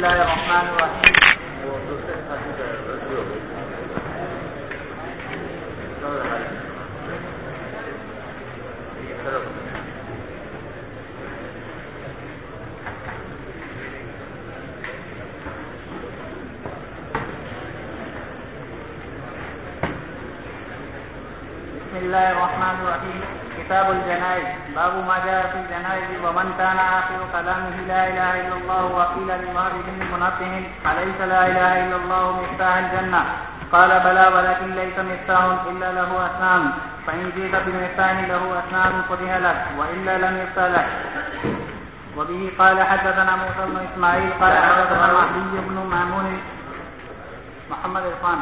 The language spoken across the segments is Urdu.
اللہ الرحمن الرحیم. بسم اللہ الرحمن الرحیم. کتاب الجنائز. باب ما جاء في الجنائز ومن كان آخر كلامه لا إله إلا الله وقيل للمهر بن منبه أليس لا إله إلا الله مفتاح الجنة قال بلى ولكن ليس مفتاح إلا له أسنان فإن جئت بمفتاح له أسنان فتح لك وإلا لم يفتح لك. وبه قال حدثنا موسى بن إسماعيل قال حدثنا مهدي بن ميمون محمد عرفان.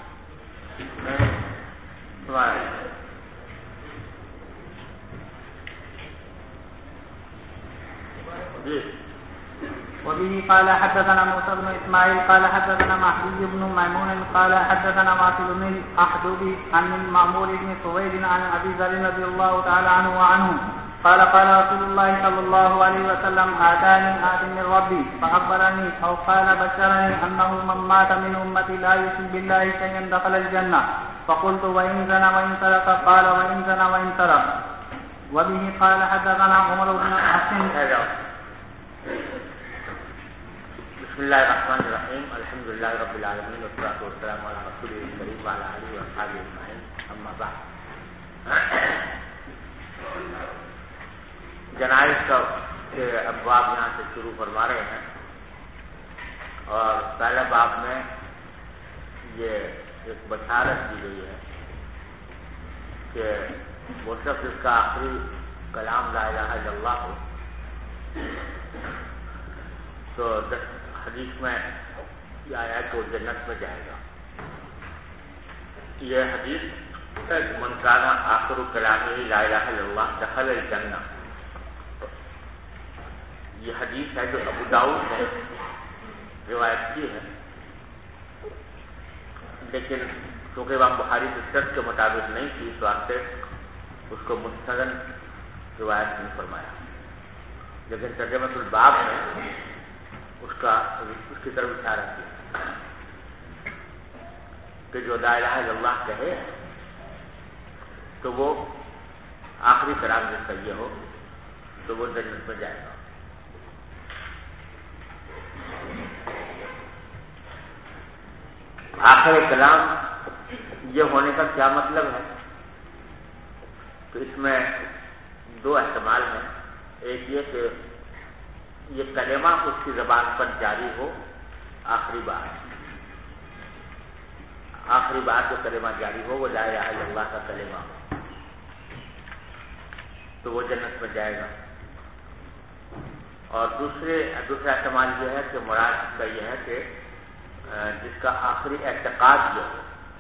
وبه قال حدثنا موسى بن إسماعيل قال حدثنا مهدي بن ميمون قال حدثنا واصل بن الأحدبي عن المعمور بن سويد عن أبي ذر رضي الله تعالى عنه وعنه قال قال رسول الله صلى الله عليه وسلم آتاني آت من ربي فأخبرني أو قال بشرني أنه من مات من أمتي لا يشرك بالله شيئا دخل الجنة فقلت وإن زنى وإن سرق قال وإن زنى وإن سرق. وبه قال حدثنا عمر بن حسن. بسم اللہ الرحمن الرحیم. الحمد للہ رب العالمین والصلاۃ والسلام علی رسولہ الکریم وعلی آلہ واصحابہ اجمعین. اما بعد. جنائز کا ابواب یہاں سے شروع فرما رہے ہیں اور پہلے باب میں یہ ایک بشارت دی گئی ہے کہ وہ شخص جس کا آخری کلام لا الہ الا اللہ ہو تو حدیث میں یہ آیا کہ وہ جنت میں جائے گا. یہ حدیث من کان آخر کلامہ لا الہ الا اللہ دخل الجنہ، یہ حدیث ہے جو ابو داؤد نے روایت کی ہے، لیکن کیونکہ امام بخاری کی شرط کے مطابق نہیں تھی اس واسطے اس کو مستند روایت نہیں فرمایا. لیکن ترجمۃ الباب میں اس کی طرف اشارہ کیا کہ جو لا الہ الا اللہ کہے تو وہ آخری کلام جس کا یہ ہو تو وہ جنت میں جائے گا. آخر کلام یہ ہونے کا کیا مطلب ہے؟ تو اس میں دو احتمال ہیں. ایک یہ کہ یہ کلمہ اس کی زبان پر جاری ہو، آخری بار جو کلمہ جاری ہو وہ لا الہ الا اللہ کا کلمہ ہو تو وہ جنت میں جائے گا. اور دوسرا احتمال یہ ہے کہ مراد اس کا یہ ہے کہ جس کا آخری اعتقاد جو ہو،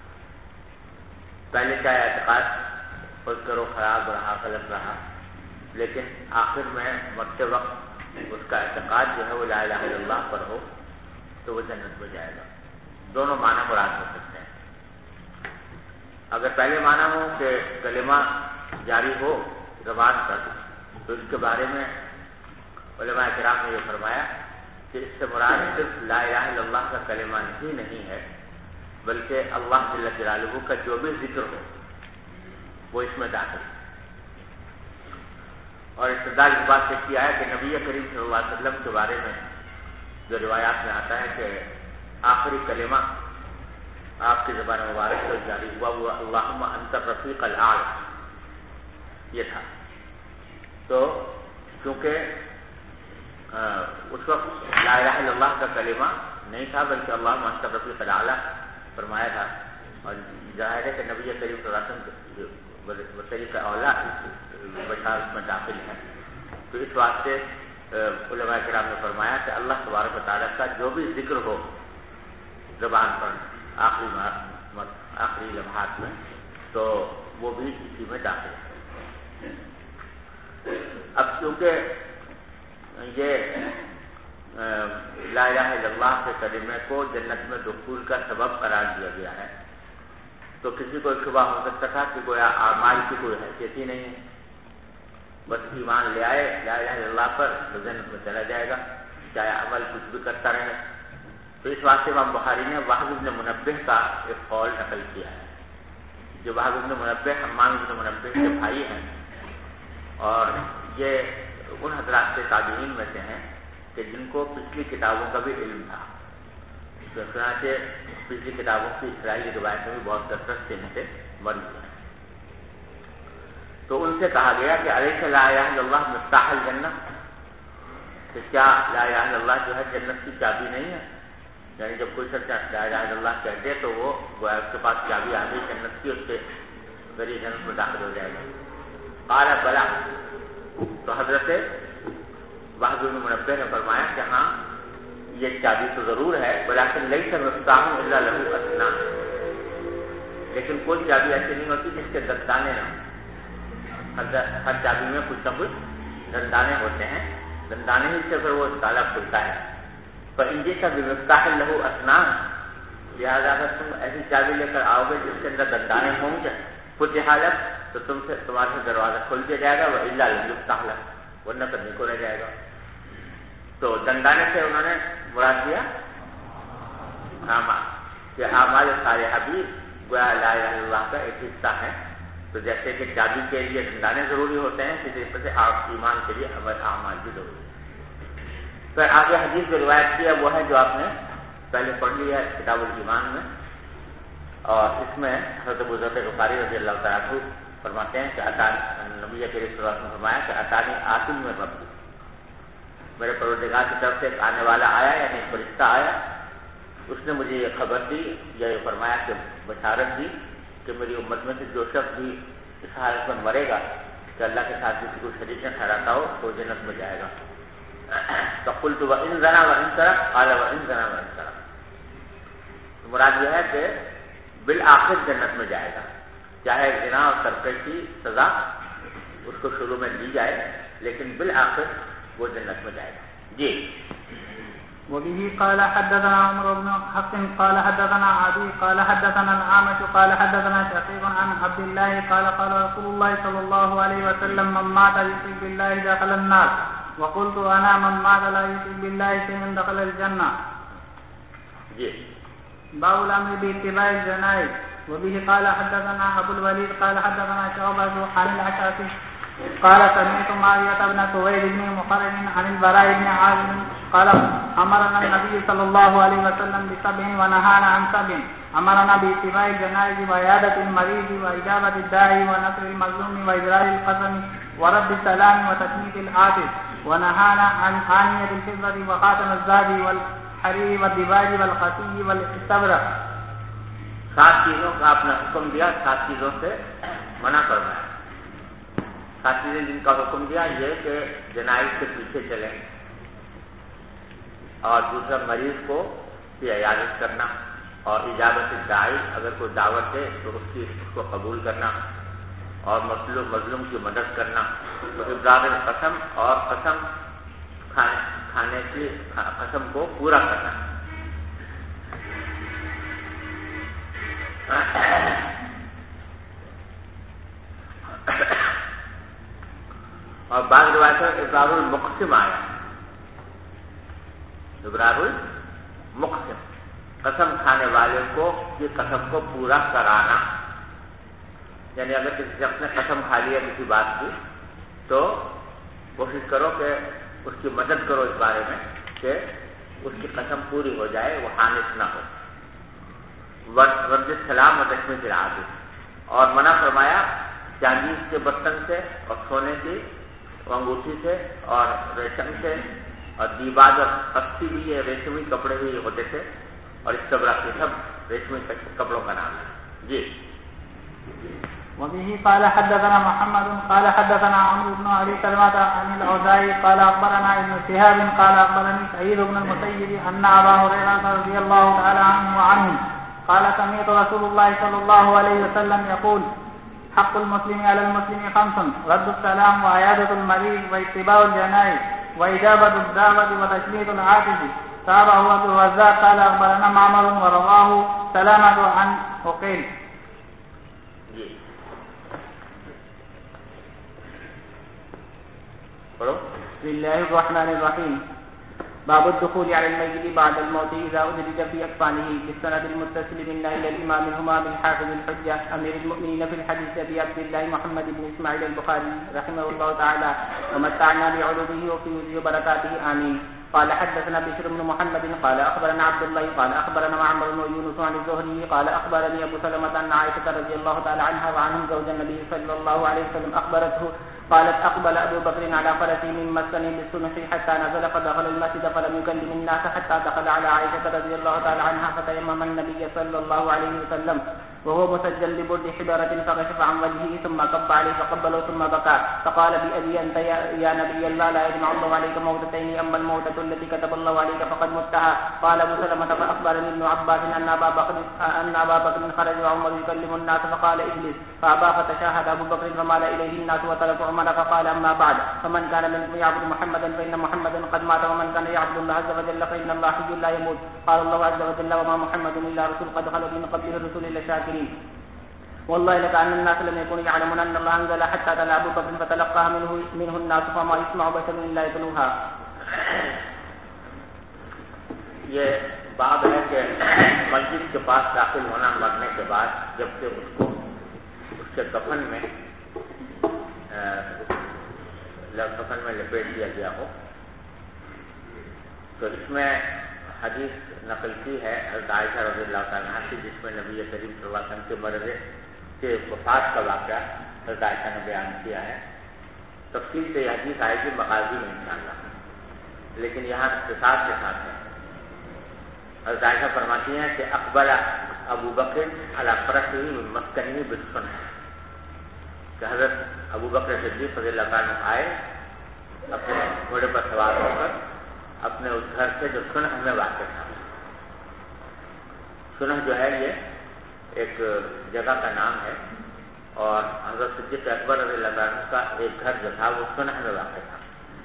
پہلے کا اعتقاد خود کرو خراب رہا غلط رہا، لیکن آخر میں مرتے وقت اس کا اعتقاد جو ہے وہ لا الہ الا اللہ پر ہو تو وہ جنت میں جائے گا. دونوں معنی مراد ہو سکتے ہیں. اگر پہلے معنی ہو کہ کلمہ جاری ہو زبان پر تو اس کے بارے میں علماء کرام نے یہ فرمایا کہ اس سے مراد صرف لا الہ الا اللہ کا کلمہ نہیں ہے بلکہ اللہ جل جلالہ کا جو بھی ذکر ہو وہ اس میں داخل ہے. اور استدلال اس بات سے کیا ہے کہ نبی کریم صلی اللہ علیہ وسلم کے بارے میں جو روایات میں آتا ہے کہ آخری کلمہ آپ کی زبان مبارک سے جاری ہوا وہ اللہم انت الرفیق الاعلی یہ تھا. تو چونکہ اس وقت لا الہ الا اللہ کا کلمہ نہیں تھا بلکہ اللہم انت الرفیق الاعلی فرمایا تھا، اور ظاہر ہے کہ نبی کریم صلی اللہ علیہ وسلم وسیع کا اولا بشارت میں داخل ہے. تو اس واسطے علماء کرام نے فرمایا کہ اللہ تبارک و تعالیٰ کا جو بھی ذکر ہو زبان پر آخری لمحات میں تو وہ بھی اسی میں داخل ہے. اب چونکہ یہ لا الہ الا اللہ کے کلمے کو جنت میں دخول کا سبب قرار دیا گیا ہے تو کسی کو شبہ ہو سکتا تھا کہ گویا اعمال کی کوئی حیثیت ہی نہیں ہے، بس ایمان لے آئے لا الہ الا اللہ پر تو جنت میں چلا جائے گا، چاہے عمل کچھ بھی کرتا رہے تو اس واسطے امام بخاری نے وہب بن منبہ کا ایک قول نقل کیا ہے. جو وہب بن منبہ حمام بن منبہ کے بھائی ہیں اور یہ ان حضرات سے تابعین میں سے ہیں کہ جن کو پچھلی کتابوں کا بھی علم تھا. چنانچہ پچھلی کتابوں کی اسرائیلی روایتیں بھی بہت کثرت سے ان سے مروی ہیں. تو ان سے کہا گیا کہ الیس لا الہ الا اللہ مفتاح الجنہ، کہ کیا لا الہ الا اللہ جو ہے جنت کی چابی نہیں ہے؟ یعنی جب کوئی شخص لا الہ الا اللہ کہتے تو وہ گویا اس کے پاس چابی آ گئی جنت کی، اس کے ذریعے جنت میں داخل ہو جائے گا. قال بلا، تو حضرت وہب بن منبہ نے فرمایا کہ ہاں یہ چابی تو ضرور ہے، ولیکن لیس مفتاح الا له اسنان، لیکن کوئی چابی ایسی نہیں ہوتی جس کے دندانے نہ ہوں. ہر چابی میں کچھ نہ کچھ دندانے ہوتے ہیں، دندانے ہی سے پھر وہ تالا کھلتا ہے. فإن جئت بمفتاح له اسنان، لہٰذا اگر تم ایسی چابی لے کر آؤ گے جس کے اندر دندانے ہوں گے، فتح لک، تو تمہارے سے دروازہ کھل کے جائے گا، وإلا لم يفتح لک، ورنہ کبھی کو رہ جائے گا. تو دندانے سے انہوں نے مراد دیا اعمال، کہ اعمال صالحہ بھی گویا لا الہ الا اللہ کا ایک حصہ ہے. تو جیسے کہ چابی کے لیے دندانے ضروری ہوتے ہیں، اسی طریقے سے ایمان کے لیے اعمال بھی ضروری ہے. پھر آگے حدیث جو روایت کی ہے وہ ہے جو آپ نے پہلے پڑھ لی ہے کتاب الایمان میں، اور اس میں حضرت ابو ذر غفاری رضی اللہ تعالیٰ عنہ فرماتے ہیں کہ نبی کریم صلی اللہ علیہ وسلم نے فرمایا کہ اتانی آتم میں ربی، میرے پروردگار کی طرف سے ایک آنے والا آیا، یعنی ایک فرشتہ آیا، اس نے مجھے یہ خبر دی، یہ فرمایا کہ بشارت دی کہ میری امت میں سے جو شخص بھی اس حالت میں مرے گا کہ اللہ کے ساتھ کسی کو شریک نہ ٹھہراتا ہو تو جنت میں جائے گا. فقلت وإن زنا وإن سرق، قال وإن زنا وإن سرق. مراد یہ ہے کہ بالآخر جنت میں جائے گا، چاہے زنا اور سرقے کی سزا اس کو شروع میں دی جائے لیکن بالآخر وہ جنت میں جائے گا. جی. وبه قال حدثنا عمر بن حفص قال حدثنا عدي قال حدثنا الأعمش قال حدثنا شقيق عن عبد الله قال قال رسول الله صلى الله عليه وسلم من مات يشرك بالله دخل النار، وقلت أنا من مات لا يشرك بالله شيئا دخل الجنة. جی. باب الأمر باتباع الجنائز. وبه قال حدثنا أبو الوليد قال حدثنا شعبة عن الأشعث قال سمعت معاوية بن سويد بن مقرن عن البراء بن عازب قال أمرنا النبي صلى الله عليه وسلم بسبع ونهانا عن سبع، أمرنا باتباع الجنائز وعيادة المريض وإجابة الداعي ونصر المظلوم وإبراء القسم ورد السلام وتشميت العاطف، ونهانا عن آنية الفضة وخاتم الذهب والحرير والدباج والخطي والاستبرق. 7 چیزوں کا آپ نے حکم دیا، 7 چیزوں سے منع فرمایا. 7 چیزیں جن کا حکم دیا یہ کہ جنائز کے پیچھے چلیں، اور دوسرا مریض کو کی عیادت کرنا، اور اجابت داعی، اگر کوئی دعوت دے تو اس کو قبول کرنا، اور مظلوم کی مدد کرنا، تو ابراء القسم اور قسم کھانے کی قسم کو پورا کرنا. اور بعض روایتوں میں ابرار المقسم آیا، ابرار المقسم، قسم کھانے والے کو کی قسم کو پورا کرانا. یعنی اگر کسی شخص نے قسم کھا لیا کسی بات کی تو کوشش کرو کہ اس کی مدد کرو اس بارے میں کہ اس کی قسم پوری ہو جائے، وہ حانث نہ ہو. رد السلام و تشمیت العاطف، اور منع فرمایا چاندی کے برتن سے اور سونے کی انگوٹھی سے اور ریشم سے، اور دیباج اور پکسی بھی یہ ریشمی کپڑے بھی ہوتے تھے، اور استبرق یہ سب ریشمی کپڑوں کا نام ہے. جی. وبه قال حدثنا محمد قال حدثنا عمرو بن ابي سلمة عن الاوزاعي قال اخبرنا ابن شهاب قال اخبرني سعيد بن المسيب ان ابا هريره رضي الله تعالى عنه وعنهم قال سمعت رسول الله صلى الله عليه وسلم يقول حق المسلم على المسلم 5: رد السلام وعيادة المريض واتباع الجنائز وإجابة الدعوة وتشميت العاطف. تابعه عبد الرزاق قال أخبرنا معمر ورواه سلامة عن عقيل. بسم الله الرحمن الرحيم. باب الدخول على الميت بعد الموت إذا أدرج في أكفانه بالسند المتصل منا إلى الإمام الهمام الحافظ الحجة أمير المؤمنين في الحديث أبي عبد الله محمد بن إسماعيل البخاري رحمه الله تعالى ومتعنا بعلومه وفيوزه وبركاته آمين. قال حدثنا بشر بن محمد قال أخبرنا عبد الله قال أخبرنا معمر بن يونس عن الزهري قال أخبرني أبو سلمة أن عائشة رضي الله تعالى عنها وعنهم زوج النبي صلى الله عليه وسلم أخبرته قالت أقبل أبو بكر على فرسه من مسكنه بالصنح حتى نزل فدخل المسجد فلم يكلم الناس حتى دخل على عائشة رضي الله تعالى عنها فتيمم النبي صلى الله عليه وسلم وهو مسجل ببرد حبارة فكشف عن وجهه ثم كب عليه فقبله ثم بكى فقال بأبي أنت يا نبي الله لا يجمع الله عليك موتتين أما الموتة التي كتب الله عليك فقد متها. قال أبو سلمة فأخبرني ابن عباس أن أبا بكر خرج وعمر يكلم الناس فقال اجلس فأبى فتشاهد أبو بكر فمال إليه الناس وتركوا عمر فقال أما بعد فمن كان منكم يعبد محمدا فإن محمدا قد مات ومن كان يعبد الله عز وجل فإن الله حي لا يموت. قال الله عز وجل وما محمد إلا رسول قد خلت من قبله الرسل إلا شاكرين. والله لكأن الناس لم يكونوا يعلمون أن الله أنزل حتى تلا أبو بكر فتلقاها منه الناس فما يسمع بشر إلا يتلوها. یہ باب ہے کہ مسجد کے پاس داخل ہونا مرنے کے بعد جب کہ اس کو اس کے کفن میں لپیٹ دیا گیا ہو. تو اس میں حدیث نقل کی ہے حضرت عائشہ رضی اللہ تعالیٰ عنہ کی جس میں نبی کریم صلی اللہ علیہ وسلم کے مرض کے وفات کا واقعہ حضرت عائشہ نے بیان کیا ہے. تفصیل سے یہ حدیث آئے گی مغازی میں انشاءاللہ، لیکن یہاں اختصار کے ساتھ ہے. حضرت عائشہ فرماتی ہیں کہ اقبل ابو بکر علی فرسہ من مسکنہ بالصنح، کہ حضرت ابو بکر صدیق رضی اللہ تعالیٰ عنہ آئے اپنے گھوڑے پر سوار ہو کر اپنے اس گھر سے جو سنح میں واقع تھا. سنح جو ہے یہ ایک جگہ کا نام ہے اور حضرت صدیق اکبر رضی اللہ عنہ کا ایک گھر جو تھا وہ سنح میں واقع تھا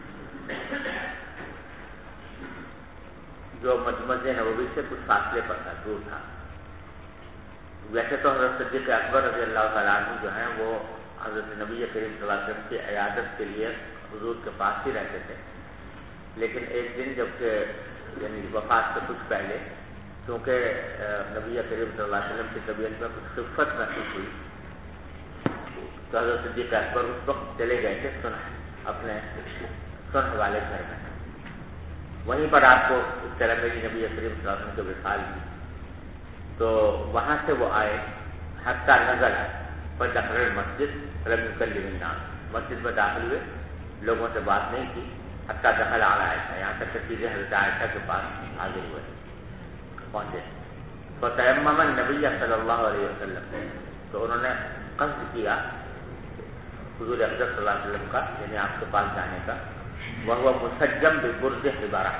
جو مسجد نبوی سے کچھ فاصلے پر تھا، دور تھا. ویسے تو حضرت صدیق اکبر رضی اللہ تعالیٰ عنہ جو ہیں وہ حضرت نبی کریم صلی اللہ علیہ وسلم کی عیادت کے لیے حضور کے پاس ہی رہتے تھے، لیکن ایک دن جب کہ یعنی وفات سے کچھ پہلے کیونکہ نبی کریم صلی اللہ علیہ وسلم کی طبیعت میں کچھ خفت محسوس ہوئی تو حضرت صدیق اکبر اس وقت چلے گئے تھے اپنے سنح والے گھر میں. وہیں پر آپ کو اس طرح میری نبی کریم صلی اللہ علیہ وسلم کے وصال دی. تو وہاں سے وہ آئے حتیٰ نزل فدخل المسجد فلم يكلم الناس، مسجد میں داخل ہوئے، لوگوں سے بات نہیں کی. حتیٰ دخل على عائشہ، یہاں تک کہ سیدھے حضرت عائشہ کے پاس حاضر ہوئے پہنچے. فتیمم النبی صلی اللہ علیہ وسلم، تو انہوں نے قصد کیا حضور اقدس صلی اللہ علیہ وسلم کا، یعنی آپ کے پاس جانے کا. وہو مسجم ببرد حبارہ،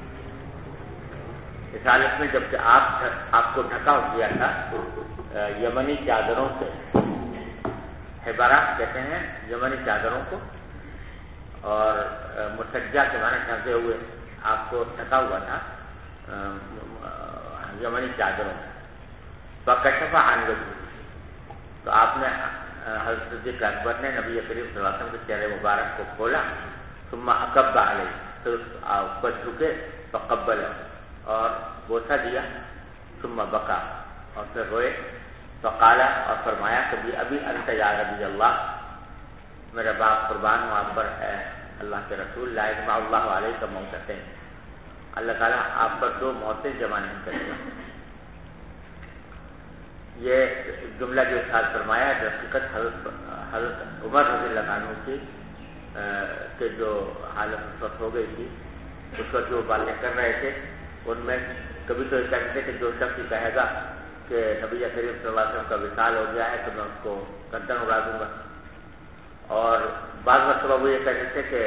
اس حالت میں جب کہ آپ کو ڈھکا گیا تھا یمنی چادروں سے. حبارہ کہتے ہیں یمنی چادروں کو، اور مسجہ کے معنی ڈھکے ہوئے، آپ کو ڈھکا ہوا تھا یمنی چادروں. فکشف عن وجهه، تو آپ نے حضرت صدیق اکبر نے نبی کریم صلی اللہ علیہ وسلم کے چہرے مبارک کو کھولا. ثم اکب علیہ، پھر پر جھکے فقبل، اور بوسہ دیا. ثم بکا، اور پھر روئے. فقال، اور فرمایا کہ ابھی انت یا نبی اللہ، میرا باپ قربان ہوں آپ پر ہے اللہ کے رسول. لا یجمع اللہ علیک موتتین، اللہ تعالیٰ آپ پر دو موتیں جمع نہیں کرے گا. یہ جملہ جو ارشاد فرمایا ہے حقیقت حضرت عمر رضی اللہ عنہ کی کہ جو حالت اس وقت ہو گئی تھی، اس وقت جو باتیں کر رہے تھے ان میں کبھی تو یہ کہتے تھے کہ جو شخص کہے گا کہ نبی کریم صلی اللہ علیہ وسلم کا وصال ہو گیا ہے تو میں اس کو گردن اڑا دوں گا. اور بعض مرتبہ وہ یہ کہتے تھے کہ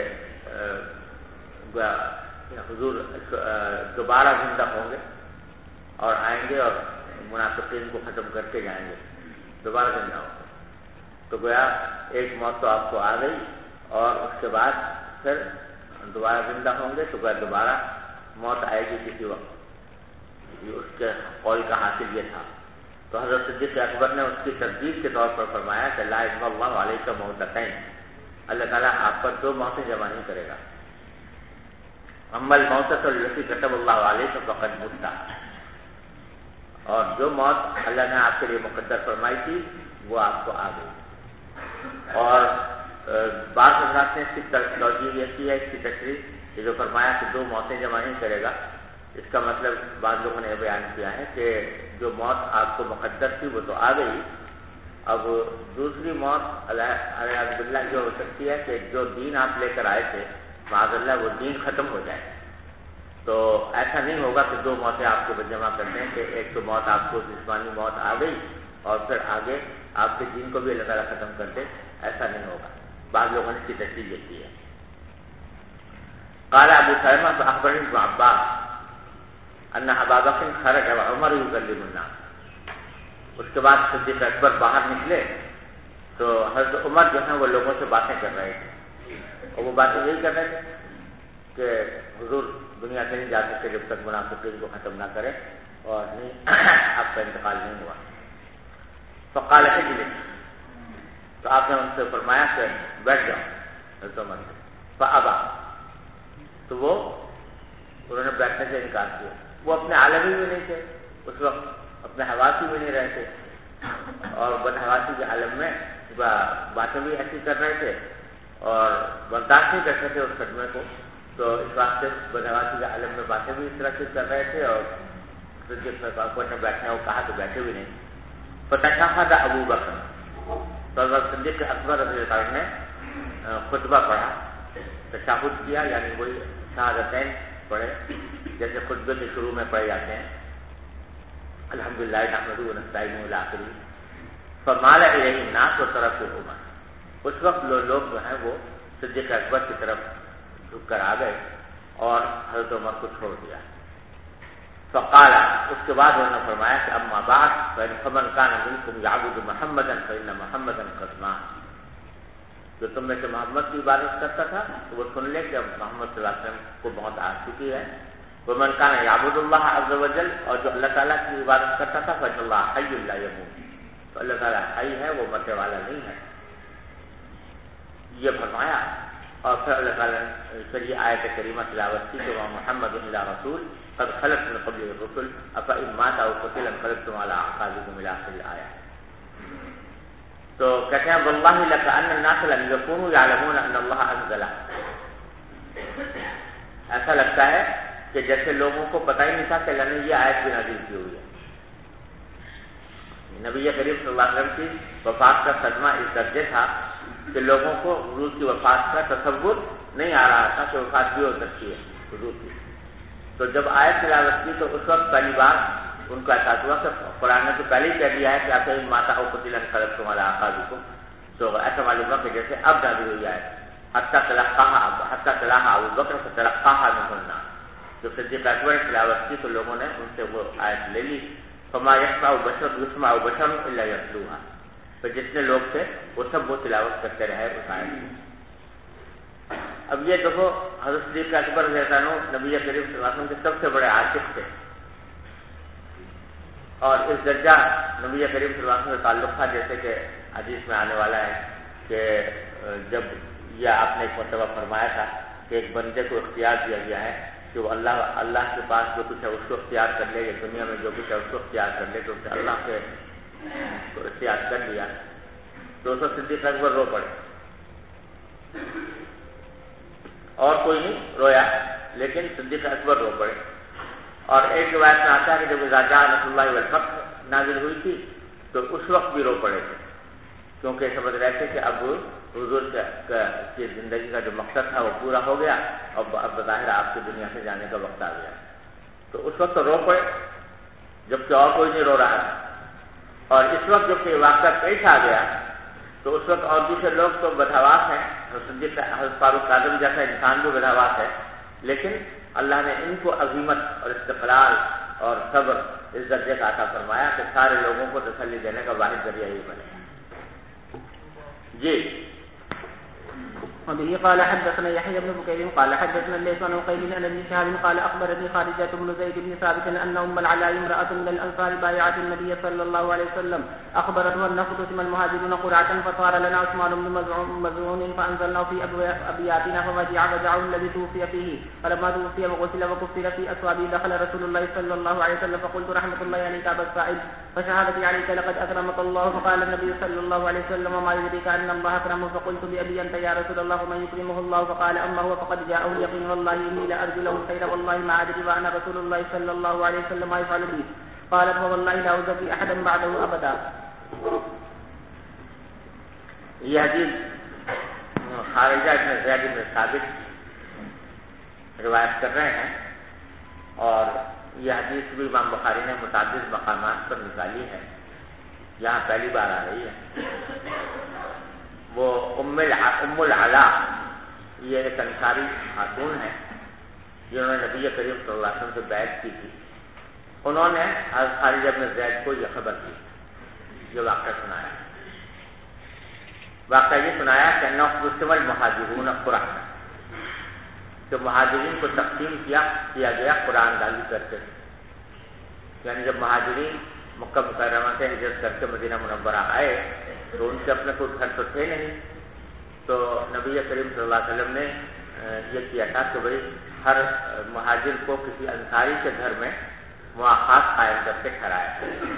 حضور دوبارہ زندہ ہوں گے اور آئیں گے اور منافقین کو ختم کر کے جائیں گے، دوبارہ زندہ ہوں گے. تو گویا ایک موت تو آپ کو آ گئی اور اس کے بعد پھر دوبارہ زندہ ہوں گے، تو گویا دوبارہ موت آئے گی کسی وقت. اس کے قول کا حاصل یہ تھا. تو حضرت صدیق اکبر نے اس کی تردید کے طور پر فرمایا کہ لا یجمع اللہ علیک موتتین، اللہ تعالیٰ آپ پر دو موتیں جمع نہیں کرے گا. اما الموتۃ التی کتب اللہ علیہ فقد مت، اور جو موت اللہ نے آپ کے لیے مقدر فرمائی تھی وہ آپ کو آ گئی۔ اور بعض حضرات نے اس کی توجیہ یہ کی ہے، اس کی تشریح یہ جو فرمایا کہ دو موتیں جمع نہیں کرے گا، اس کا مطلب بعض لوگوں نے بیان کیا ہے کہ جو موت آپ کو مقدر تھی وہ تو آ گئی، اب دوسری موت الیاذ باللہ جو ہو سکتی ہے کہ جو دین آپ لے کر آئے تھے معاذ اللہ وہ دین ختم ہو جائے۔ تو ایسا نہیں ہوگا کہ دو موتیں آپ کو جمع کر دیں کہ ایک تو موت آپ کو جسمانی موت آ گئی اور پھر آگے آپ کے دین کو بھی اللہ تعالیٰ ختم کر دے، ایسا نہیں ہوگا۔ بعض لوگوں نے اس کی تشریح یہ کی ہے۔ قال ابو سلمہ اخبرني ابن عباس ان ابا بکر خرج وعمر يكلم الناس، اس کے بعد صدیق اکبر باہر نکلے تو حضرت عمر جو ہیں وہ لوگوں سے باتیں کر رہے تھے، اور وہ باتیں یہی کر رہے تھے کہ حضور دنیا سے نہیں جا سکتے جب تک منافقین کو ختم نہ کرے اور نہیں آپ کا انتقال نہیں ہوا۔ فقال اجلس، تو آپ نے ان سے فرمایا کہ بیٹھ جاؤ حضرت عمر سے، فابا، تو وہ انہوں نے بیٹھنے سے انکار کیا۔ وہ اپنے عالمی بھی نہیں تھے اس وقت، اپنے حواسی بھی نہیں رہتے، اور بدحواسی کے عالم میں باتیں بھی ایسی کر رہے تھے اور برداشت نہیں کر سکتے اس صدمے کو، تو اس واسطے بدحواسی کے عالم میں باتیں بھی اس طرح سے کر رہے تھے، اور صدیق اکبر نے بیٹھنے کو کہا تو بیٹھے بھی نہیں۔ فتشہد ابو بکر، تو صدیق اکبر رضی اللہ عنہ نے خطبہ پڑھا، تشہد کیا، یعنی وہی شہادتین پڑھے جیسے خطبے کے شروع میں پڑھے جاتے ہیں، الحمدللہ نحمدہ ونستعینہ الی آخرہ۔ فمال الیہ الناس وترکوا عمر، اس وقت لوگ جو ہیں وہ صدیق اکبر کی طرف جھک کر آ گئے اور حضرت عمر کو چھوڑ دیا۔ فقال، اس کے بعد انہوں نے فرمایا کہ اما بعد فمن کان منکم یعبد محمدا فإن محمدا قد مات، جو تم میں سے محمد کی عبادت کرتا تھا تو وہ سن لے کہ اب محمد صلی اللہ علیہ وسلم کو موت آ چکی ہے۔ ومن کان یعبد اللہ عز وجل، اور جو اللہ تعالیٰ کی عبادت کرتا تھا فإن اللہ حی لا یموت، تو اللہ تعالیٰ حی ہے، وہ مرنے والا نہیں ہے، یہ فرمایا۔ اور پھر اللہ تعالیٰ نے پھر یہ آیت کریمہ تلاوت کی کہ وما محمد الا رسول قد خلت من قبله الرسل افإن مات او قتل انقلبتم على اعقابكم الى آخر الآیہ۔ تو کہتے ہیں واللہ لکأن الناس لم يكونوا يعلمون ان اللہ انزل، ایسا لگتا ہے کہ جیسے لوگوں کو پتہ ہی نہیں تھا کہ اللہ نے یہ آیت بھی نازل کی ہوئی ہے۔ نبی کریم صلی اللہ علیہ وسلم کی وفات کا صدمہ اس درجے تھا کہ لوگوں کو حضور کی وفات کا تصور نہیں آ رہا تھا کہ وفات بھی ہو سکتی ہے حضور کی۔ تو جب آیت تلاوت کی تو اس وقت پہلی بار ان کا احساس ہوا کہ قرآن نے تو پہلے ہی کہہ دیا ہے کہ آپ ماتا او قتل انقلبتم علی اعقابکم، تو ایسا معلوم ہوا کہ جیسے اب نازل ہوئی آیت حتی تلاها ابو بکر فتلقاها منه الناس، جب صدیق اکبر نے تلاوت کی تو لوگوں نے ان سے وہ آیت لے لی۔ فما يسمع بشر الا يتلوها، تو جتنے لوگ تھے وہ سب وہ تلاوت کرتے رہے اس آیت کی۔ اب یہ دیکھو حضرت صدیق اکبر رضی اللہ عنہ نبی کریم صلی اللہ علیہ وسلم کے سب سے بڑے عاشق تھے، اور اس درجہ نبی کریم صلی اللہ علیہ وسلم سے تعلق تھا جیسے کہ حدیث میں آنے والا ہے کہ جب یہ آپ نے ایک مرتبہ فرمایا تھا کہ ایک بندے کو اختیار دیا گیا ہے کہ وہ اللہ کے پاس جو کچھ ہے اس کو اختیار کر لے، یا دنیا میں جو کچھ ہے اس کو اختیار کر لے، تو اسے اللہ سے اختیار کر لیا۔ تو اس وقت صدیق اکبر رو پڑے، اور کوئی نہیں رویا، لیکن صدیق اکبر رو پڑے۔ اور ایک روایت میں آتا ہے کہ جب اذا جاء نصر اللہ والفتح نازل ہوئی تھی تو اس وقت بھی رو پڑے تھے، کیونکہ سمجھ رہے تھے کہ اب حضور کی زندگی کا جو مقصد تھا وہ پورا ہو گیا، اور اب بظاہر آپ کی دنیا سے جانے کا وقت آ گیا۔ تو اس وقت تو رو پڑے جبکہ اور کوئی نہیں رو رہا تھا، اور اس وقت جب کہ واقعہ پیش آ گیا تو اس وقت اور دوسرے لوگ تو بدحواس ہیں، حضرت فاروق اعظم جیسا انسان بھی بدحواس ہے، لیکن اللہ نے ان کو عظیمت اور استقلال اور صبر اس درجے کا عطا فرمایا کہ سارے لوگوں کو تسلی دینے کا واحد ذریعہ ہی بنے۔ جی وبه قال حدثنا يحيى بن بكير قال حدثنا الليث عن عقيل عن ابن شهاب قال اخبرني خارجة بن زيد بن ثابت ان ام العلاء امرأة من الانصار بايعت النبي صلى الله عليه وسلم اخبرته ان قسم المهاجرون قرعة فصار لنا عثمان بن مزعون فانزلنا في ابياتنا ففجعه الذي توفي فيه فلما توفي وغسل وكفر في اصحابه دخل رسول الله صلى الله عليه وسلم فقلت رحمة الله عليك ابا السائب فشهادتي عليك لقد اكرمك الله فقال النبي صلى الله عليه وسلم وما يدريك ان الله اكرمه فقلت بأبي انت يا رسول الله ومن يكرمه الله فقال اما هو فقد جاءه اليقين والله اني لارجو له الخير والله ما ادري وانا رسول الله صلى الله عليه وسلم ما يفعل بي قالت فوالله لا ازكي احدا بعده ابدا. یہ حدیث خارجہ بن زید بن ثابت روایت کر رہے ہیں اور یہ حدیث بھی امام بخاری نے متعدد مقامات پر نکالی ہے، یہاں پہلی بار آ رہی ہے۔ وہ ام العلاء یہ ایک انصاری خاتون ہے جنہوں نے نبی کریم صلی اللہ علیہ وسلم سے بیعت کی تھی۔ انہوں نے حضرت خارجہ بن زید کو یہ خبر دی، یہ واقعہ سنایا۔ واقعہ یہ سنایا کہ قسم المہاجرون قرعہ، کہ مہاجرین کو تقسیم کیا گیا قرآن اندازی کرتے، یعنی جب مہاجرین مکہ مکرمہ سے ہجرت کر کے مدینہ منورہ آئے تو ان کے اپنے کوئی گھر تو تھے نہیں، تو نبی کریم صلی اللہ علیہ وسلم نے یہ کیا تھا کہ بھائی ہر مہاجر کو کسی انصاری کے گھر میں مواخات قائم کر کے ٹھہرایا۔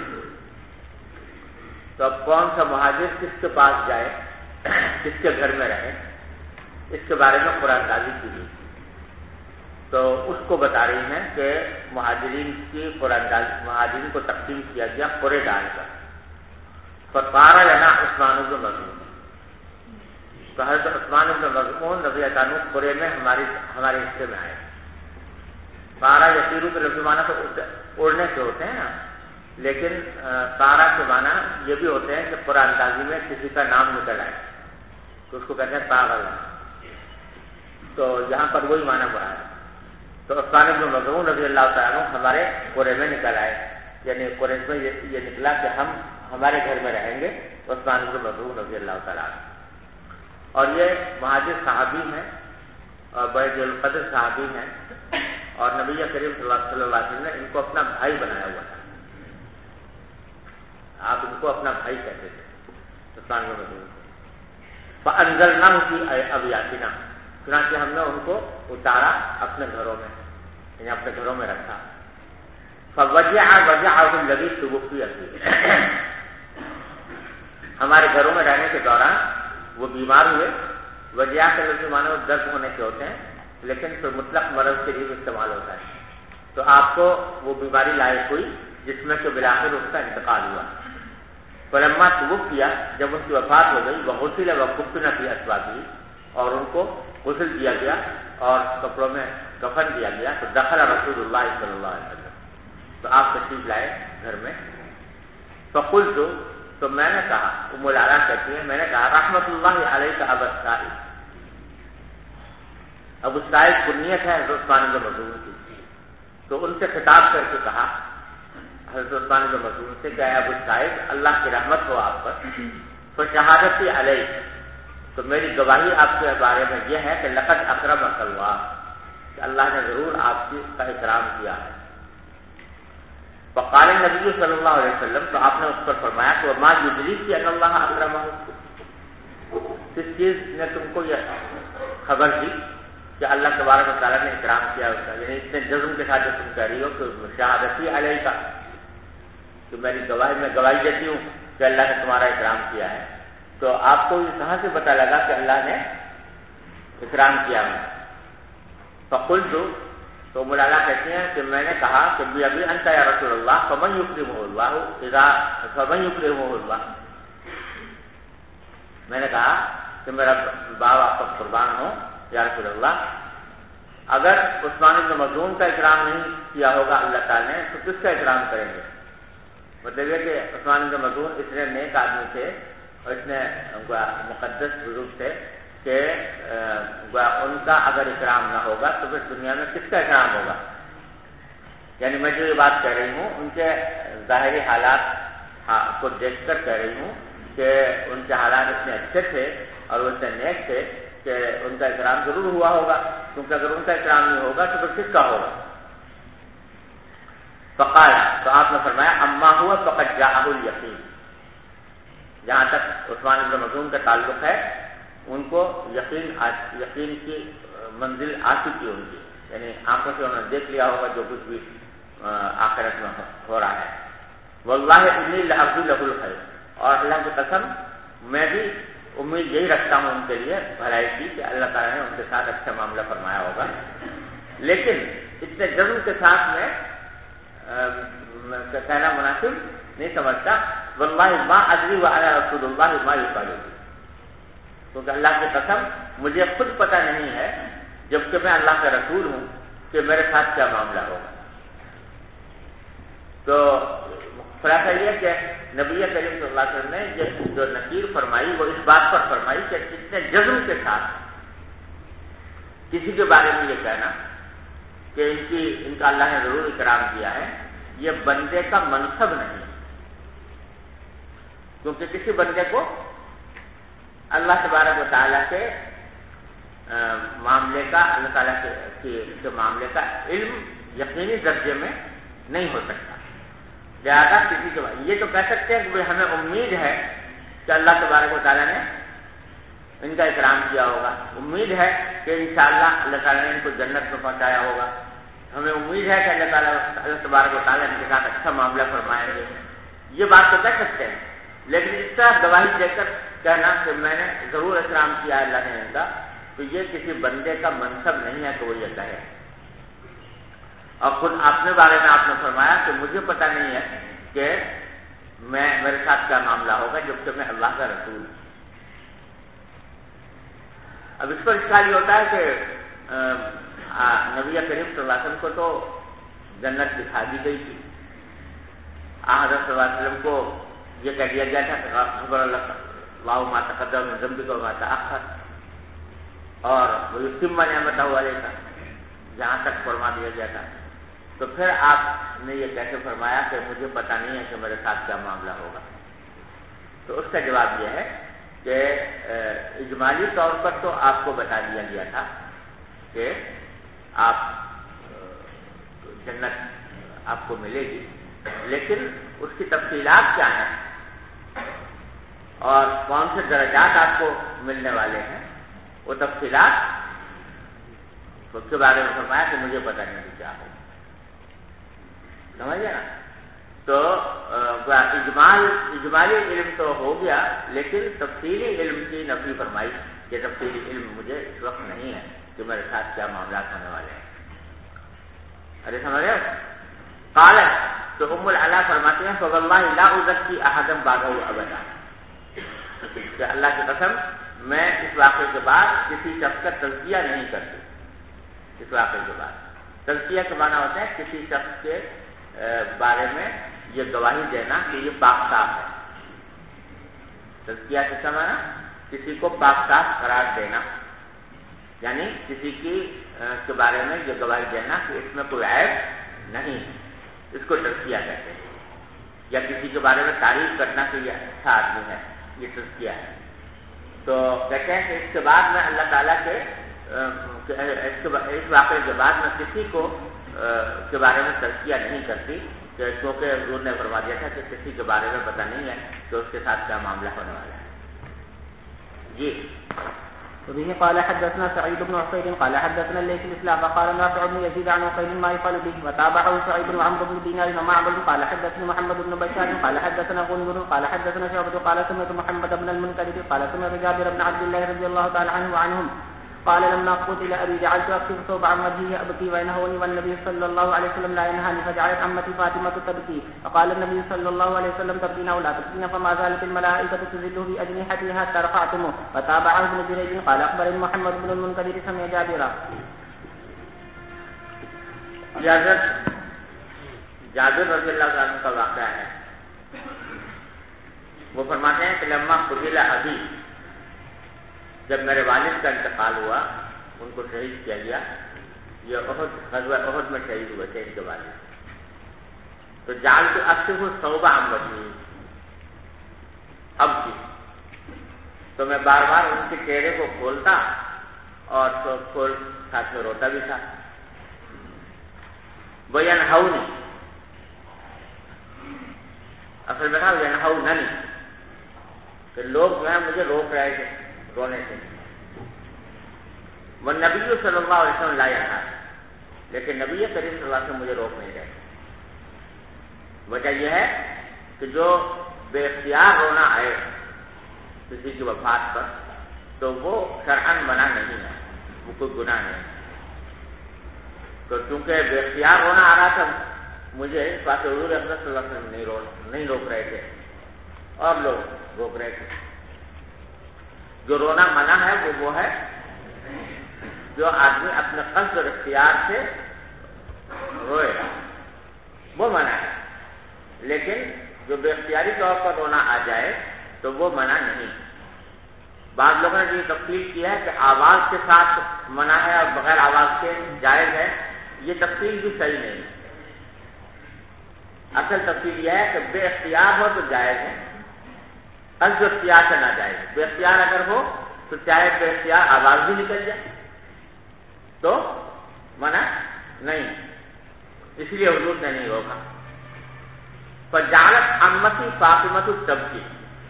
تو اب کون سا مہاجر کس کے پاس جائے، کس کے گھر میں رہے، اس کے بارے میں قرآن اندازی کی گئی۔ تو اس کو بتا رہی ہیں کہ مہاجرین کو تقسیم کیا گیا قرے ڈال کر۔ فقال لنا عثمان بن مظعون، تو حضرت عثمان بن مظعون رضی اللہ عنہ قرے میں ہمارے حصے میں آئے۔ پارا یسیرو کے لفظ معنی تو اڑنے سے ہوتے ہیں نا، لیکن پارا کے معنی یہ بھی ہوتے ہیں کہ قرآن اندازی میں کسی کا نام نکل آئے تو اس کو کہتے ہیں پاگل۔ تو یہاں پر وہی معنی پڑا ہے۔ تو عثمان بن مظعون رضی اللہ تعالیٰ عنہ ہمارے قرے میں نکل آئے، یعنی قریش میں یہ نکلا کہ ہم ہمارے گھر میں رہیں گے، عثمان بن مظعون رضی اللہ تعالیٰ عنہ۔ اور یہ مہاجر صحابی ہیں اور بڑے ذی القدر صحابی ہیں، اور نبی کریم صلی اللہ علیہ وسلم نے ان کو اپنا بھائی بنایا ہوا تھا، آپ ان کو اپنا بھائی کہتے تھے عثمان بن مظعون۔ فانزلناہ فی ابیاتنا، چنانچہ ہم نے ان کو اتارا اپنے گھروں میں، یعنی اپنے گھروں میں رکھا۔ فوجعه الذی توفی فیہ، ہمارے گھروں میں رہنے کے دوران وہ بیمار ہوئے۔ وجع کے لفظ معنی درد ہونے کے ہوتے ہیں، لیکن پھر مطلق مرض کے لیے استعمال ہوتا ہے۔ تو آپ کو وہ بیماری لاحق ہوئی جس میں کہ بالآخر اس کا انتقال ہوا۔ فلما توفی، جب ان کی وفات ہو گئی، وغسل وکفن فی اثوابہ، اور ان کو غسل دیا گیا اور کپڑوں میں کفن دیا گیا، تو دخل رسول اللہ صلی اللہ علیہ وسلم، تو آپ تشریف لائے گھر میں۔ فقلت، تو میں نے کہا، ام العلاء کہتی ہیں، میں نے کہا رحمۃ اللہ علیہ ابا السائب، ابو السائب کنیت ہے حضرت عثمان بن مظعون کی، تو ان سے خطاب کر کے کہا حضرت عثمان بن مظعون سے کہ ابو السائب اللہ کی رحمت ہو آپ پر، فشہادتی علیہ، تو میری گواہی آپ کے بارے میں یہ ہے کہ لقد اکرمک اللہ، کہ اللہ نے ضرور آپ کا اکرام کیا ہے۔ فقال نبی صلی اللہ علیہ وسلم، تو آپ نے اس پر فرمایا کہ وما یدریک ان اللہ اکرمہ، کس چیز نے تم کو یہ خبر دی کہ اللہ تبارک و تعالیٰ نے اکرام کیا اس کا، یعنی اتنے جزم کے ساتھ جو تم کہہ رہی ہو کہ شہادتی علیہ کا، کہ میری گواہی میں گواہی دیتی ہوں کہ اللہ نے تمہارا اکرام کیا ہے، تو آپ کو یہ کہاں سے پتہ لگا کہ اللہ نے اکرام کیا ہے؟ فقلت، تو مولانا کہتے ہیں کہ میں نے کہا کہ ابھی انت یا رسول اللہ فمن یکرمہ اللہ میں نے کہا کہ میرا باپ آپ پر قربان ہو یا رسول اللہ، اگر عثمان بن مظعون کا اکرام نہیں کیا ہوگا اللہ تعالیٰ نے تو کس کا اکرام کریں گے؟ مطلب یہ کہ عثمان بن مظعون اتنے نیک آدمی تھے اور اتنے مقدس بزرگ تھے کہ ان کا اگر اکرام نہ ہوگا تو پھر دنیا میں کس کا اکرام ہوگا؟ یعنی میں جو یہ بات کہہ رہی ہوں ان کے ظاہری حالات کو دیکھ کر کہہ رہی ہوں کہ ان کے حالات اتنے اچھے تھے اور وہ اتنے نیک تھے کہ ان کا اکرام ضرور ہوا ہوگا، کیونکہ اگر ان کا اکرام نہیں ہوگا تو پھر کس کا ہوگا؟ فقال، تو آپ نے فرمایا اما ہوا فقد جاءہ الیقین. جہاں تک عثمان بن مظعون کا تعلق ہے ان کو یقین کی منزل آ چکی ان کی، یعنی آنکھوں سے انہوں نے دیکھ لیا ہوگا جو کچھ بھی آخرت میں ہو رہا ہے. واللہ انی لارجو لہ الخیر، اور اللہ کی قسم میں بھی امید یہی رکھتا ہوں ان کے لیے بھلائی کی کہ اللہ تعالیٰ نے ان کے ساتھ اچھا معاملہ فرمایا ہوگا. لیکن اتنے جذب کے ساتھ میں کہنا مناسب نہیں سمجھتا. واللہ ما ادری وانا رسول اللہ ما یقال، کیونکہ اللہ کی قسم مجھے خود پتہ نہیں ہے جبکہ میں اللہ کا رسول ہوں کہ میرے ساتھ کیا معاملہ ہوگا. تو خلاصہ یہ کہ نبی کریم صلی اللہ علیہ وسلم نے یہ جو نکیر فرمائی وہ اس بات پر فرمائی کہ اتنے جزم کے ساتھ کسی کے بارے میں یہ کہنا کہ ان کا اللہ نے ضرور اکرام کیا ہے، یہ بندے کا منصب نہیں، کیونکہ کسی بندے کو اللہ تبارک و تعالیٰ کے معاملے کا، اللہ تعالیٰ کے معاملے کا علم یقینی درجے میں نہیں ہو سکتا. لہٰذا کسی کے یہ تو کہہ سکتے ہیں کہ ہمیں امید ہے کہ اللہ تبارک و تعالیٰ نے ان کا اکرام کیا ہوگا، امید ہے کہ انشاءاللہ اللہ تعالیٰ نے ان کو جنت میں پہنچایا ہوگا، ہمیں امید ہے کہ اللہ تبارک و تعالیٰ ان کے ساتھ اچھا معاملہ فرمائیں گے. یہ بات تو کہہ سکتے ہیں، لیکن اس طرح گواہی دے کر کہنا کہ میں نے ضرور اکرام کیا ہے اللہ نے ان کا، تو یہ کسی بندے کا منصب نہیں ہے کہ وہ یہ کہے. اور خود اپنے بارے میں آپ نے فرمایا کہ مجھے پتہ نہیں ہے کہ میرے ساتھ کیا معاملہ ہوگا جبکہ میں اللہ کا رسول ہوں. اب اس پر اشکال یہ ہوتا ہے کہ نبی کریم صلی اللہ علیہ وسلم کو تو جنت دکھا دی گئی تھی، حضرت صلی اللہ علیہ وسلم کو یہ کہہ دیا گیا تھا کہ خبر اللہ ما تقدم من ذنبک وما تأخر، اور ویتم نعمتہ علیک جہاں تک فرما دیا گیا تھا. تو پھر آپ نے یہ کیسے فرمایا کہ مجھے پتہ نہیں ہے کہ میرے ساتھ کیا معاملہ ہوگا؟ تو اس کا جواب یہ ہے کہ اجمالی طور پر تو آپ کو بتا دیا گیا تھا کہ آپ جنت آپ کو ملے گی، لیکن اس کی تفصیلات کیا ہیں اور کون سے درجات آپ کو ملنے والے ہیں وہ تفصیلات اس کے بارے میں فرمایا کہ مجھے پتہ نہیں کیا ہوگا. سمجھے نا؟ تو اجمالی علم تو ہو گیا، لیکن تفصیلی علم کی نفی فرمائی کہ تفصیلی علم مجھے اس وقت نہیں ہے کہ میرے ساتھ کیا معاملات ہونے والے ہیں. ارے سمجھ رہے؟ قالت، تو ام العلا فرماتی ہیں فواللہ لا ازکی احدا بعدہ ابدا، کہ اللہ کی قسم میں اس واقعے کے بعد کسی شخص کا تزکیہ نہیں کرتی. اس واقعے کے بعد تزکیہ کا معنی ہوتا ہے کسی شخص کے بارے میں یہ گواہی دینا کہ یہ پاک صاف ہے. تزکیہ سے معنی کسی کو پاک صاف قرار دینا، یعنی کسی کے بارے میں یہ گواہی دینا کہ اس میں کوئی عیب نہیں ہے، اس کو تزکیہ کہتے ہیں. یا کسی کے بارے میں تعریف کرنا کہ یہ اچھا آدمی ہے، یہ تزکیہ ہے. تو کہتے ہیں کہ اس کے بعد میں اللہ تعالیٰ کے اس واقعے کے بعد میں کسی کو کے بارے میں تزکیہ نہیں کرتی، کیونکہ حضور نے فرما دیا تھا کہ کسی کے بارے میں پتہ نہیں ہے کہ اس کے ساتھ کیا معاملہ ہونے والا ہے. جی. وبه قال حدثنا سعيد بن عفير قال حدثنا الليث الاسلام قال نافع بن يزيد عن عقيل ما يقال به وتابعه سعيد بن عمرو بن دينار ومعبد قال حدثنا محمد بن بشار قال حدثنا غندر قال حدثنا شعبة قال سمعت محمد بن المنكدر قال سمعت جابر بن عبد الله رضي الله تعالى عنه وعنهم قال لما قتل ابي جعلت اكشف ثوب عن وجهه ابكي وينهوني والنبي صلى الله عليه وسلم لا ينهاني فجعلت عمتي فاطمه تبكي فقال النبي صلى الله عليه وسلم تبكين او لا تبكين فما زالت الملائكه تذله باجنحتها حتى رفعتموه وتابعه ابن جريج قال اخبرني محمد بن المنكدر سمع جابر. جابر رضی اللہ عنہ کا واقعہ ہے. وہ فرماتے ہیں کہ لما قتل ابی، جب میرے والد کا انتقال ہوا، ان کو شہید کیا گیا. یہ غزوہ احد میں شہید ہوئے تھے ان کے والد. تو جال کے اکثر صوبہ امتی اب کی، تو میں بار بار ان کے چہرے کو کھولتا اور سوچ کھول ساتھ میں روتا بھی تھا. وَيَنْهَوْنِ اصل میں تھا وَيَنْهَوْنَنِ کہ لوگ جو ہے مجھے روک رہے تھے رونے سے. وَالنَّبِيُّ صلی اللہ علیہ وسلم لَا يَنْهَى لیکن نبی کریم صلی اللہ علیہ وسلم مجھے روک نہیں رہے. وجہ یہ ہے کہ جو بے اختیار رونا آئے کسی کی وفات پر تو وہ شرعاً منع نہیں ہے، وہ کوئی گناہ نہیں. تو چونکہ بے اختیار رونا آ رہا تھا مجھے اس بات سے حضور اکرم صلی اللہ علیہ وسلم نہیں روک رہے تھے اور لوگ روک رہے تھے. جو رونا منع ہے وہ ہے جو آدمی اپنے قصد اور اختیار سے روئے وہ منع ہے. لیکن جو بے اختیاری طور پر رونا آ جائے تو وہ منع نہیں. بعض لوگوں نے یہ تفصیل کی ہے کہ آواز کے ساتھ منع ہے اور بغیر آواز کے جائز ہے. یہ تفصیل بھی صحیح نہیں. اصل تفصیل یہ ہے کہ بے اختیار ہو تو جائز ہے، قصد اختیار سے نہ جائز. بے اختیار اگر ہو تو چاہے بے اختیار آواز بھی نکل جائے تو منع نہیں. اس لیے حضور نے نہیں روکا. فجعلت عمتی فاطمہ تبکی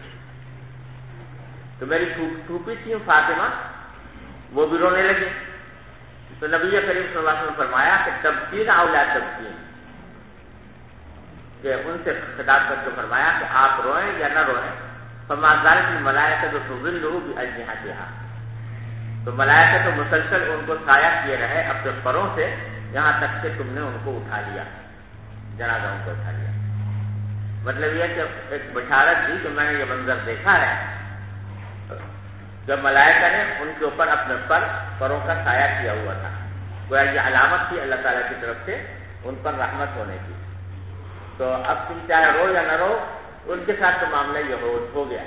تو میری پھوپھی تھی فاطمہ وہ بھی رونے لگی. تو نبی کریم صلی اللہ علیہ وسلم فرمایا کہ تبکین اولا تبکین کہ ان سے خطاب کر کے فرمایا کہ آپ روئیں یا نہ روئیں. فما زالت الملائکۃ تظلہ باجنحتہا تو ملائکہ تو مسلسل ان کو سایہ کیے رہے اپنے پروں سے یہاں تک کہ تم نے ان کو اٹھا لیا، جنازہ ان کو اٹھا لیا. مطلب یہ کہ ایک بشارت دی کہ میں نے یہ منظر دیکھا ہے جب ملائکہ نے ان کے اوپر اپنے پروں کا سایہ کیا ہوا تھا. گویا یہ علامت تھی اللہ تعالیٰ کی طرف سے ان پر رحمت ہونے کی. تو اب تم چاہے رو یا نہ رو ان کے ساتھ تو معاملہ یہ ہو گیا.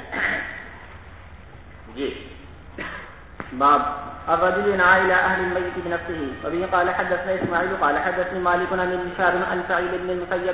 جی باب الرجل ينعى الى اهل الميت بنفسه. وبه قال حدثنا اسماعيل قال حدثني مالك عن ابن شهاب عن سعيد بن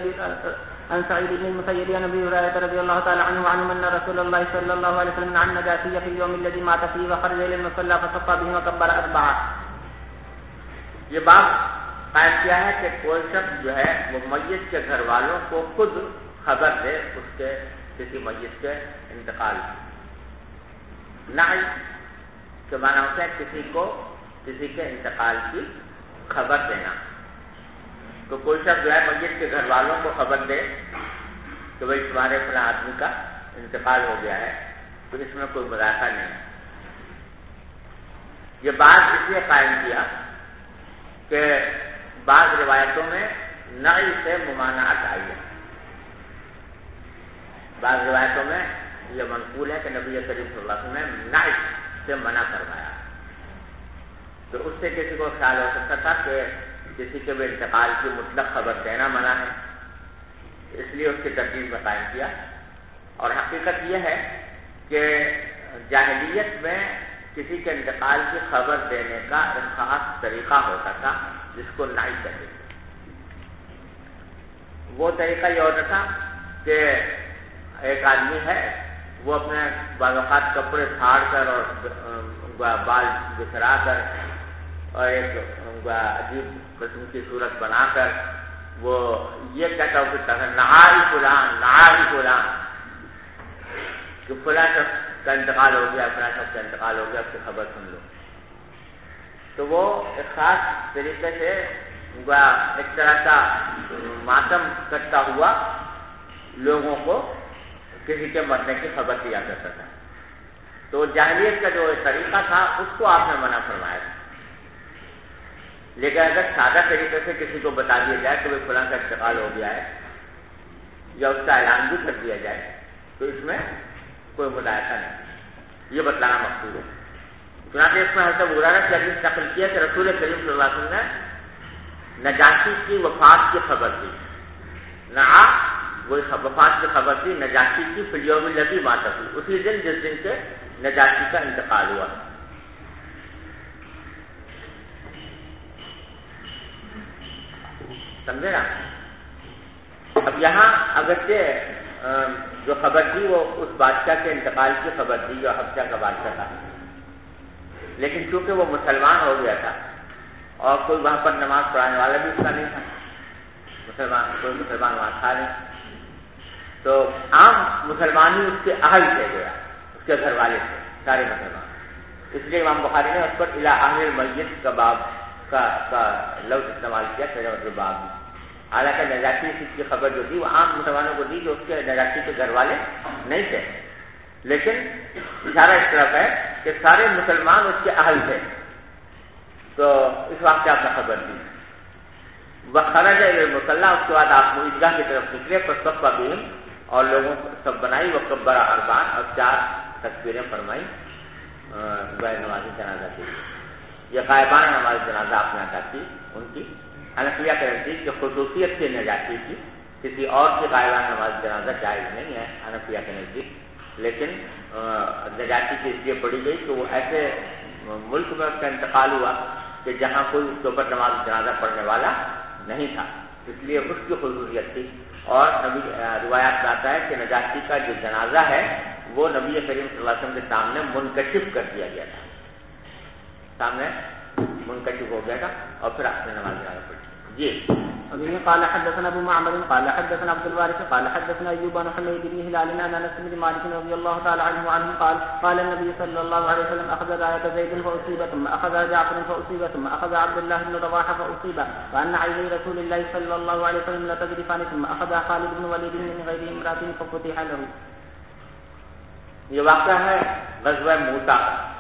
المسيب عن ابي هريره رضي الله تعالى عنه وعنه ان رسول الله صلى الله عليه وسلم عن النجاشي في اليوم الذي مات فيه وخرج الى المصلى فصفى بهم وكبر اربعه. یہ باب قائم کیا ہے کہ کوئی شخص جو ہے وہ میت کے گھر والوں کو خود خبر دے اس کے کسی میت کے انتقال کی. نعی کے معنی ہوتا ہے کسی کے انتقال کی خبر دینا. تو کوئی شخص جو ہے میت کے گھر والوں کو خبر دے کہ بھائی تمہارے فلاں آدمی کا انتقال ہو گیا ہے تو اس میں کوئی مذاکرہ نہیں ہے. یہ بات اس لیے قائم کیا کہ بعض روایتوں میں نعی سے ممانعت آئی ہے. بعض روایتوں میں یہ منقول ہے کہ نبی کریم صلی اللہ علیہ وسلم نے نعی سے منع فرمایا. تو اس سے کسی کو خیال ہو سکتا تھا کہ کسی کے بھی انتقال کی مطلق خبر دینا منع ہے، اس لیے اس کی ترتیب میں قائم کیا. اور حقیقت یہ ہے کہ جاہلیت میں کسی کے انتقال کی خبر دینے کا ایک خاص طریقہ ہوتا تھا جس کو نعی کہتے تھے. وہ طریقہ یہ ہوتا تھا کہ ایک آدمی ہے وہ اپنے بعض اوقات کپڑے پھاڑ کر اور بال بکھرا کر اور ایک عجیب قسم کی صورت بنا کر وہ یہ کہتا ہو کہ نعائی فلاں کہ فلاں شخص کا انتقال ہو گیا، فلاں شخص کا انتقال ہو گیا، اس کی خبر سن لو. تو وہ ایک خاص طریقے سے ایک طرح کا ماتم کرتا ہوا لوگوں کو کسی کے مرنے کی خبر دیا کرتا تھا. تو جاہلیت کا جو طریقہ تھا اس کو آپ نے منع فرمایا تھا. لیکن اگر سادہ طریقے سے کسی کو بتا دیا جائے کہ فلاں کا انتقال ہو گیا ہے یا اس کا اعلان بھی کر دیا جائے تو اس میں کوئی مداخلہ نہیں. یہ بتلانا مقصود ہے. چنانچہ اس میں حضرت ابو ہریرہ کی حدیث نقل کیا کہ رسول کریم صلی اللہ علیہ وسلم نے نجاشی کی وفات کی خبر دی. وہ وفات کی خبر دی نجاشی کی فی الیوم الذی مات فیہ، اسی دن جس دن کے نجاشی کا انتقال ہوا. سمجھے نا؟ اب یہاں اگرچہ جو خبر دی وہ اس بادشاہ کے انتقال کی خبر دی جو حبشہ کا بادشاہ تھا، لیکن چونکہ وہ مسلمان ہو گیا تھا اور کوئی وہاں پر نماز پڑھانے والا بھی اس کا نہیں تھا، کوئی مسلمان وہاں تھا نہیں، تو عام مسلمان ہی اس کے اہل سے گیا، اس کے گھر والے تھے سارے مسلمان، اس لیے امام بخاری نے اس پر الی اہل المیت کا باب کا لفظ استعمال کیا، مطلب باب۔ حالانکہ نجاشی کی خبر جو تھی وہ عام مسلمانوں کو دی، جو اس کے نجاشی کے گھر والے نہیں تھے، لیکن اشارہ اس طرف ہے کہ سارے مسلمان اس کے اہل تھے، تو اس واقعہ آپ نے خبر دی۔ وخرج الی المصلی، اس کے بعد آپ عیدگاہ کی طرف نکلے، فصف بہم، اور لوگوں کو سب بنائی، وکبر اربعا، اور 4 تکبیریں فرمائی غیر نمازی جنازہ کے لیے۔ یہ غائبانہ نماز جنازہ آپ نے ادا کی ان کی۔ حنفیہ کے نزدیک کہ خصوصیت سے نجاشی کی، کسی اور کی غائبانہ نماز جنازہ جائز نہیں ہے حنفیہ کے نزدیک، لیکن نجاشی کی اس لیے پڑھی گئی کہ وہ ایسے ملک میں اس کا انتقال ہوا کہ جہاں کوئی اس کے اوپر نماز جنازہ پڑھنے والا نہیں تھا، اس لیے اس کی خصوصیت تھی۔ اور نبی روایات میں آتا ہے کہ نجاشی کا جو جنازہ ہے وہ نبی کریم صلی اللہ علیہ وسلم کے سامنے منکشف کر دیا گیا تھا، سامنے منکشف ہو گیا تھا، اور پھر آپ نے نماز جنازہ پڑھی۔ جی وبه قال حدثنا ابو معمر قال حدثنا عبد الوارث قال حدثنا ايوب بن حميد بن هلال عن انس بن مالك رضي الله تعالى عنه قال النبي صلى الله عليه وسلم اخذ رايه زيد فاصيب، ثم اخذ جعفر فاصيب، ثم اخذ عبد الله بن رواحه فاصيب، وان عيني رسول الله صلى الله عليه وسلم لا تذرفان، ثم اخذ خالد بن وليد من غير امراه ففتح له۔ یہ واقعہ ہے غزوہ موتا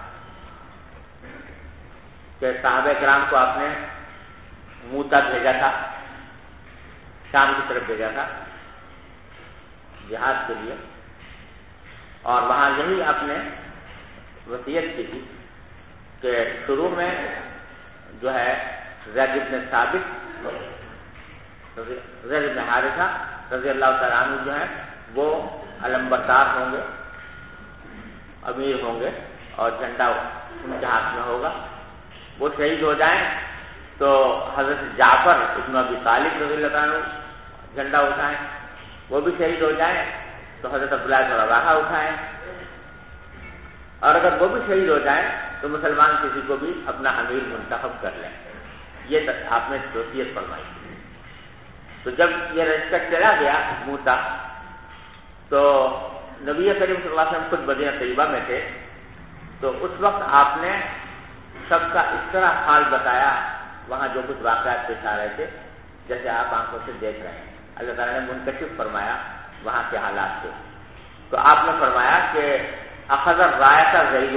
کہ صحابہ کرام کو آپ نے موتا بھیجا تھا، شام کی طرف بھیجا تھا جہاد کے لیے، اور وہاں یہی آپ نے وصیت کی تھی کہ شروع میں جو ہے زید بن ثابت، زید بن حارثہ رضی اللہ تعالیٰ عنہ جو ہے وہ علمبردار ہوں گے، امیر ہوں گے، اور جھنڈا ان کے ہاتھ میں ہوگا، وہ شہید ہو جائیں تو حضرت جعفر ابن ابی طالب رضی اللہ عنہ جھنڈا اٹھائیں، وہ بھی شہید ہو جائیں تو حضرت عبداللہ بن رواحہ اٹھائیں، اور اگر وہ بھی شہید ہو جائیں تو مسلمان کسی کو بھی اپنا امیر منتخب کر لیں۔ یہ آپ نے وصیت فرمائی۔ تو جب یہ رجسٹر چلا گیا موتا، تو نبی کریم صلی اللہ علیہ وسلم خود مدینہ طیبہ میں تھے، تو اس وقت آپ نے سب کا اس طرح حال بتایا، وہاں جو کچھ واقعات پیش آ رہے تھے جیسے آپ آنکھوں سے دیکھ رہے ہیں، اللہ تعالیٰ نے منکشف فرمایا وہاں کے حالات سے۔ تو آپ نے فرمایا کہ اخذ الرایۃ زید،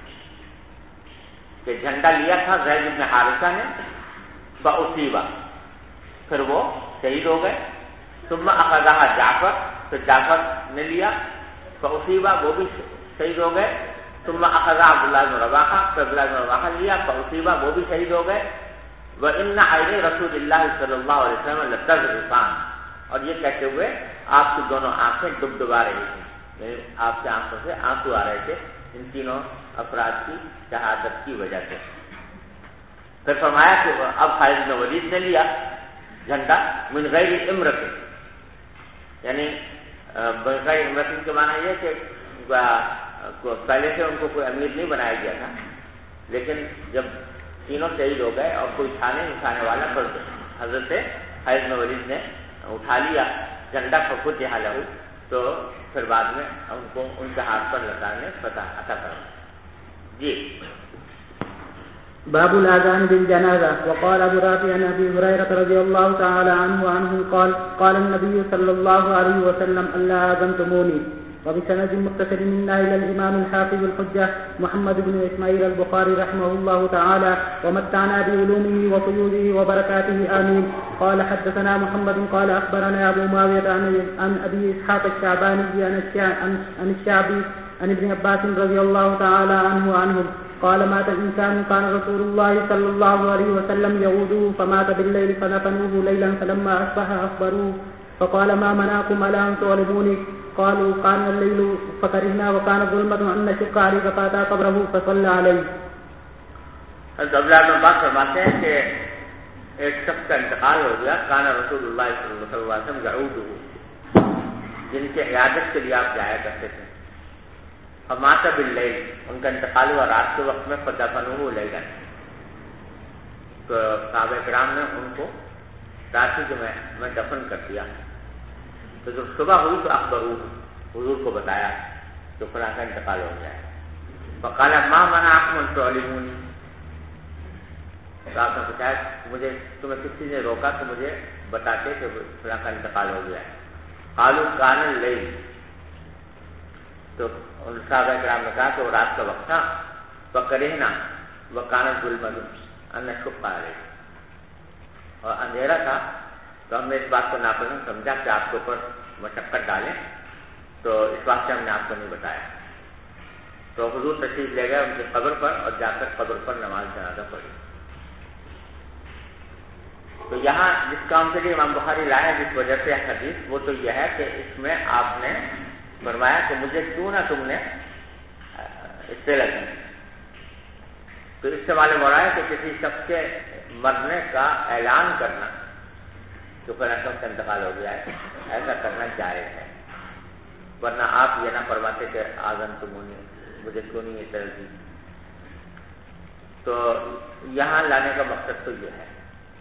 کہ جھنڈا لیا تھا زید بن حارثہ نے، فاصیب، پھر وہ شہید ہو گئے، ثم اخذها جعفر، پھر جعفر نے لیا، فاصیب، وہ بھی شہید ہو گئے، ثم اخذ عبداللہ بن رواحہ، پھر عبداللہ بن رواحہ لیا، فاصیب، وہ بھی شہید ہو گئے، وَإِنَّ عَيْنَيْ رَسُولِ اللَّهِ صلی اللہ علیہ وسلم لَتَذْرِفَانِ، اور یہ کہتے ہوئے آپ کی دونوں آنکھیں ڈبڈبا رہی تھیں، یعنی آپ کی آنکھوں سے آنسو آ رہے تھے ان تینوں افراد کی شہادت کی وجہ سے۔ پھر فرمایا کہ اب خالد بن ولید نے لیا جھنڈا، من غیر امرت، یعنی غیر امرت کے معنی یہ کہ پہلے سے ان کو کوئی امیر نہیں بنایا گیا تھا، لیکن جب تینوں شہید ہو گئے اور کوئی تھا نہیں اٹھانے والا، پر حضرت خالد بن ولید نے اٹھا لیا جھنڈا، ففتح لہ، تو پھر بعد میں ان کو ان کے ہاتھ پر اللہ تعالیٰ نے فتح عطا کرا۔ جی باب الاذان بالجنازه، وقال ابو رافع عن ابي هريره رضي الله تعالى عنه قال النبي صلى الله عليه وسلم الا اذنتموني، وبسند متصل منا الى الامام الحافظ الحجه محمد بن اسماعيل البخاري رحمه الله تعالى ومتعنا بعلومه وفيوضه وبركاته امين. قال حدثنا محمد قال اخبرنا ابو معاويه عن ابي اسحاق الشعباني عن الشعبي عن ابن عباس رضي الله تعالى عنهم قال مات انسان كان رسول الله صلى الله عليه وسلم يعوده فمات بالليل فدفنوه ليلا فلما اصبح اخبروه فقال ما منعكم الا ان تعلموني؟ قالوا كان الليل فكرهنا وكان ظلمة ان نشق عليك فاتى قبره فصلى عليه. حضرت عبداللہ بن عباس فرماتے ہیں کہ ایک شخص کا انتقال ہو گیا، کان رسول اللہ صلی اللہ علیہ وسلم یعودہ، جن کے عیادت کے لیے آپ جایا کرتے تھے، فمات باللیل، ان کا انتقال ہوا رات کے وقت میں، فدفنوہ لیلا، تو صحابہ کرام نے ان کو رات کے میں دفن کر دیا۔ تو جب صبح ہوئی تو اخبروہ، حضور کو بتایا کہ فلاں کا انتقال ہو گیا ہے۔ فقال ما منعکم ان تعلمونی، آپ نے پوچھا مجھے تمہیں کس چیز نے روکا کہ مجھے بتاتے کہ فلاں کا انتقال ہو گیا ہے؟ قالوا کان اللیل، تو صحابہ کرام نے کہا کہ وہ رات کا وقت تھا، فکرہنا وکانت ظلمۃ ان نشق علیہ، اور اندھیرا تھا تو ہم نے اس بات کو ناپسند سمجھا کہ آپ کے اوپر مشقت ڈالیں، تو اس بات سے ہم نے آپ کو نہیں بتایا۔ تو حضور تشریف لے گئے ان کی قبر پر اور جا کر قبر پر نماز جنازہ پڑھی۔ تو یہاں جس کام کے لیے امام بخاری لائے جس وجہ سے حدیث، وہ تو یہ ہے کہ اس میں آپ نے فرمایا کہ مجھے کیوں نہ تم نے اطلاع دی۔ تو اس سے معلوم ہو رہا ہے کہ کسی شخص کے مرنے کا اعلان کرنا کہ فلاں شخص کا انتقال ہو گیا ہے، ایسا کرنا جائز ہے، ورنہ آپ یہ نہ فرماتے کہ آذن تمونی، مجھے کیوں نہیں اطلاع دی۔ تو یہاں لانے کا مقصد تو یہ ہے،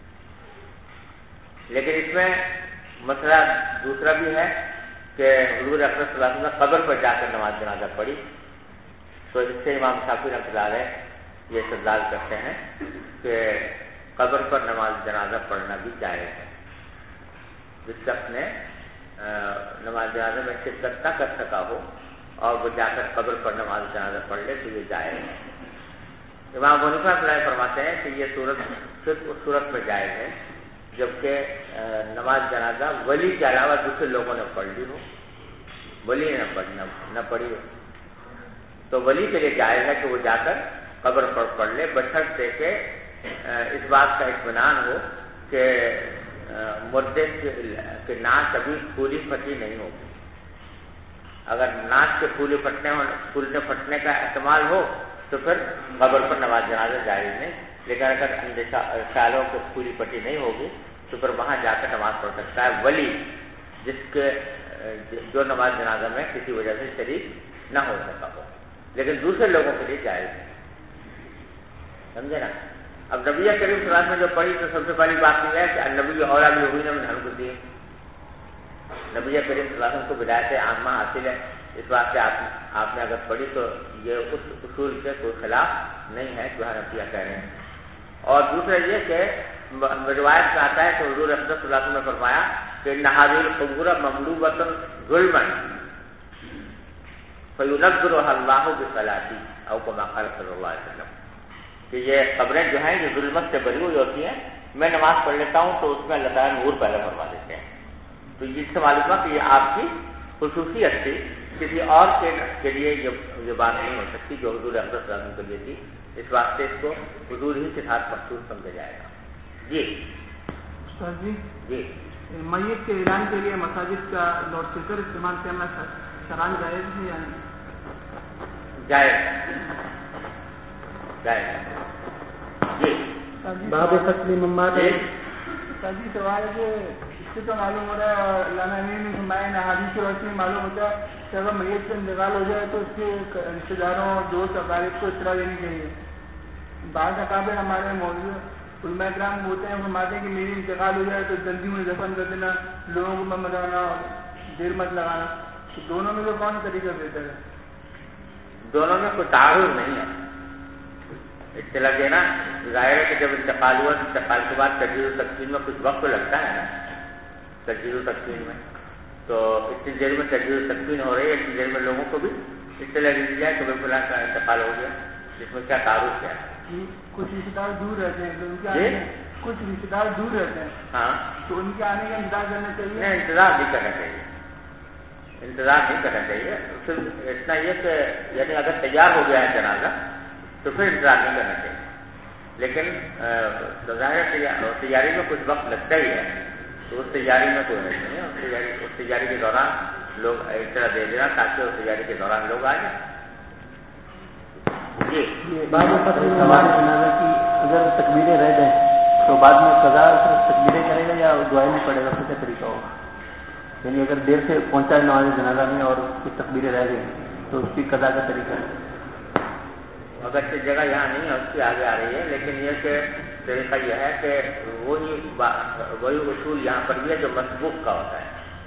لیکن اس میں مسئلہ دوسرا بھی ہے کہ حضور اکرم صلی اللہ علیہ وسلم نے قبر پر جا کر نماز جنازہ پڑھی، تو اس سے امام شافعی رحمۃ اللہ علیہ یہ استدلال کرتے ہیں کہ قبر پر نماز جنازہ پڑھنا بھی جائز ہے۔ جس شخص نے نماز جنازہ میں شرکت نہ کر سکا ہو اور وہ جا کر قبر پر نماز جنازہ پڑھ لے تو یہ جائز ہے۔ امام حنیفہ رحمۃ اللہ فرماتے ہیں کہ یہ صورت صرف اس صورت میں جائز ہے جبکہ نماز جنازہ ولی کے علاوہ دوسرے لوگوں نے پڑھ لی ہو، ولی نے نہ پڑھی ہو، تو ولی کے لیے جائز ہے کہ وہ جا کر قبر پر پڑھ لے، بشرطے کہ اس بات کا اطمینان ہو کہ مردے کی ناک ابھی پھولی پھٹی نہیں ہوگی۔ اگر ناک کے پھولنے پھٹنے کا احتمال ہو تو پھر قبر پر نماز جنازہ جائز نہیں، لیکن اگر اندیشہ خیالوں کو پھولی پٹی نہیں ہوگی تو پھر وہاں جا کر نماز پڑھ سکتا ہے ولی، جو نماز جنازہ میں کسی وجہ سے شریک نہ ہو سکا ہو، لیکن دوسرے لوگوں کے لیے جائز ہے، سمجھے نا۔ اب نبی کریم صلی اللہ علیہ وسلم نے جو پڑھی تو سب سے پہلی بات یہ ہے کہ النبی اولیٰ بالمؤمنین من انفسہم، نبی کریم صلی اللہ علیہ وسلم کو ہدایت عامہ حاصل ہے، اس بات سے آپ نے اگر پڑھی تو یہ اس اصول کے کوئی خلاف نہیں ہے جو حنفیہ کہہ رہے ہیں۔ اور دوسرا یہ کہ روایت میں آتا ہے کہ حضور اکرم صلی اللہ علیہ وسلم نے فرمایا کہ ان هذه القبور مملوءة ظلما فينبرها الله بصلاته او كما قال صلی اللہ علیہ وسلم، کہ یہ قبریں جو ہیں یہ ظلمت سے بری ہوئی ہوتی ہیں، میں نماز پڑھ لیتا ہوں تو اس میں اللہ تعالیٰ نور پیدا فرما دیتے ہیں۔ تو اس سے معلوم ہوا کہ یہ آپ کی خصوصیت تھی، کسی اور کے لیے یہ بات نہیں ہو سکتی جو حضور اکرم صلی اللہ علیہ وسلم کے لیے تھی، اس واسطے اس کو حضور ہی کے ساتھ مخصوص سمجھا جائے گا۔ جی استاد جی، جی میت کے اعلان کے لیے مساجد کا لاؤڈ اسپیکر استعمال کرنا شرعاً جائز ہے یا نہیں؟ جائز جائز جی باب تسلیم امات جی سوال ہے کہ اس سے تو معلوم ہو رہا ہے اور علامہ امین نے فرمایا ہے حدیث کی روشنی معلوم ہوتا ہے کہ اگر میت کا انتقال ہو جائے تو اس کے رشتے داروں اور دوست اقارب کو اطلاع دینی چاہیے۔ بعض اکابر ہمارے موجود علماء کرام ہوتے ہیں فرماتے ہیں کہ میری انتقال ہو جائے تو جلدی میں دفن کر دینا، لوگوں کو مت لگانا اور دیر مت لگانا، تو دونوں میں سے کون سا طریقہ بہتر ہے؟ دونوں میں کوئی تعارض نہیں ہے۔ اطلاع دینا ظاہر ہے کہ جب انتقال ہوا انتقال کے بعد تجدید و تکفین میں کچھ وقت لگتا ہے نا، تجدید و تکفین میں، تو اتنی دیر میں تجدید و تکفین ہو رہی ہے، اتنی دیر میں لوگوں کو بھی اطلاع دی جائے کہ فلاں کا انتقال ہو گیا، اس میں کیا تعارض کیا ہے؟ کچھ رشتے دار دور رہتے ہیں تو ان کے کچھ رشتے دار دور رہتے ہیں، ہاں تو ان کے آنے کا انتظار کرنا چاہیے؟ نہیں، انتظار نہیں کرنا چاہیے، انتظار نہیں کرنا چاہیے، صرف اتنا یہ کہ یعنی اگر تیار ہو گیا ہے جنازہ تو پھر انتظار نہیں کرنا چاہیے، لیکن ظاہر تیاری میں کچھ وقت لگتا ہی ہے، تو اس تیاری میں کوئی نہیں ہے، اس تیاری کے دوران لوگ اطلاع دے دینا تاکہ اس تیاری کے دوران لوگ آ جائیں۔ جی بعد میں ہمارے جنازہ کی اگر تکبیریں رہ جائیں تو بعد میں قضا صرف تکبیریں کرے گا یا دعائیں نہیں پڑے گا، کیا طریقہ ہوگا؟ یعنی اگر دیر سے پہنچا ہے نماز جنازہ میں اور کچھ تکبیریں رہ گئی تو اس کی قضا کا طریقہ اگرچہ جگہ یہاں نہیں ہے، اس کی آگے آ رہی ہے، لیکن یہ کہ طریقہ یہ ہے کہ وہی اصول یہاں پر بھی ہے جو مسبوق کا ہوتا ہے،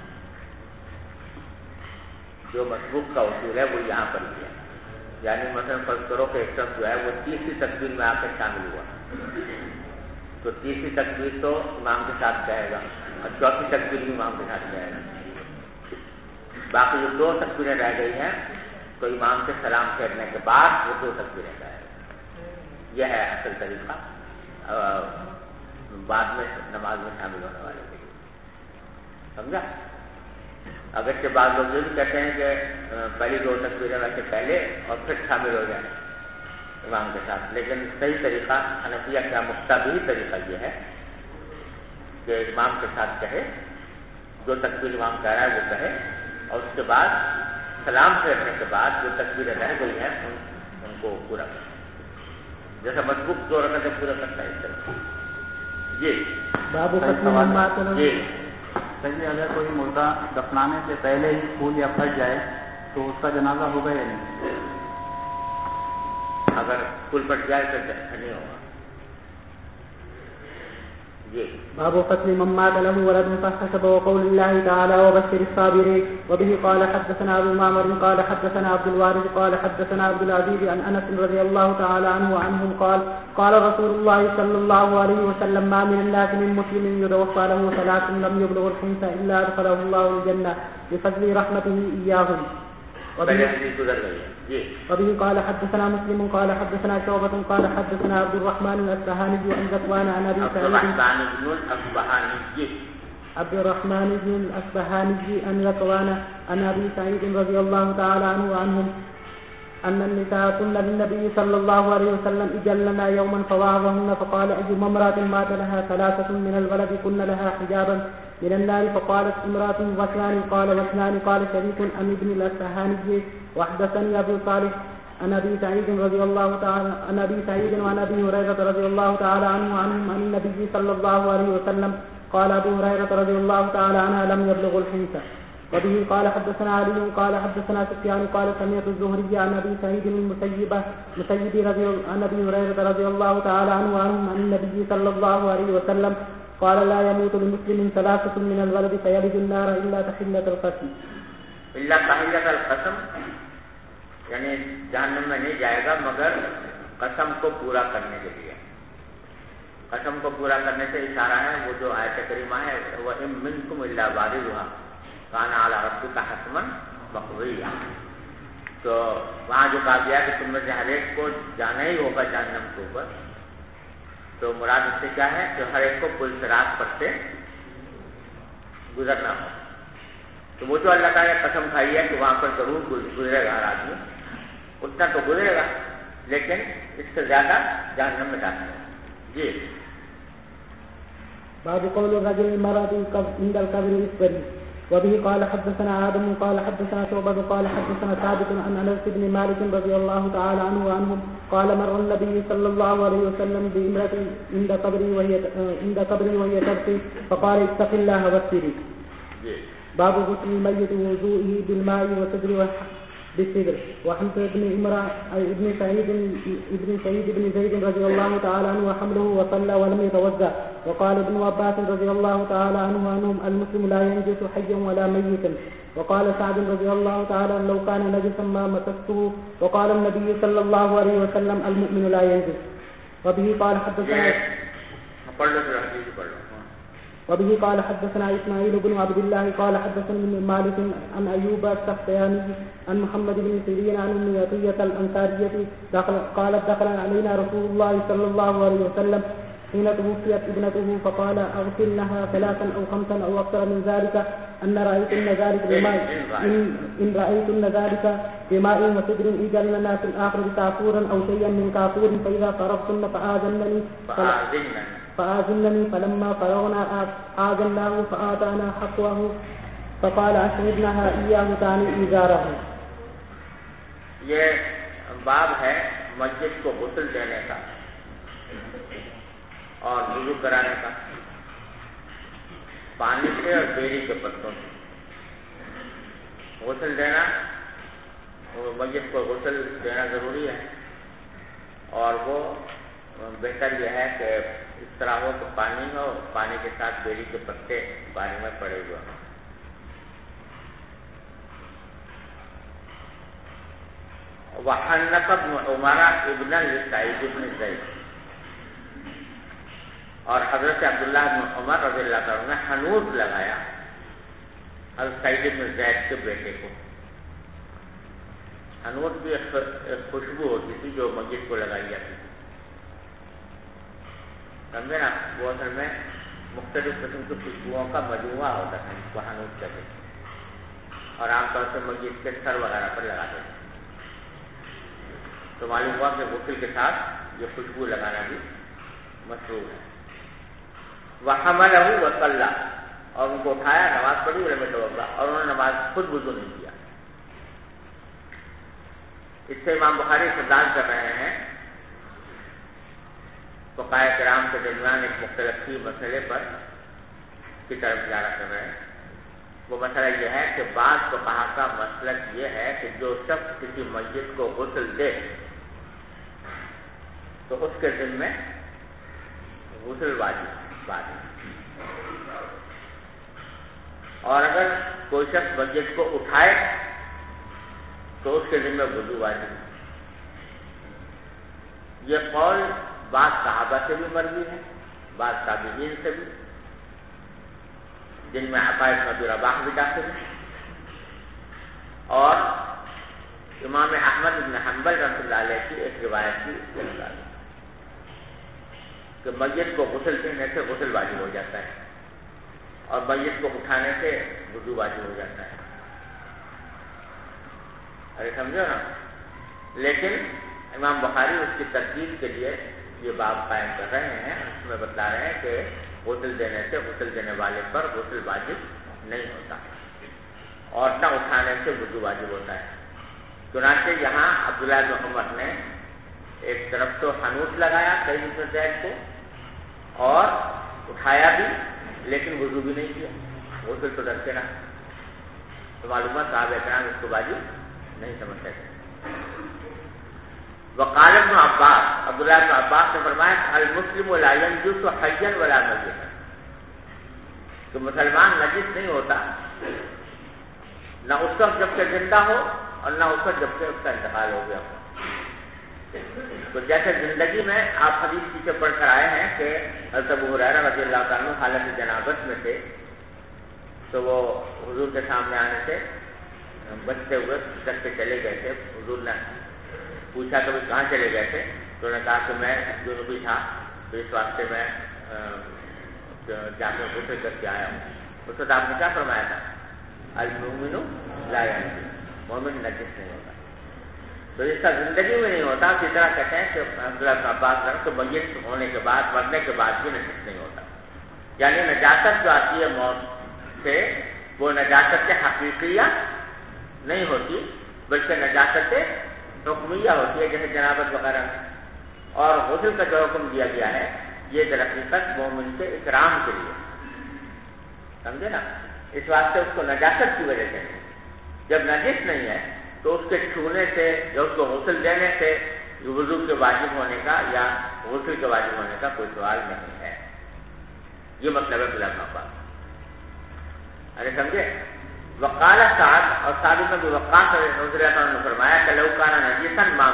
جو مسبوق کا اصول ہے وہ یہاں پر بھی ہے. یعنی مثلا فرض کرو کہ ایک شخص جو ہے وہ تیسری تکبیر میں آ کر شامل ہوا، تو تیسری تکبیر تو امام کے ساتھ کہے گا اور چوتھی تکبیر بھی امام کے ساتھ کہے گا. باقی جو 2 تکبیریں رہ گئی ہیں تو امام کے سلام پھیرنے کے بعد وہ 2 تکبیریں کہے گا. یہ ہے اصل طریقہ بعد میں نماز میں شامل ہونے والے کے لیے. سمجھا؟ اگرچہ بعض لوگ یہ بھی کہتے ہیں کہ پہلی 2 تکبیریں ویسے پہلے اور پھر شامل ہو جائیں امام کے ساتھ، لیکن صحیح طریقہ حنفیہ کا مقتضی طریقہ یہ ہے کہ امام کے ساتھ کہے، 2 تکبیر امام کہہ رہا ہے وہ کہے، اور اس کے بعد سلام پھیرنے کے بعد جو تکبیریں رہ گئی ہیں ان کو پورا کرے، جیسا مسبوق 2 رکعتیں پورا کرتا ہے اس طرح. جی صحیح. اگر کوئی مردہ دفنانے سے پہلے ہی پھول یا پھٹ جائے تو اس کا جنازہ ہوگا یا نہیں؟ اگر پھول پھٹ جائے تو نہیں ہوگا. باب قتل من مات له ولد فاحتسب وقول الله تعالى وبشر الصابرين. وبه قال حدثنا ابو معمر قال حدثنا عبد الوارث قال حدثنا عبد العزيز عن انس رضي الله تعالى عنه وعنهم قال رسول الله صلى الله عليه وسلم ما من الناس من مسلم يتوفى له 3 لم يبلغ الخمس الا ادخله الله الجنه بفضل رحمته اياهم. وبه قال حدثنا مسلم قال حدثنا شعبة قال حدثنا عبد الرحمن الأصبهاني عن ذكوان عن أبي سعيد عبد الرحمن بن الأصبهاني عن ذكوان عن أبي سعيد رضي الله تعالى عنه وعنهم أن النساء كن للنبي صلى الله عليه وسلم اجلنا يوما فوعظهن فقال أيما امرأة مات لها 3 من الولد كن لها حجابا من النار فقالت امرأة واثنان قال واثنان قال شريك عن ابن الأصبهاني وحدثني أبو صالح عن أبي سعيد رضي الله تعالى عن أبي سعيد وعن أبي هريرة رضي الله تعالى عنه وعنهم عن النبي صلى الله عليه وسلم قال أبو هريرة رضي الله تعالى عنها لم يبلغ الحنث. وبه قال حدثنا علي قال حدثنا سفيان قال سمعت الزهري عن أبي سعيد المسيب عن أبي هريرة رضي الله تعالى عنه وعنهم عن النبي صلى الله عليه وسلم قال لا يموت لمسلم 3 من الولد فيلج النار إلا تحلة القسم. إلا تحلة القسم یعنی جہنم میں نہیں جائے گا مگر قسم کو پورا کرنے کے لیے. قسم کو پورا کرنے سے اشارہ ہے وہ جو آیت کریمہ ہے وَإِن مِّنكُمْ إِلَّا وَارِدُهَا كَانَ عَلَىٰ رَبِّكَ حَتْمًا مَّقْضِيًّا. تو وہاں جو کہا گیا کہ تم میں سے ہر ایک کو جانا ہی ہوگا جہنم کے اوپر، تو مراد اس سے کیا ہے کہ ہر ایک کو پل صراط پر سے گزرنا ہو. تو وہ جو اللہ تعالیٰ نے قسم کھائی ہے کہ وہاں پر ضرور گزرے گا ہر آدمی، اتنا تو گزرے گا لیکن اس سے زیادہ جہنم میں داخل ہے. جی باب قول الرجل المرأة عند القبر اصبري. وبه قال حدثنا آدم قال حدثنا شعبة قال حدثنا ثابت عن أنس بن مالك رضي الله تعالى عنه وعنهم قال مر النبي صلى الله عليه وسلم بامرأة عند قبري وهي تبكي فقال اتق الله واصبري. باب غسل الميت ووضوئه بالماء وصدر بالصدر. وحمزة بن عمران ابن سعيد بن زيد رضي الله تعالى عنه وحمله وصلى ولم يتوضأ. وقال ابن عباس رضي الله تعالى عنه وعنهم المسلم لا ينجس حيا ولا ميتا. وقال سعد رضي الله تعالى لو كان نجسا ما مسسته. وقال النبي صلى الله عليه وسلم المؤمن لا ينجس. وبه قال حدثنا إسماعيل بن عبد الله قال حدثني مالك عن أيوب السختياني عن محمد بن سيرين عن أم عطية الأنصارية قالت دخل علينا رسول الله صلى الله عليه وسلم حين توفيت ابنته فقال أغسلنها 3 أو 5 أو أكثر من ذلك إن رأيتن ذلك بماء وسدر إجلنا في الآخر كافورا أو شيئا من كافور فإذا فرغتن فآذنني فلما فرغنا آذناه فآتانا حقه فقال أشهدناها إياه تعني إزاره. یہ باب ہے مسجد کو غسل دینے کا اور وضو کرانے کا پانی سے اور بیری کے پتوں سے. غسل دینا میت کو غسل دینا ضروری ہے، اور وہ بہتر یہ ہے کہ اس طرح ہو کہ پانی ہو، پانی کے ساتھ بیری کے پتے پانی میں پڑے ہوئے ہوں۔ وحنق ابن عمر ابن لسعید بن زید، اور حضرت عبداللہ بن عمر رضی اللہ عنہ نے حنوط لگایا حضرت سعید بن زید کے بیٹے کو۔ حنوط بھی ایک خوشبو ہوتی تھی جو میت کو لگائی جاتی تھی، سمجھے نا؟ وہ اصل میں مختلف قسم کی خوشبوؤں کا مجموعہ ہوتا تھا، جس کو حنوط کہتے تھے، اور عام طور سے میت کے سر وغیرہ پر لگاتے تھے۔ تو معلوم ہوا کہ غسل کے ساتھ یہ خوشبو لگانا بھی مشروع ہے۔ وحملہ وصلی، اور ان کو اٹھایا، نماز پڑھی ولم یتوضا، اور انہوں نے نماز خود وضو نہیں کیا۔ اس سے امام بخاری استدلال کر رہے ہیں فقہاء کرام کے درمیان ایک مختلف مسئلے پر کی طرف اشارہ کر رہے ہیں۔ وہ مسئلہ یہ ہے کہ بعض فقہاء کا مسلک یہ ہے کہ جو شخص کسی میت کو غسل دے تو اس کے ذمہ غسل واجب، اور اگر کوئی شخص میت کو اٹھائے تو اس کے ذمہ وضو واجب۔ یہ قول بعض صحابہ سے بھی مروی ہے، بعض تابعین سے بھی، جن میں عطاء بن ابی رباح بھی داخل ہے، اور امام احمد بن حنبل رحمۃ اللہ علیہ کی ایک روایت کی استدلال ہے کہ میت کو غسل دینے سے غسل واجب ہو جاتا ہے، اور میت کو اٹھانے سے وضو واجب ہو جاتا ہے۔ ارے سمجھو نا؟ لیکن امام بخاری اس کی ترتیب کے لیے یہ باب قائم کر رہے ہیں، اس میں بتا رہے ہیں کہ غسل دینے سے غسل دینے والے پر غسل واجب نہیں ہوتا، اور نہ اٹھانے سے وضو واجب ہوتا ہے۔ چنانچہ یہاں عبداللہ بن عمر نے ایک طرف تو حنوط لگایا سعید بن زید کو، اور اٹھایا بھی لیکن وضو بھی نہیں کیا، غسل تو ڈرتے نہ، تو معلومات صحابہ کرام اس کو واجب نہیں سمجھتے تھے۔ وقال ابن عباس، عبداللہ بن عباس نے فرمایا المسلم لا ينجس حيا ولا ميتا، تو مسلمان نجس نہیں ہوتا نہ اس وقت جب کہ زندہ ہو اور نہ اس وقت جب کہ اس کا انتقال ہو گیا ہو۔ تو جیسے زندگی میں آپ حدیث پیچھے پڑھ کر آئے ہیں کہ حضرت ابو ہریرہ رضی اللہ تعالیٰ عنہ حالت جنابت میں تھے، تو وہ حضور کے سامنے آنے سے بچتے ہوئے چھت پہ چلے گئے تھے۔ حضور نے پوچھا کہ کہاں چلے گئے تھے، تو انہوں نے کہا کہ میں جنوبی تھا، تو اس واسطے میں جا کے غسل کر کے آیا ہوں۔ اس وقت آپ نے کیا فرمایا تھا؟ المؤمن لا ينجس، مومن نجس نہیں ہوتا۔ تو اس کا زندگی میں نہیں ہوتا، اسی طرح کہتے ہیں کہ عبداللہ بن عباس کہ میت ہونے کے بعد، مرنے کے بعد بھی نجس نہیں ہوتا۔ یعنی نجاست جو آتی ہے موت سے، وہ نجاست حقیقیہ نہیں ہوتی، بلکہ نجاست حکمیہ ہوتی ہے، جیسے جنابت وغیرہ میں۔ اور غسل کا جو حکم دیا گیا ہے یہ در حقیقت مومن کے اکرام کے لیے، سمجھے نا؟ اس واسطے اس کو نجاست کی وجہ سے نہیں۔ جب نجس نہیں ہے تو اس کے چھونے سے یا اس کو غسل دینے سے وضو کے واجب ہونے کا یا غسل کے واجب ہونے کا کوئی سوال نہیں ہے۔ یہ مطلب ہے بلا بات۔ ارے سمجھے؟ وقال سعد، اور سعد بن ابی وقاص رضی اللہ عنہ نے فرمایا کہ لو کان نجسا ما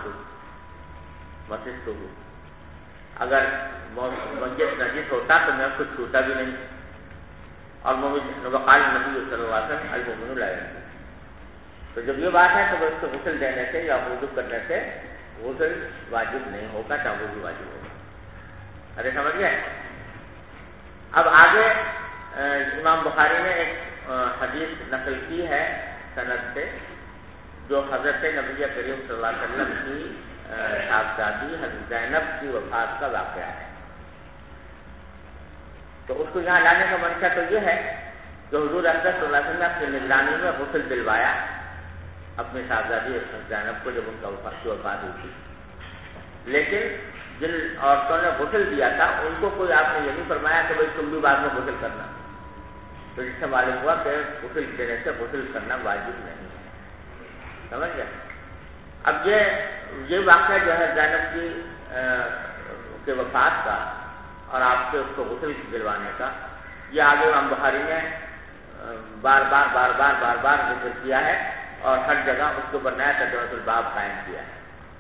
مسستہ، اگر میت نجس ہوتا تو میں اس کو چھوتا بھی نہیں۔ اور وقال نبی صلی اللہ علیہ وسلم المؤمن لا ينجس، تو جب یہ بات ہے تو اس کو غسل دینے سے یا وضو کرنے سے غسل واجب نہیں ہوگا، چاہے وضو واجب ہوگا۔ ارے سمجھ گئے؟ اب آگے امام بخاری نے ایک حدیث نقل کی ہے سند سے، جو حضرت نبی کریم صلی اللہ علیہ وسلم کی صاحبزادی حضرت زینب کی وفات کا واقعہ ہے۔ تو اس کو یہاں لانے کا منشا تو یہ ہے کہ حضور اقدس صلی اللہ علیہ وسلم نے اپنی نگرانی میں غسل دلوایا اپنی صاحبزادی زینب کو جب ان کا وفات ہوئی تھی، لیکن جن عورتوں نے غسل دیا تھا ان کو کوئی آپ نے یہ نہیں فرمایا کہ بھائی تم بھی بعد میں غسل کرنا، تو جس سے معلوم ہوا کہ غسل دینے سے غسل کرنا واجب نہیں ہے۔ سمجھ گئے. اب یہ واقعہ جو ہے زینب کی وفات کا اور آپ سے اس کو غسل دلوانے کا، یہ آگے امام بخاری نے بار بار ذکر کیا ہے اور ہر جگہ اس کو اوپر نیا ترجمۃ الباب قائم کیا ہے.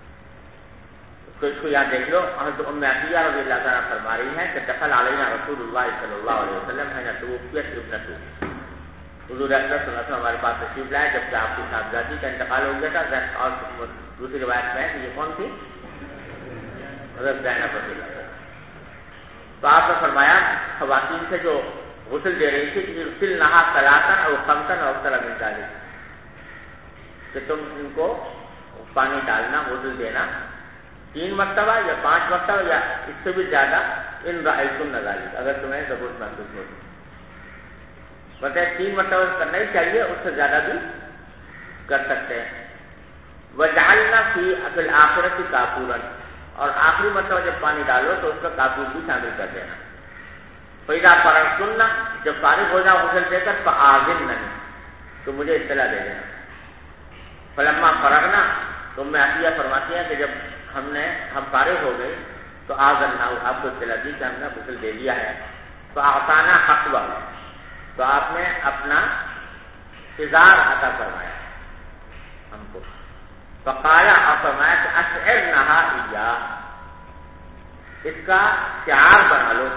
اس کو یہاں دیکھ لو. حضرت ام عطیہ رضی اللہ تعالیٰ فرما رہی ہیں کہ دخل علینا رسول اللہ صلی اللہ علیہ وسلم حین توفیت ابنتہ. حضور اکرم صلی اللہ علیہ وسلم ہمارے پاس تشریف لائے جبکہ آپ کی صاحبزادی کا انتقال ہو گیا تھا. اور دوسری روایت میں ہے کہ یہ کون تھی؟ حضرت زینب رضی اللہ. تو آپ نے فرمایا خواتین سے جو غسل دے رہی تھی کہ غسل نہا ثلاثا او خمسا او اکثر من ذلک، کہ تم ان کو پانی ڈالنا، غسل دینا 3 مرتبہ یا 5 مرتبہ یا اس سے بھی زیادہ، ان رأیتن ذلک، اگر تمہیں ضرورت محسوس ہوتی. بتائیں 3 مرتبہ کرنا ہی چاہیے، اس سے زیادہ بھی کر سکتے ہیں. وجعلنا فی الآخرۃ کافورا، اور آخری مرتبہ جب پانی ڈالو تو اس کا کافور بھی شامل کر دینا. فإذا فرغتن، جب فارغ ہو جاؤ غسل دے کر، فآذننی، تو مجھے اطلاع دے دینا. فلما فرغنا، تو میں عطیہ فرماتی ہیں کہ جب ہم فارغ ہو گئے تو آذنا، آپ کو اطلاع دی کہ ہم نے غسل دے دیا ہے. فأعطانا حقوہ، تو آپ نے اپنا اظہار عطا فرمایا ہم کو. فقال، اور فرمایا کہ اشعرنہا ایاہ، اس کا شعار بنا لو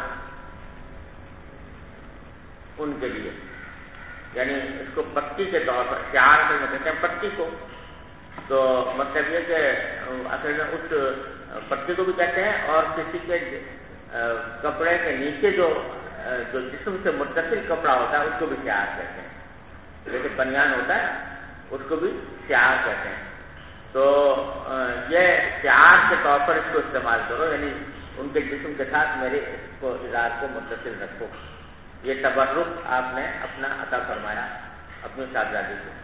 ان کے لیے، یعنی اس کو پٹی کے طور پر، شعار سے کہتے ہیں پٹی کو. تو مطلب یہ کہ اصل میں اس پٹی کو بھی کہتے ہیں، اور کسی کے کپڑے کے نیچے جو جسم سے متصل کپڑا ہوتا ہے اس کو بھی شعار کہتے ہیں. جیسے بنیان ہوتا ہے اس کو بھی شعار کہتے ہیں. تو یہ شعار کے طور پر اس کو استعمال کرو، یعنی ان کے جسم کے ساتھ میرے اس کو اظہار کو متصل رکھو. یہ تبرک آپ نے اپنا عطا فرمایا اپنی صاحبزادی کو.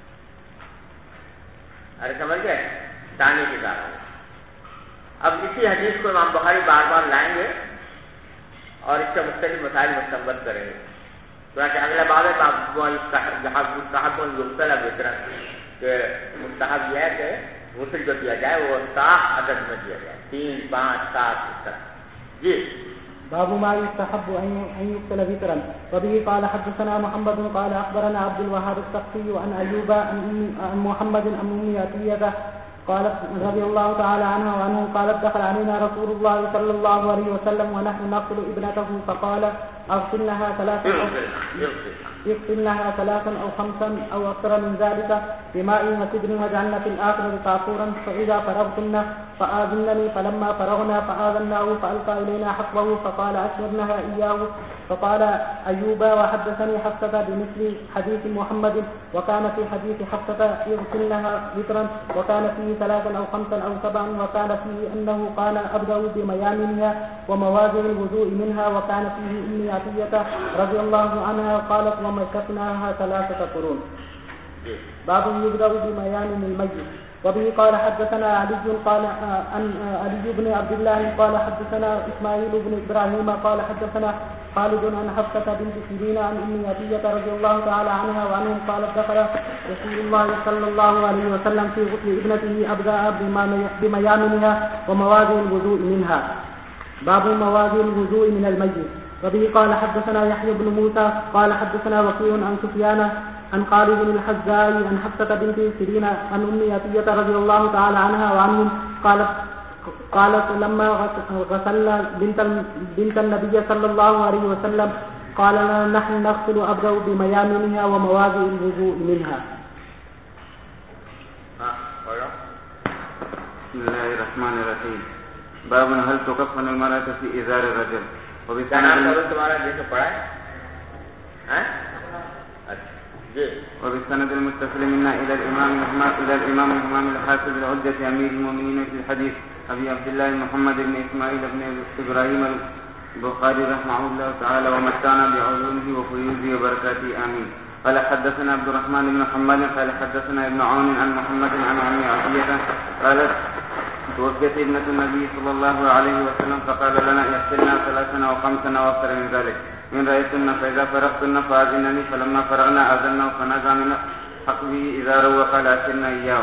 ارے سمجھ گئے؟ ثانی کتاب. اب اسی حدیث کو امام بخاری بار بار لائیں گے اور اس سے مختلف مسائل مستنبط کریں گے. چنانچہ اگلا باب ہے مستحب یغسل بطرا، کہ مستحب یہ ہے کہ غسل جو دیا جائے وہ 7 عدد میں دیا جائے، 3، 5، 7 اس طرح. جی. باب ما يستحب ان يغسل وترا. وبه قال حدثنا محمد قال اخبرنا عبد الوهاب الثقفي عن ايوب عن محمد عن ام عطية قالت رضي الله تعالى عنها وعنه قالت دخل علينا رسول الله صلى الله عليه وسلم ونحن نقتل ابنته فقال اغسلنها 3 أو 5 أو أكثر من ذلك بماء وسدر وجعلنا في الآخرة كافورا فإذا فرغتن فآذنني. فلما فرغنا فآذناه فألقى إلينا حقوه فقال أشربنها إياه. فقال أيوب وحدثني حفصة بمثل حديث محمد، وكان في حديث حفصة يغسلنها وترا، وكان فيه 3 أو 5 أو 7، وكان فيه أنه قال أبدأ بميامنها ومواضع الوضوء منها، وكان فيه أم عطية رضي الله عنها قالت ومسكناها 3 قرون. باب يبدأ بميامن الميت. وبه قال حدثنا علي قال عن علي بن عبد الله قال حدثنا إسماعيل بن إبراهيم قال حدثنا خالد عن حفصة بنت سيرين عن أم عطية رضي الله تعالى عنها وعنهم قالت دخل رسول الله صلى الله عليه وسلم في غسل ابنته أبدأ بميامنها ومواضع الوضوء منها. باب مواضع الوضوء من الميت. وبه قال حدثنا يحيى بن موسى قال حدثنا وكيع عن سفيان عن خالد بن الحذاء عن حفصة بنت سيرين عن أم عطية رضي الله تعالى عنها وعنهم قالت لما غسلنا بنت النبي صلى الله عليه وسلم قال نحن نغسل أبدأ بميامنها ومواضع الوضوء منها. بسم الله الرحمن الرحيم. باب هل تكفن المرأة في إزار الرجل. وبالسند المتصل منا إلى الإمام الحافظ العدة أمير المؤمنين في الحديث أبي عبد الله محمد بن إسماعيل بن إبراهيم البخاري رحمه الله تعالى ومتعنا بعلومه وفيوزه وبركاته آمين. قال حدثنا عبد الرحمن بن محمد قال حدثنا ابن عون عن محمد عن عم عطية قالت توفيت ابنة النبي صلى الله عليه وسلم فقال لنا يغسلنا 3 أو 5 أو أكثر من ذلك. من رأيتن فإذا فرغتن فآذنني. فلما فرغنا آذناه الحق به إزاره وقال أسرنا إياه.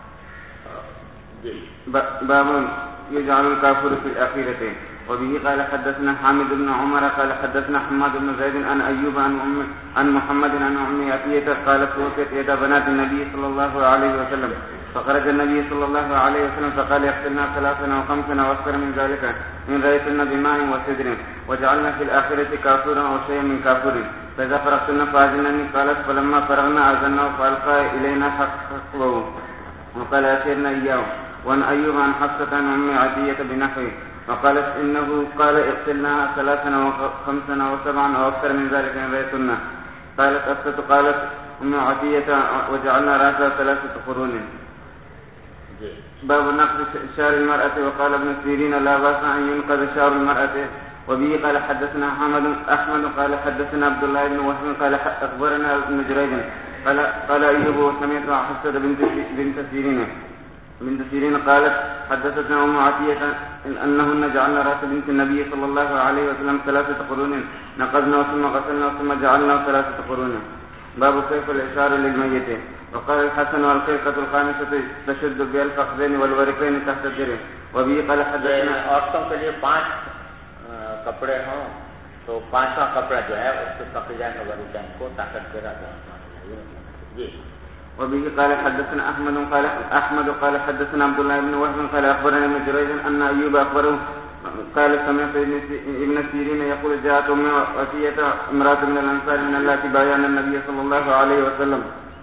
باب يجعل الكافر في الآخرة. وبه قال حدثنا حامد بن عمر قال حدثنا حماد بن زيد عن أيوب عن محمد عن أم عطية قالت توفيت إحدى بنات النبي صلى الله عليه وسلم فخرج النبي صلى الله عليه وسلم فقال يغسلنا 3 أو 5 أو أكثر من ذلك إن رأيتن بماء وسدر وجعلنا في الآخرة كافورا أو شيئا من كافور فإذا فرغتن فأذنني. قالت فلما فرغنا أذنه فألقى إلينا حقه وقال أشرنا إياه. وعن أيوب عن حفصة عن أم عطية بنحوه وقالت إنه قال اغسلنا 3 أو 5 أو 7 أو أكثر من ذلك إن رأيتن. قالت حفصة قالت أم عطية وجعلنا رأسها 3 قرون. باب نقض شعر المرأة. وقال ابن سيرين لا بأس أن ينقض شعر المرأة. وبه قال حدثنا أحمد قال حدثنا عبد الله بن وهب قال أخبرنا ابن جريج قال أيوب سمعت حفصة بنت سيرين قالت حدثتنا أم عطية أنهن جعلنا رأس بنت النبي صلى الله عليه وسلم 3 قرون نقضنا ثم غسلنا ثم جعلنا 3 قرون. باب كيف الإشارة للميت. وقال الحسن والخلقة الخامسة تشد بها الفخذين والورقين تحت الجرح. وبه قال حدثنا عورتوں کے لیے 5 کپڑے ہوں تو 5واں کپڑا جو ہے اس کے فخذین اور ورقین کو طاقت کے رکھنا چاہیے. جی. وبه قال حدثنا أحمد قال حدثنا عبد الله بن وهب قال أخبرنا ابن جريج أن أيوب أخبره قال سمعت ابن سيرين يقول جاءت أم عطية امرأة من الأنصار من اللاتي بايعن النبي صلى الله عليه وسلم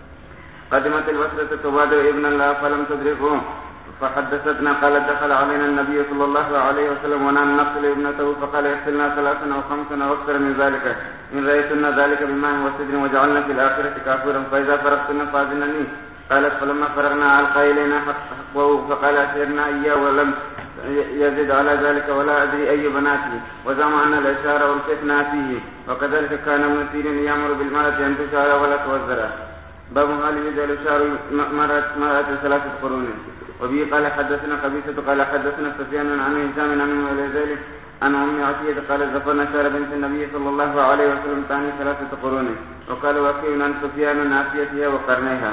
قدمت البصرة تبادر ابن الله فلم تدركه فحدثتنا قالت دخل علينا النبي صلى الله عليه وسلم ونحن نغسل ابنته فقال يغسلنا 3 أو 5 أو أكثر من ذلك إن رأيتن ذلك بماء وسدر وجعلنا في الآخرة كافورا فإذا فرغتن فأذنني. قالت فلما فرغنا ألقى إلينا حقه فقال أشرنا إياه ولم يزد على ذلك ولا أدري أي بناته وزعم أن الإشارة والفتنة فيه. وكذلك كان ابن سيرين يأمر بالمرأة أن تشعر ولا توزر. باب هل يجعل شعر مرأة 3 قرون. وبه قال حدثنا قبيصة قال حدثنا سفيان عن هشام عن الغزال عن أم عطية قال ذكرنا شعر بنت النبي صلى الله عليه وسلم تعني 3 قرون. وقال وكيل عن سفيان عن عافيتها وقرنيها.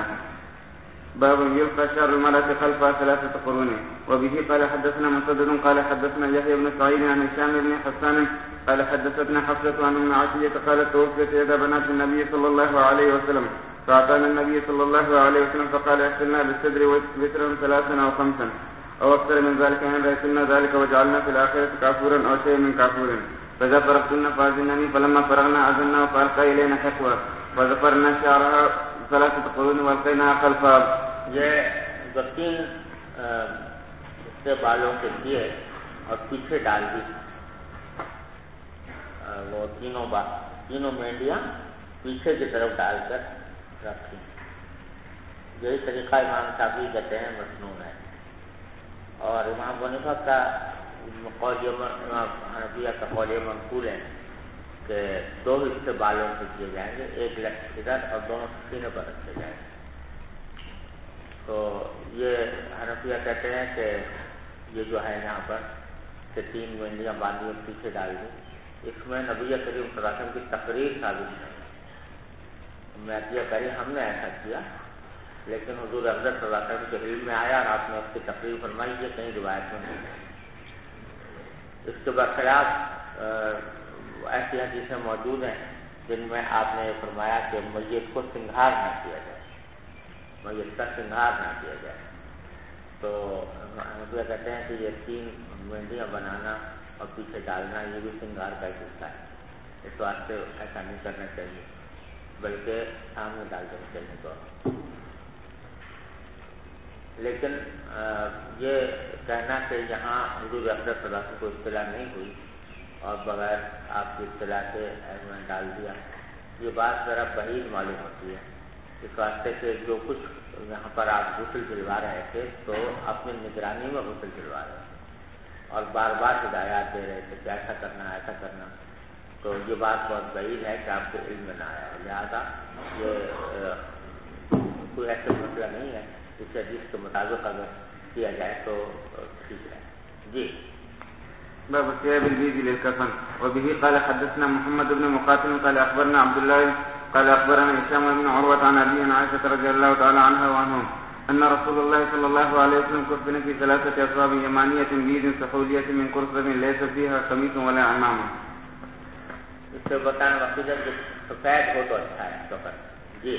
باب يلقى شعر المرأة خلفها 3 قرون. وبه قال حدثنا مسدد قال حدثنا يحيى بن سعيد عن هشام بن حسان قال حدثتنا حفصة عن أم عطية قالت توفيت إحدى بنات النبي صلى الله عليه وسلم فأعطانا النبي صلى الله عليه وسلم فقال اغسلنا بالصدر وترا 3 أو 5 أو أكثر من ذلك إن رأيتنا ذلك وجعلنا في الآخرة كافورا أو شيء من كافور. فإذا فرغتن فأذنني فلما فرغنا أذنا فألقى إلينا حقوة وظفرنا شعرها 3 قرون والقيناها خلفها. یہ 3 سے بالوں کے دیے اور پیچھے ڈال دی وہ تینوں مینڈیاں پیچھے کی طرف ڈال کر رکھی. یہی طریقہ امام شافعی کہتے ہیں مسنون ہے. اور امام حنیفہ کا قول امام حنفیہ کا قول منقول ہے کہ 2 حصے بالوں سے کیے جائیں گے, ایک لفظ ادھر اور دونوں سینے پر رکھے جائیں گے. تو یہ حنفیہ کہتے ہیں کہ یہ جو ہے یہاں پر کہ 3 مینڈیاں باندھی اور پیچھے ڈال دی, اس میں نبی کریم صلی اللہ علیہ وسلم کی تقریر ثابت ہے. میں عطیہ کری ہم نے ایسا کیا, لیکن حضور اقدس صلی اللہ علیہ وسلم کے علم میں آیا اور آپ نے اس کی تقریر فرمائی ہے, کہیں روایت میں نہیں. اس کے برخلاف ایسی حدیثیں موجود ہیں جن میں آپ نے فرمایا کہ میت کو سنگھار نہ کیا جائے, میت کا سنگھار نہ کیا جائے. تو ہم کہتے ہیں کہ یہ 3 مینڈیاں بنانا اور پیچھے ڈالنا یہ بھی سنگھار کا حصہ ہے. اس واسطے ایسا نہیں کرنا چاہیے, بلکہ سامنے ڈال دینا چاہیے. تو لیکن یہ کہنا کہ یہاں حضور اقدس صلی اللہ علیہ وسلم کو اطلاع نہیں ہوئی اور بغیر آپ کی اطلاع سے میں ڈال دیا, یہ بات ذرا بعید معلوم ہوتی ہے. اس واسطے کہ جو کچھ یہاں پر آپ غسل دلوا رہے تھے تو اپنی نگرانی میں غسل دلوا رہے تھے اور بار بار ہدایات دے رہے تھے کہ ایسا کرنا ایسا کرنا. تو یہ بات بہت بعید ہے کہ آپ کے علم میں نہ آیا. لہٰذا یہ کوئی ایسا مسئلہ نہیں ہے, اس حدیث کے مطابق اگر کیا جائے تو ٹھیک ہے. جی. باب الثياب البيض للكفن. وبه قال حدثنا محمد بن مقاتل قال أخبرنا عبد الله قال أخبرنا هشام بن عروة عن أبي عائشة رضي الله تعالى عنها وعنهم أن رسول الله صلى الله عليه وسلم كفن في 3 أثواب يمانية بيض سحولية من قرصة ليس فيها قميص ولا عمامة. اس سے بتانا مقصود ہے کہ سفید ہو تو اچھا ہے سفر. جی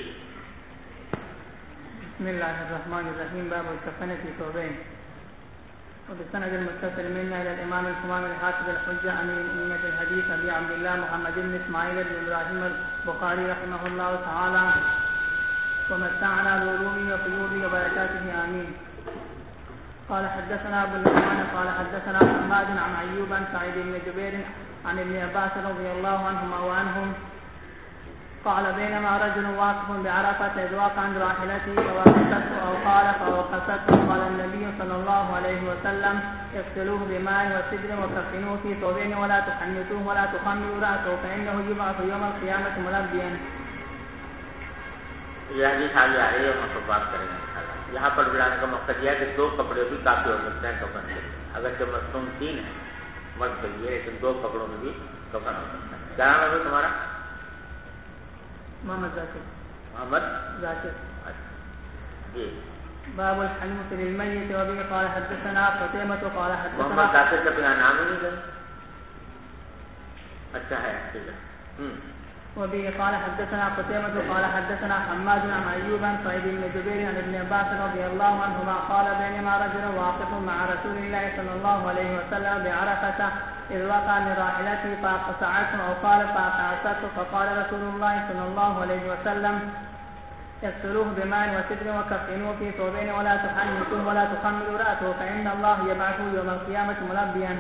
بسم الله الرحمن الرحيم. باب الكفن في ثوبين. وبالسند المتصل منا الى الامام الحمام الحافظ الحجه امير المؤمنين في الحديث ابي عبد الله محمد بن اسماعيل بن ابراهيم البخاري رحمه الله تعالى ومتعنا بعلومه وقيوده وبركاته امين. قال حدثنا ابو النعمان قال حدثنا حماد عن ايوب عن سعيد بن جبير عن ابن عباس رضي الله عنهما وعنهم قال بينما رجل واقف بعرفة إذ وقع عند راحلته فوقفته أو قال فوقفته قال النبي صلى الله عليه وسلم اغسلوه بماء وسدر وكفنوه في ثوبين ولا تحنطوه ولا تخمروا رأسه فإنه يبعث يوم القيامة ملبيا. یہ حدیث آگے آ رہی ہے، ہم سب بات کریں گے انشاءاللہ. یہاں پر بلانے کا مقصد یہ ہے کہ 2 کپڑے بھی کافی ہو سکتے ہیں کفن کے. اگر جو مصنون 3 ہے مرد کے لیے، لیکن 2 کپڑوں میں بھی کفن ہو سکتا ہے. کیا نام ہے تمہارا؟ محمد ذاکر. محمد ذاکر. جی. باب الحنوط للمیت وبه قال حدثنا قتيبة قال حدثنا محمد ذاکر کا کوئی نام ہی نہیں ہے. اچھا ہے، ٹھیک ہے. وبه قال حدثنا قتيبة قال حدثنا حماد عن أيوب عن سعيد بن جبير عن ابن عباس رضي الله عنهما قال بينما رجل واقف مع رسول الله صلى الله عليه وسلم بعرفة إذ وقع من راحلته فأقصعته أو قال فأقعصته فقال رسول الله صلى الله عليه وسلم اغسلوه بماء وسدر وكفنوه في ثوبين ولا تحنطوه ولا تخمروا رأسه فإن الله يبعثه يوم القيامة ملبيا.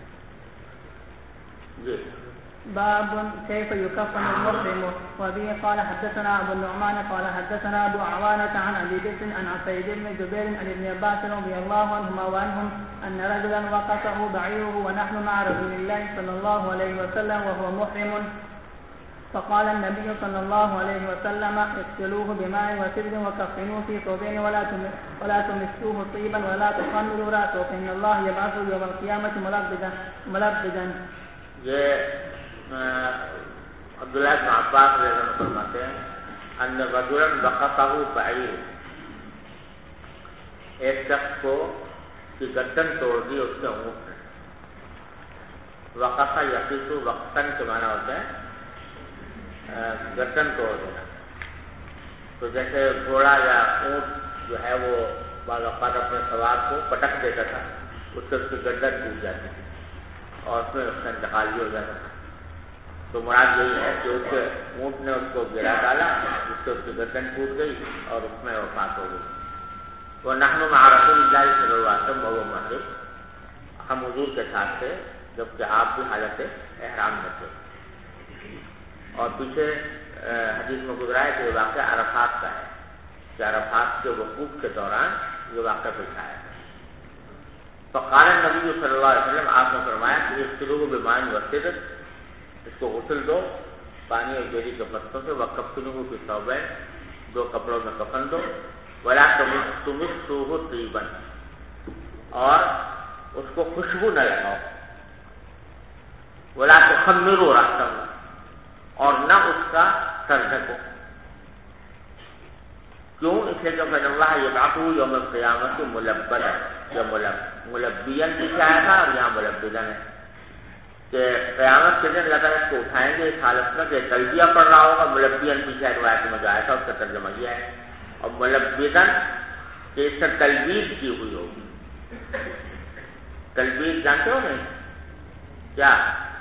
باب كيف يكفن المحرم. وبه قال حدثنا ابو النعمان قال حدثنا ابو عوانة عن ابي بكر عن سعيد بن جبير عن ابن عباس رضي الله عنهما وعنهم ان رجلا وقفه بعيره ونحن مع رسول الله صلى الله عليه وسلم وهو محرم فقال النبي صلى الله عليه وسلم اغسلوه بماء وسدر وكفنوه في ثوبين ولا تمسوه طيبا ولا تخمروا رأسه فإن الله يبعثه يوم القيامة ملبدا. یہ عبداللہ بن عباس رضی اللہ عنہ فرماتے ہیں ان رجلا وقفه بعیر، ایک شخص کو کی گردن توڑ دی اس کے اونٹ نے. وقف یقیس وقتن کے معنی ہوتا ہے گردن توڑ دینا. تو جیسے گھوڑا یا اونٹ جو ہے وہ بعض اوقات اپنے سوار کو پٹک دیتا تھا، اس سے اس کی گردن ٹوٹ جاتی تھی اور اس میں اس کا انتقال بھی ہو جاتا تھا. تو مراد یہی ہے کہ اس کے اونٹ نے اس کو گرا ڈالا جس سے اس کی گردن ٹوٹ گئی اور اس میں وفات ہو گئی. وہ نحن مع رسول اللہ صلی اللہ علیہ وسلم وهو محرم، ہم حضور کے ساتھ تھے جبکہ آپ بھی حالت احرام میں تھے. اور پیچھے حدیث میں گزرا ہے کہ یہ واقعہ عرفات کا ہے کہ عرفات کے وقوف کے دوران یہ واقعہ پیش آیا. فقال النبی صلی اللہ علیہ وسلم، آپ نے فرمایا کہ اغسلوه بماء وسدر، اس کو غسل دو پانی اور بیری کے پتوں سے، وکفنوه فی ثوبین، 2 کپڑوں میں کفن دو، ولا تمسوه طیبا، اور اس کو خوشبو نہ لگاؤ، ولا تخمروا رأسه، اور نہ اس کا سر ڈھکو. کیوں؟ اس لیے کہ فإن اللہ یبعثه یوم القیامۃ ملبدا، یا ملبیا پیچھے آیا تھا اور یہاں ملبدا ہے کہ قیامت کے دن اللہ تعالیٰ اس کو اٹھائیں گے اس حالت میں کہ تلبیہ پڑھ رہا ہوگا. ملبین پیچھے روایت میں جو آیا تھا اس کا ترجمہ یہ ہے، اور ملبدن کہ اس سے تلبیس کی ہوئی ہوگی. تلبیس جانتے ہو نہیں کیا؟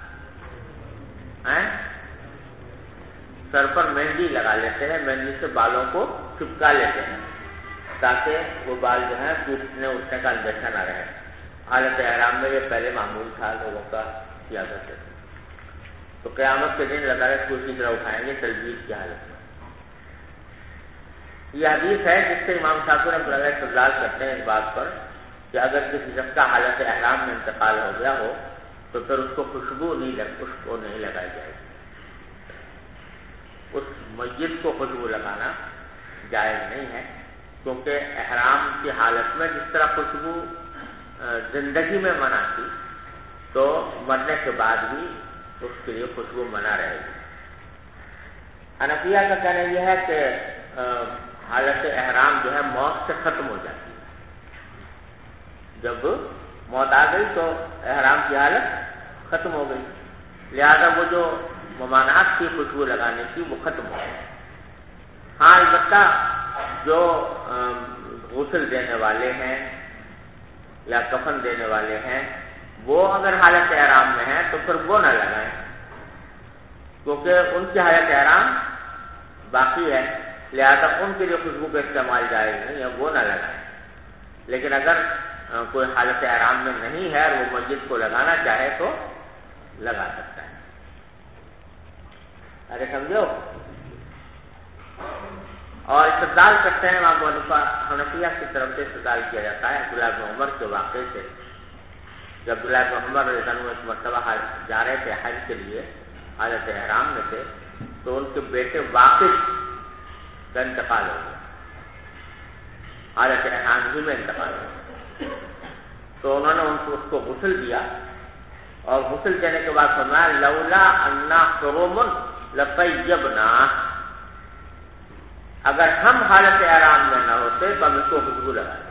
سر پر مہندی لگا لیتے ہیں، مہندی سے بالوں کو چپکا لیتے ہیں تاکہ وہ بال جو ہیں ٹوٹنے اٹھنے کا اندیشہ نہ رہے. حالت احرام میں یہ پہلے معمول تھا لوگوں کا کیا کرتے تھے. تو قیامت کے دن اللہ کو اسی طرح اٹھائیں گے تلبیس کی حالت میں. یہ حدیث ہے جس سے امام شافعی رحمۃ اللہ استدلال کرتے ہیں اس بات پر کہ اگر کسی شخص کا حالت احرام میں انتقال ہو گیا ہو تو پھر اس کو خوشبو نہیں لگائی جائے گی. اس میت کو خوشبو لگانا جائز نہیں ہے، کیونکہ احرام کی حالت میں جس طرح خوشبو زندگی میں منع تھی تو مرنے کے بعد بھی اس کے لیے خوشبو منع رہے گی. حنفیہ کا کہنا یہ ہے کہ حالت احرام جو ہے موت سے ختم ہو جاتی ہے. جب موت آ گئی تو احرام کی حالت ختم ہو گئی، لہذا وہ جو ممانعت کی خوشبو لگانے کی وہ ختم ہو گئی. ہاں البتہ جو غسل دینے والے ہیں یا کفن دینے والے ہیں وہ اگر حالت احرام میں ہیں تو پھر وہ نہ لگائیں، کیونکہ ان کی حالت احرام باقی ہے، لہذا ان کے لیے خوشبو کا استعمال جائز نہیں ہے، وہ نہ لگائیں. لیکن اگر کوئی حالت احرام میں نہیں ہے اور وہ مسجد کو لگانا چاہے تو لگا سکتا ہے. ارے سمجھو. اور استدلال کرتے ہیں امام حنفیہ کی طرف سے استدلال کیا جاتا ہے عبداللہ بن عمر کے واقعے سے. جب عبداللہ بن عمر رضی اللہ عنہ ایک مرتبہ جا رہے تھے حج کے لیے، حالت احرام میں تھے، تو ان کے بیٹے واقف کا انتقال ہو گیا، حالت احرام ہی میں انتقال ہو گیا. تو انہوں نے اس کو غسل دیا، اور غسل دینے کے بعد فرمایا لولا انا حرم لطیبنا، اگر ہم حالت احرام میں نہ ہوتے تو ہم اس کو خوشبو لگاتے.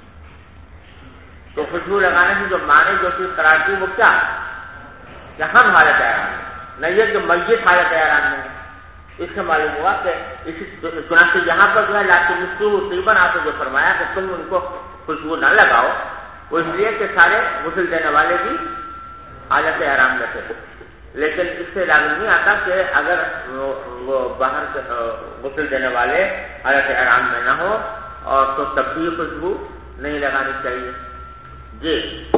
تو خوشبو لگانے کی جو معنی جو چیز قرار دی وہ کیا کہ ہم حالت احرام میں، نہ یہ کہ میت حالت احرام میں. اس سے معلوم ہوا کہ اسی چنانچہ یہاں پر جو ہے لیکن طیباً آپ نے جو فرمایا کہ تم ان کو خوشبو نہ لگاؤ، وہ اس لیے کہ سارے غسل دینے والے بھی حالت احرام میں تھے. لیکن اس سے لازم نہیں آتا کہ اگر وہ باہر غسل دینے والے حالت احرام میں نہ ہو اور تو تب بھی خوشبو نہیں لگانی چاہیے. جی.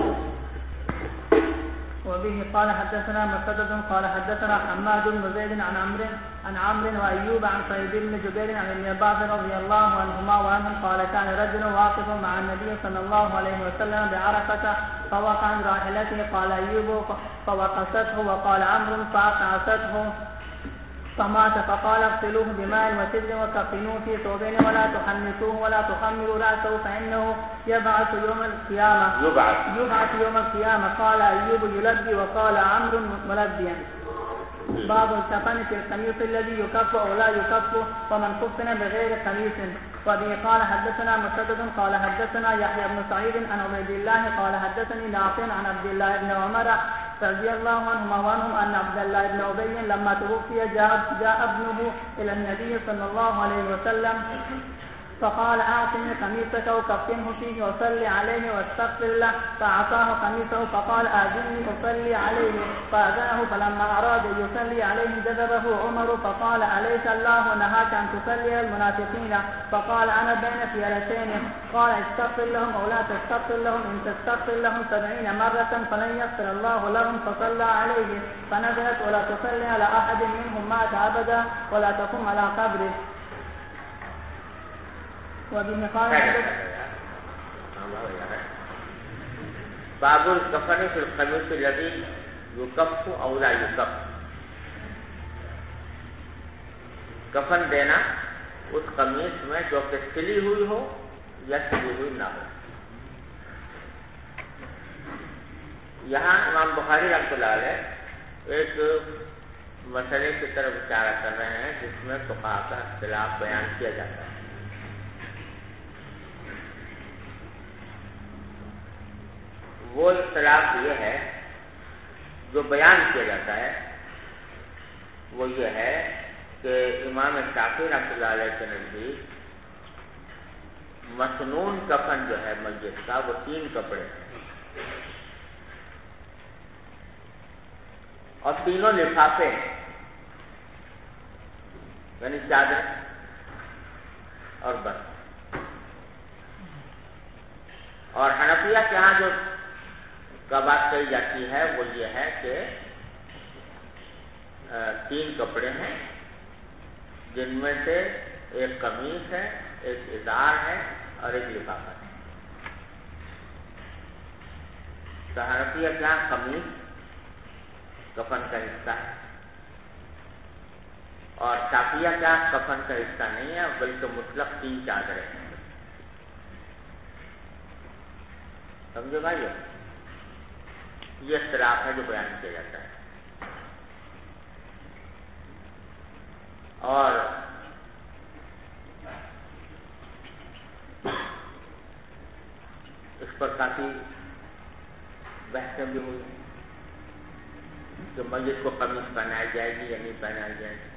وبه قال حدثنا مسدد قال حدثنا حماد بن زيد عن عمرو وايوب عن سعيد بن جبير عن ابن عباس رضي الله عنهما وعنهم قال كان رجل واقف مع النبي صلى الله عليه وسلم بعرفة فوقع عن راحلته قال ايوب فوقصته وقال عمرو فاقعته فمات فقال اغسلوه بماء وسدر وكفنوه في ثوبين ولا تحنثوه ولا تخمروا رأسه فإنه يبعث يوم القيامة. قال أيوب يلبي وقال عمرو ملبيا. باب الكفن في القميص الذي يكف أو لا يكف ومن كفن بغير قميص. وبه قال حدثنا مسدد قال حدثنا يحيى بن سعيد عن عبيد الله قال حدثني نافع عن عبد الله بن عمر رضي الله عنهما وعنهم أن عبد الله بن أبي لما توفي جاء ابنه إلى النبي صلى الله عليه وسلم فقال أعطني قميصك وكفنه فيه وصلي عليه واستغفر له، فأعطاه قميصه فقال آذني أصلي عليه، فأذنه فلما أراد يصلي عليه جذبه عمر فقال أليس الله نهاك أن تصلي المنافقين؟ فقال أنا بين فئرتين، قال استغفر لهم أو لا تستغفر لهم، إن تستغفر لهم 70 مرة فلن يغفر الله لهم، فصلى عليه فنزلت ولا تصلي على أحد منهم مات أبدا ولا تقم على قبره. باب الکفن فی القمیص الذی یکف او لا یکف، کفن دینا اس قمیص میں جو کہ سلی ہوئی ہو یا سلی ہوئی نہ ہو. یہاں امام بخاری رحمۃ اللہ علیہ ایک مسئلے کی طرف اشارہ کر رہے ہیں جس میں فقہا کا اختلاف بیان کیا جاتا ہے. وہ اختلاف یہ ہے جو بیان کیا جاتا ہے وہ یہ ہے کہ امام شافعی رحمۃ اللہ علیہ کے نزدیک مسنون کفن جو ہے میت کا وہ 3 کپڑے ہیں اور تینوں لفافے ہیں، یعنی چادر اور بس. اور حنفیہ کے ہاں جو کا بات کہی جاتی ہے وہ یہ ہے کہ 3 کپڑے ہیں جن میں سے ایک قمیص ہے، ایک ازار ہے اور ایک لفافہ ہے. تو حنفیہ کے ہاں قمیص کفن کا حصہ ہے اور شافعیہ کے ہاں کفن کا حصہ نہیں ہے بلکہ مطلق 3 چادریں ہیں. سمجھے بھائی؟ یہ اختلاف ہے جو بیان کیا جاتا ہے. اور اس پر کافی بحثیں بھی ہوئی کہ میت کو قمیص پہنائی جائے گی یا نہیں پہنائی جائے گی.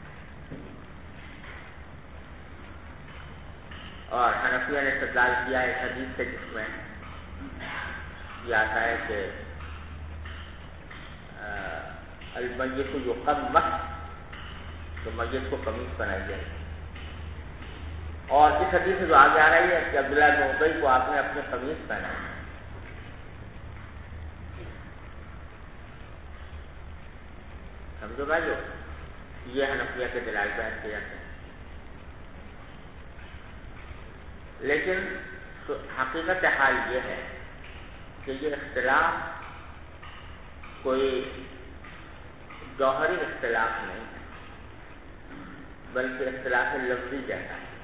اور حنفیہ نے استدلال کیا ہے حدیث سے جس میں یہ آتا ہے کہ المیت یقمص، تو میت کو قمیص پہنائی جائے گی. اور اس حدیث سے جو آگے آ رہی ہے کہ عبداللہ بن ابی کو آپ نے اپنے قمیص پہنایا. سمجھو بھائیو، یہ حنفیہ کے دلائل بیان کیے جاتے ہیں. لیکن حقیقت حال یہ ہے کہ یہ اختلاف کوئی جوہری اختلاف نہیں ہے، بلکہ اختلاف لفظی جیسا ہے.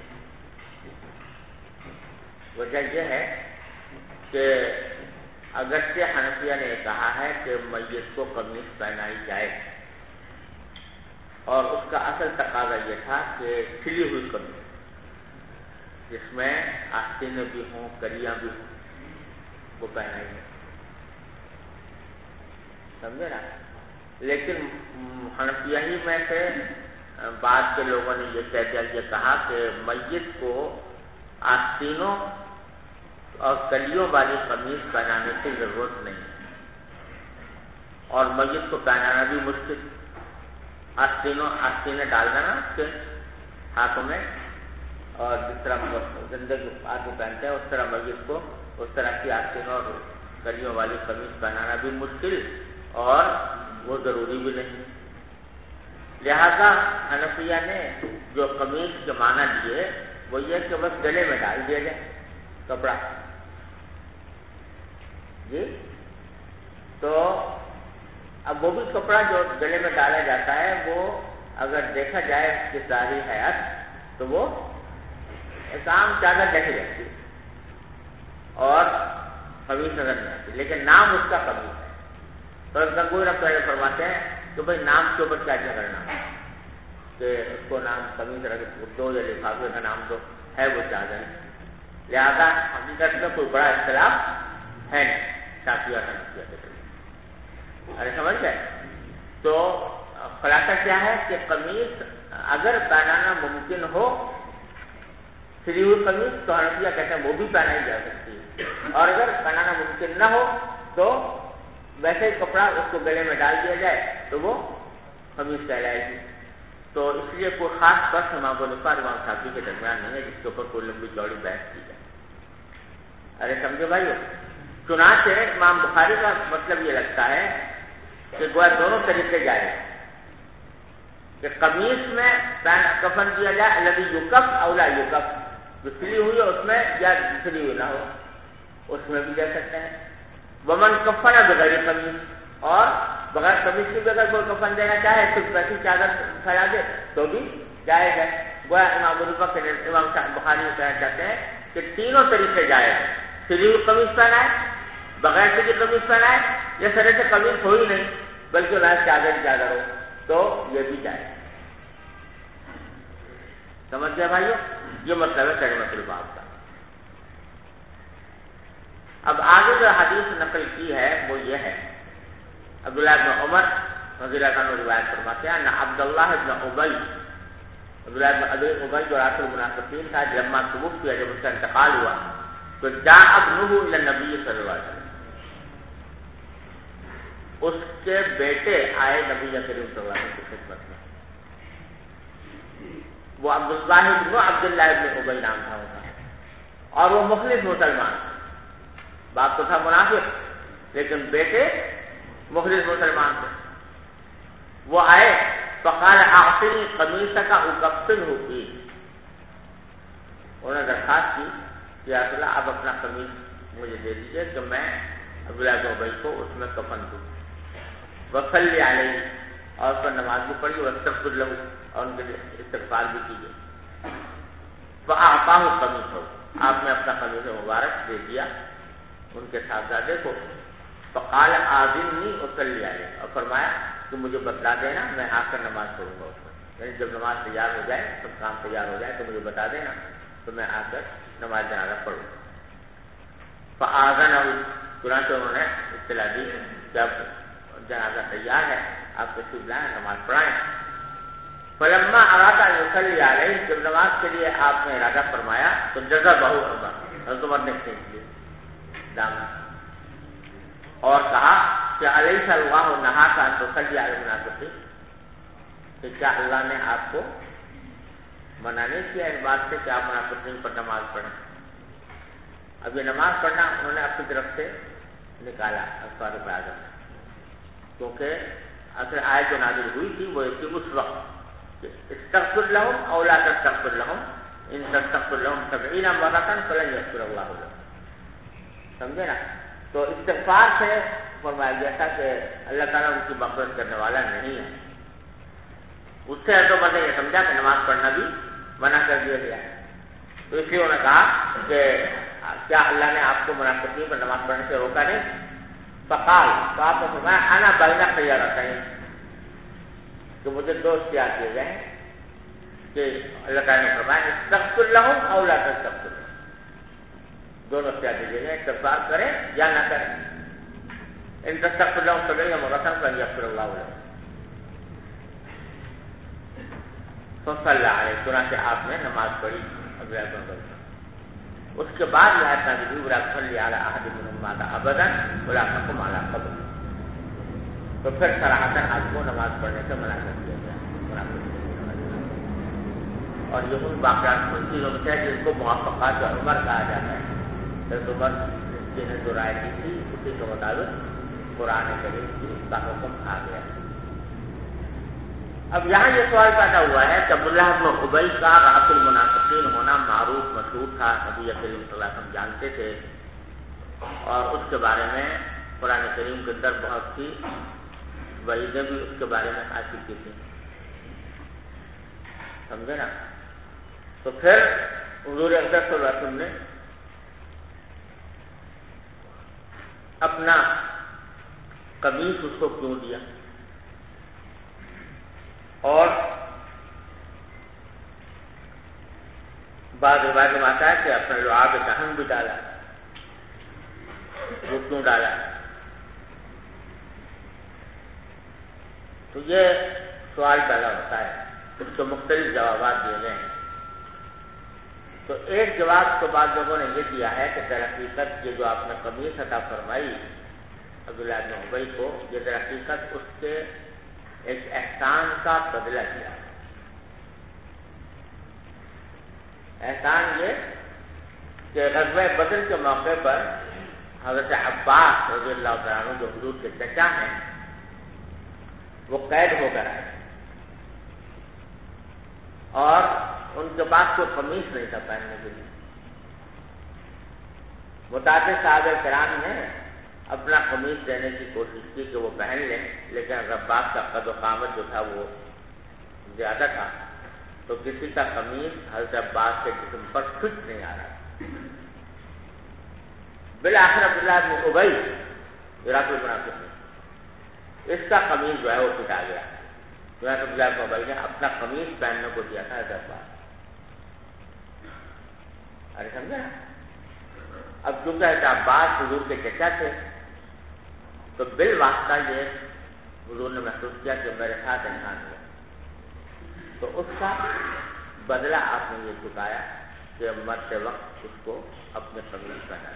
وجہ یہ ہے کہ اگرچہ حنفیہ نے کہا ہے کہ میت کو قمیص پہنائی جائے، اور اس کا اصل تقاضا یہ تھا کہ کھلی ہوئی قمیص جس میں آستینیں بھی ہوں، کلیاں بھی ہوں، وہ پہنائی جائے. سمجھے نا؟ لیکن حنفیہ ہی میں سے بعد کے لوگوں نے یہ کہہ دیا، یہ کہا کہ میت کو آستینوں اور کلیوں والی قمیص پہنانے کی ضرورت نہیں، اور میت کو پہنانا بھی مشکل. آستینیں ڈالنا نا اس کے ہاتھوں میں، اور جس طرح زندے کے آدمی پہنتے ہیں اس طرح میت کو اس طرح کی آستینوں اور کلیوں والی قمیص پہنانا بھی مشکل، اور وہ ضروری بھی نہیں. لہذا حنفیہ نے جو قمیص کے معنی دیے وہ یہ کہ بس گلے میں ڈال دیا جائے کپڑا. جی تو اب وہ بھی کپڑا جو گلے میں ڈالا جاتا ہے وہ اگر دیکھا جائے اس کی ظاہری حیات تو وہ ایک عام چادر ڈھکی جاتی ہے اور قمیص نظر نہیں آتی، لیکن نام اس کا قمیص ہے. تو گنگوئی رب پہلے فرماتے ہیں کہ بھائی نام کے اوپر کیا جھگڑنا کہ اس کو نام قمیص رکھ دو یا لفافے کا نام دو، ہے وہ چادر. لہذا حقیقت میں کوئی بڑا اختلاف ہے نہیں شافعی اور حنفیہ کے درمیان. ارے سمجھ گئے؟ تو خلاصہ کیا ہے کہ قمیص اگر پہنانا ممکن ہو، سلی ہوئی قمیص، تو حنفیہ کہتے ہیں وہ بھی پہنائی جا سکتی ہے، اور اگر پہنانا ممکن نہ ہو تو ویسے ہی کپڑا اس کو گلے میں ڈال دیا جائے تو وہ قمیص کہلائے گی. تو اس لیے کوئی خاص بس امام ابو حنیفہ اور امام شافعی کے درمیان نہیں ہے جس کے اوپر کوئی لمبی چوڑی بحث کی جائے. ارے سمجھو بھائیو، چنانچہ امام بخاری کا مطلب یہ لگتا ہے کہ گویا دونوں طریقے جائے کہ قمیص میں کفن دیا جائے الذی یکف او لا یکف، جو سلی ہوئی ہے اس میں یا سلی ہوئی نہ ہو اس میں بھی دے سکتے ہیں. ومن کفن بغیر قمیص، اور بغیر قمیص کے بھی اگر کوئی کفن دینا چاہے صرف ویسی چادر پھیلا دے تو بھی جائز ہے. گویا امام ابو حنیفہ کے امام بخاری میں کہنا چاہتے ہیں کہ تینوں طریقے جائز ہیں، سلی ہوئی قمیص پہنائے، بغیر سلی قمیص پہنائے، یا سرے سے قمیص ہو ہی نہیں بلکہ ویسے چادر ہو تو یہ بھی جائز. سمجھ گیا بھائیو؟ یہ مطلب ہے کلمۃ الباب کا. اب آگے جو حدیث نقل کی ہے وہ یہ ہے، عبداللہ بن عمر رضی اللہ عنہ روایت فرماتے ہیں نہ عبداللہ بن ابی، عبداللہ بن ابی جو رأس المنافقین تھا، لما توفی، جب اس کا انتقال ہوا تو جاء ابنہ الی النبی صلی اللہ علیہ وسلم، اس کے بیٹے آئے نبی کریم صلی اللہ علیہ وسلم کی خدمت میں. وہ عبداللہ بن عبداللہ بن ابی نام تھا ان کا، اور وہ مخلص مسلمان، باپ تو تھا منافق لیکن بیٹے مخلص مسلمان تھے. وہ آئے فقال اعطنی قمیصک اکفنہ فیہ، انہوں نے درخواست کی کہ یا رسول اللہ آپ اپنا قمیص مجھے دے دیجیے کہ میں عبداللہ بن ابی کو اس میں کفن دوں. وصلی علیہ، اور اس پر نماز بھی پڑھی، واستغفر لہ، اور ان کے لیے استغفار بھی کیجیے. فاعطاہ قمیصہ، آپ نے اپنا قمیص مبارک دے دیا ان کے صاحبزادے کو. فقال آذنی اصلی علیہ، اور فرمایا کہ مجھے بتلا دینا میں آ کر نماز پڑھوں گا اس پر. یعنی جب نماز تیار ہو جائے، سب کام تیار ہو جائے تو مجھے بتا دینا، تو میں آ کر نماز جنازہ پڑھوں۔ فآذنہ، چنانچہ انہوں نے اطلاع دی جب جنازہ تیار ہے آپ تشریف لائیں، نماز پڑھائیں۔ فلما اراد ان یصلی علیہ، جب نماز کے لیے آپ نے ارادہ فرمایا تو جذبہ عمر، حضرت عمر نے کھینچ لیا دامن اور کہا کہ الیس اللہ نہاک ان تصلی علی المنافقین، کہ کیا اللہ نے آپ کو منع نہیں کیا اس بات سے کہ آپ منافقین پر نماز پڑھیں؟ اب یہ نماز پڑھنا انہوں نے اپنی طرف سے نکالا فاروق اعظم نے، کیونکہ اصل آیت جو نازل ہوئی تھی وہ تھی اس وقت کہ استغفر لهم او لا تستغفر لهم ان تستغفر لهم 70 مرة فلن يغفر الله لهم، سمجھے نا؟ تو استغفار سے فرمایا گیا تھا کہ اللہ تعالیٰ ان کی مغفرت کرنے والا نہیں ہے۔ اس سے تو مطلب یہ سمجھا کہ نماز پڑھنا بھی منع کر دیا گیا ہے، تو اس لیے انہوں نے کہا کہ کیا اللہ نے آپ کو منافقین پر نماز پڑھنے سے روکا نہیں؟ فقال، تو آپ نے فرمایا انا بین خیارتین، کہ مجھے دو اختیار کیے گئے ہیں کہ اللہ تعالیٰ نے فرمایا استغفر لهم او لا تستغفر لهم، دونوں اختیار دیے گئے، استغفار کریں یا نہ کریں۔ ان تستغفر لهم 70 مرة فلن يغفر الله لهم، فصلی علیہ، چنانچہ آپ نے نماز پڑھی عبداللہ بن عمر۔ اس کے بعد یہ آیت نازل ہوئی ولا تصلی علی احد منهم مات ابدا ولا تقم علی قبره، تو پھر صراحتاً آپ کو نماز پڑھنے سے منع کر دیا گیا۔ اور یہ ان واقعات ان چیزوں میں سے جن کو موافقات عمر کہا جاتا ہے۔ حضرت عمر نے جو رائے دی تھی اسی کے مطابق قرآن کریم کی اس کا حکم آ گیا۔ اب یہاں یہ سوال پیدا ہوا ہے کہ عبداللہ بن ابی کا رأس المنافقین ہونا معروف مشہور تھا، نبی کریم صلی اللہ علیہ وسلم جانتے تھے، اور اس کے بارے میں قرآن کریم کے اندر بہت سی وعیدیں بھی اس کے بارے میں حاصل کی تھی، سمجھے نا؟ تو پھر حضور اکرم صلی اللہ علیہ وسلم نے اپنا قمیص اس کو کیوں دیا، اور بعض روایت میں آتا ہے کہ اپنا لعاب دہن بھی ڈالا، وہ کیوں ڈالا؟ تو یہ سوال پیدا ہوتا ہے، اس کے مختلف جوابات دیے گئے ہیں۔ تو ایک جواب تو بعض لوگوں نے یہ دیا ہے کہ در حقیقت یہ جو آپ نے قمیص عطا فرمائی عبداللہ بن ابی کو، یہ در حقیقت اس کے ایک احسان کا بدلہ دیا۔ احسان یہ کہ غزوہ بدر کے موقع پر حضرت عباس رضی اللہ تعالیٰ عنہ جو حضور کے چچا ہیں وہ قید ہو کر آئے، اور ان کے پاس کوئی قمیص نہیں تھا پہننے کے لیے۔ متعدد صحابہ کرام نے اپنا قمیص دینے کی کوشش کی کہ وہ پہن لیں، لیکن عباس کا قد و قامت جو تھا وہ زیادہ تھا، تو کسی کا قمیص حضرت عباس کے جسم پر فٹ نہیں آ رہا۔ بالآخر عبداللہ بن ابی عراق المنافقین، اس کا قمیص جو ہے وہ پھٹ آ گیا۔ عبداللہ بن ابی نے اپنا قمیص پہننے کو دیا تھا حضرت عباس۔ ارے سمجھا؟ اب چونکہ حضرت عباس حضور کے چچا تھے تو بالواسطہ یہ حضور نے محسوس کیا کہ میرے ساتھ انسان ہوا، تو اس کا بدلہ آپ نے یہ چکایا کہ مرتے وقت اس کو اپنے قمیص پہنا۔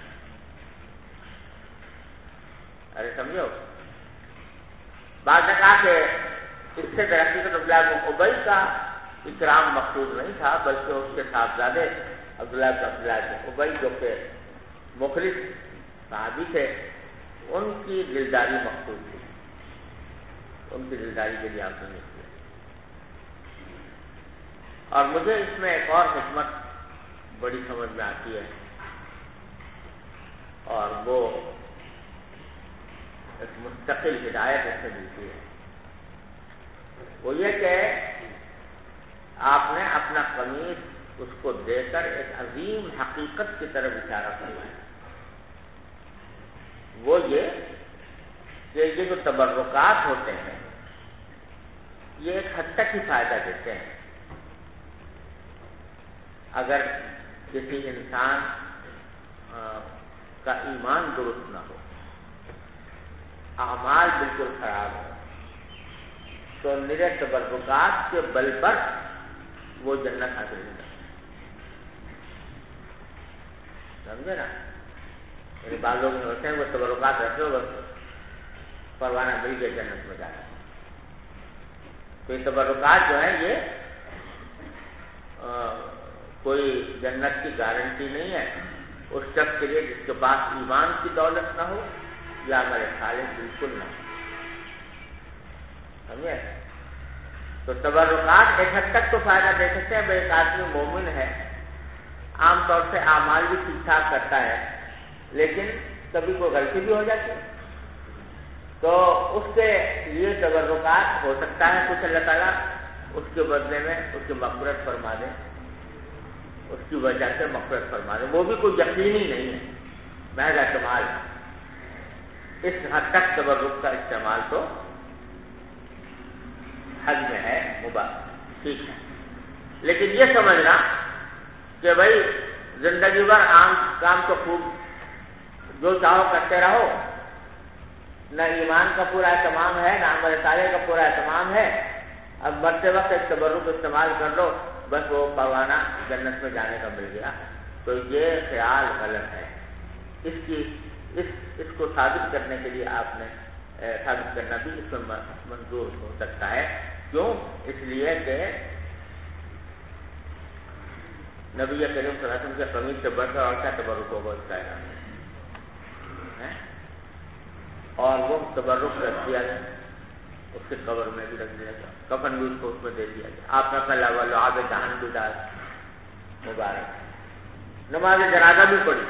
ارے سمجھو، بعد نے کہا کہ اس سے در حقیقت عبداللہ بن ابی کا اکرام مقصود نہیں تھا، بلکہ اس کے صاحبزادے عبداللہ بن ابی جو کہ مخلص صحابی تھے، ان کی دلداری مقصود تھی، ان کی دلداری کے لیے آپ نے کیا۔ اور مجھے اس میں ایک اور حکمت بڑی سمجھ میں آتی ہے، اور وہ ایک مستقل ہدایت اس سے ملتی ہے، وہ یہ کہ آپ نے اپنا قمیص اس کو دے کر ایک عظیم حقیقت کی طرف اشارہ کروایا۔ وہ یہ کہ یہ جو تبرکات ہوتے ہیں یہ ایک حد تک ہی فائدہ دیتے ہیں. اگر کسی انسان کا ایمان درست نہ ہو، اعمال بالکل خراب ہو، تو نرے تبرکات کے بل پر وہ جنت حاصل نہیں کرتا. سمجھے نا؟ میرے بعض لوگ ہوتے ہیں وہ تبرکات رکھتے ہو بس پروانہ مل کے جنت میں جانا. تو یہ تبرکات جو ہے یہ کوئی جنت کی گارنٹی نہیں ہے اس شخص کے لیے جس کے پاس ایمان کی دولت نہ ہو یا عمل صالح بالکل نہ ہو. سمجھے؟ تو تبرکات ایک حد تک تو فائدہ دے سکتے ہیں. ایک آدمی مومن ہے، عام طور سے اعمال بھی ٹھیک ٹھاک کرتا ہے، لیکن کبھی کوئی غلطی بھی ہو جاتی ہے، تو اس سے یہ تبرکات ہو سکتا ہے کچھ اللہ تعالیٰ اس کے بدلے میں اس کی مغفرت فرما دے، اس کی وجہ سے مغفرت فرما دے. وہ بھی کوئی یقینی نہیں ہے، محض احتمال. اس حد تک تبرک کا استعمال تو حد میں ہے، مباح، ٹھیک ہے. لیکن یہ سمجھنا کہ بھائی زندگی بھر عام کام تو خوب جو چاہو کرتے رہو، نہ ایمان کا پورا اہتمام ہے نہ عمل صالح کا پورا اہتمام ہے، اب مرتے وقت ایک تبرک استعمال کر لو بس وہ پروانہ جنت میں جانے کا مل گیا، تو یہ خیال غلط ہے. اس کو ثابت کرنے کے لیے آپ نے ثابت کرنا بھی اس میں منظور ہو سکتا ہے. کیوں؟ اس لیے کہ نبی کریم صلی اللہ علیہ وسلم کے قمیص سے بڑھ کر اور کیا تبرک ہوگا اس کا اعلان ہے، اور وہ تبرک رکھ دیا گیا، اس کے قبر میں بھی رکھ دیا گیا، کفن بھی اس کو اس میں دے دیا گیا. آپ نے کہا لعاب دہن بھی ڈال مبارک، نماز جنازہ بھی پڑھی.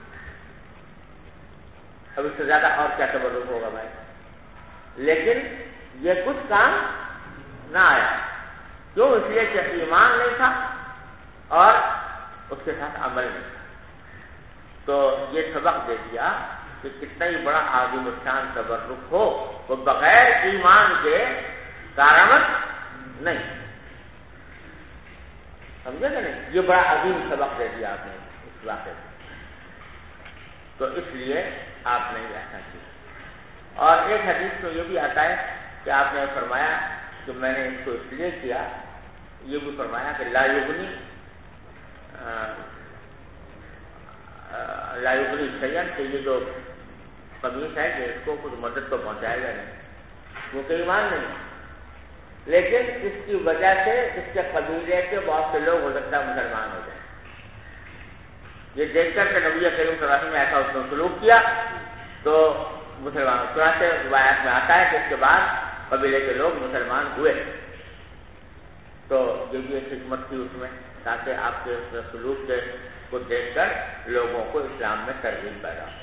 اب اس سے زیادہ اور کیا تبرک ہوگا بھائی؟ لیکن یہ کچھ کام نہ آیا. کیوں؟ اس لیے کہ ایمان نہیں تھا اور اس کے ساتھ عمل نہیں تھا. تو یہ سبق دے دیا کہ کتنا ہی بڑا عظیم الشان تبرک ہو، وہ بغیر ایمان کے کارآمد نہیں. سمجھے کہ نہیں؟ یہ بڑا عظیم سبق دے دیا آپ نے اس واقعے میں. تو اس لیے آپ نے ایسا کیا. اور ایک حدیث میں یہ بھی آتا ہے کہ آپ نے فرمایا کہ میں نے اس کو اس لیے کیا، یہ بھی فرمایا کہ لا یغنی شیئن، کہ یہ جو قمیص ہے کہ اس کو کچھ مدد تو پہنچائے گا نہیں کیونکہ ایمان نہیں، لیکن اس کی وجہ سے اس کے قبیلے کے بہت سے لوگ ہو سکتا ہے مسلمان ہو جائیں. یہ دیکھ کر کہ نبی کریم صلی اللہ علیہ وسلم نے ایسا اس میں سلوک کیا تو مسلمان. چنانچہ روایت میں آتا ہے کہ اس کے بعد قبیلے کے لوگ مسلمان ہوئے. تو یہ بھی ایک حکمت تھی اس میں، تاکہ آپ کے سلوک کو دیکھ کر لوگوں کو اسلام میں ترغیب پیدا ہو.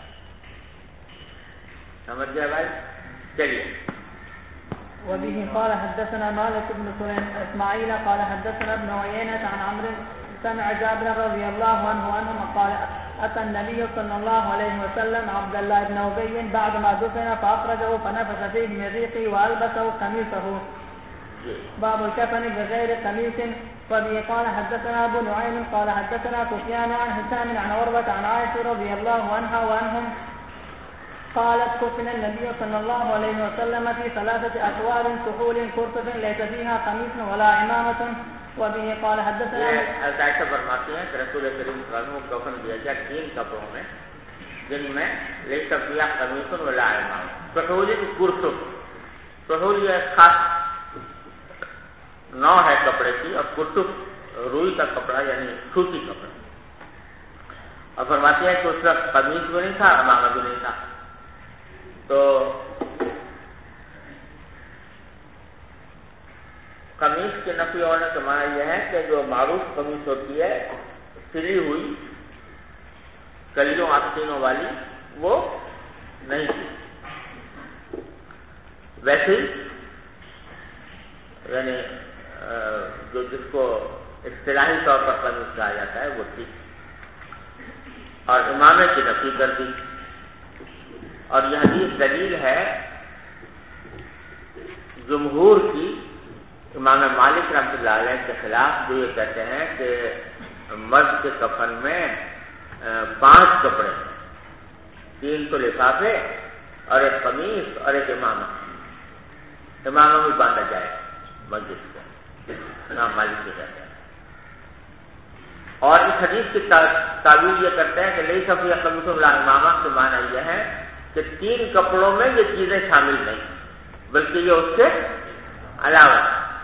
سمجھ گئے بھائی؟ چلیے. وبه قال حدثنا مالك بن اسماعيل قال حدثنا ابن عيينة عن عمرو سمع جابر رضي الله عنه قال أتى النبي صلى الله عليه وسلم عبد الله بن أبي بعدما دفن فأخرجه فنفث فيه من ريقه وألبسه قميصه. باب الكفن بغير قميص. وبه قال حدثنا أبو نعيم قال حدثنا سفيان عن هشام عن عروة عن عائشة رضي الله عنها وعنهم قالت كفن النبي صلى الله عليه وسلم في 3 أثواب سحول كرسف ليس فيها قميص ولا عمامة. وبه قال حدثنا عائشہ فرماتی ہیں کہ رسول کریم صلی اللہ علیہ وسلم کو کفن دیا گیا 3 کپڑوں میں جن میں لیس فیہا قمیص ولا عمامۃ. سحول کرسف، سحول یہ خاص نوع ہے کپڑے کی، اور کرسف روئی کا کپڑا یعنی سوتی کپڑا. اور فرماتی ہے کہ اس وقت قمیص بھی نہیں تھا، عمامہ بھی نہیں تھا. تو قمیص کے نفی ہونے کا معنی یہ ہے کہ جو معروف قمیص ہوتی ہے سلی ہوئی کلیوں آستینوں والی وہ نہیں تھی. ویسے یعنی جو جس کو اصطلاحی طور پر قمیص کہا جاتا ہے وہ تھی. اور امامے کی نفی کر دی. اور یہ حدیث دلیل ہے جمہور کی امام مالک رحمۃ اللہ علیہ کے خلاف جو یہ کہتے ہیں کہ مرد کے کفن میں 5 کپڑے، 3 تو لفافے اور ایک قمیص اور ایک امامہ بھی باندھا جائے مسجد سے، امام مالک یہ کہتے ہیں۔ اور اس حدیث کی تعویل یہ کرتے ہیں کہ لیس فی قمیص ولا امامہ کے معنی یہ ہے کہ 3 کپڑوں میں یہ چیزیں شامل نہیں بلکہ یہ اس کے علاوہ،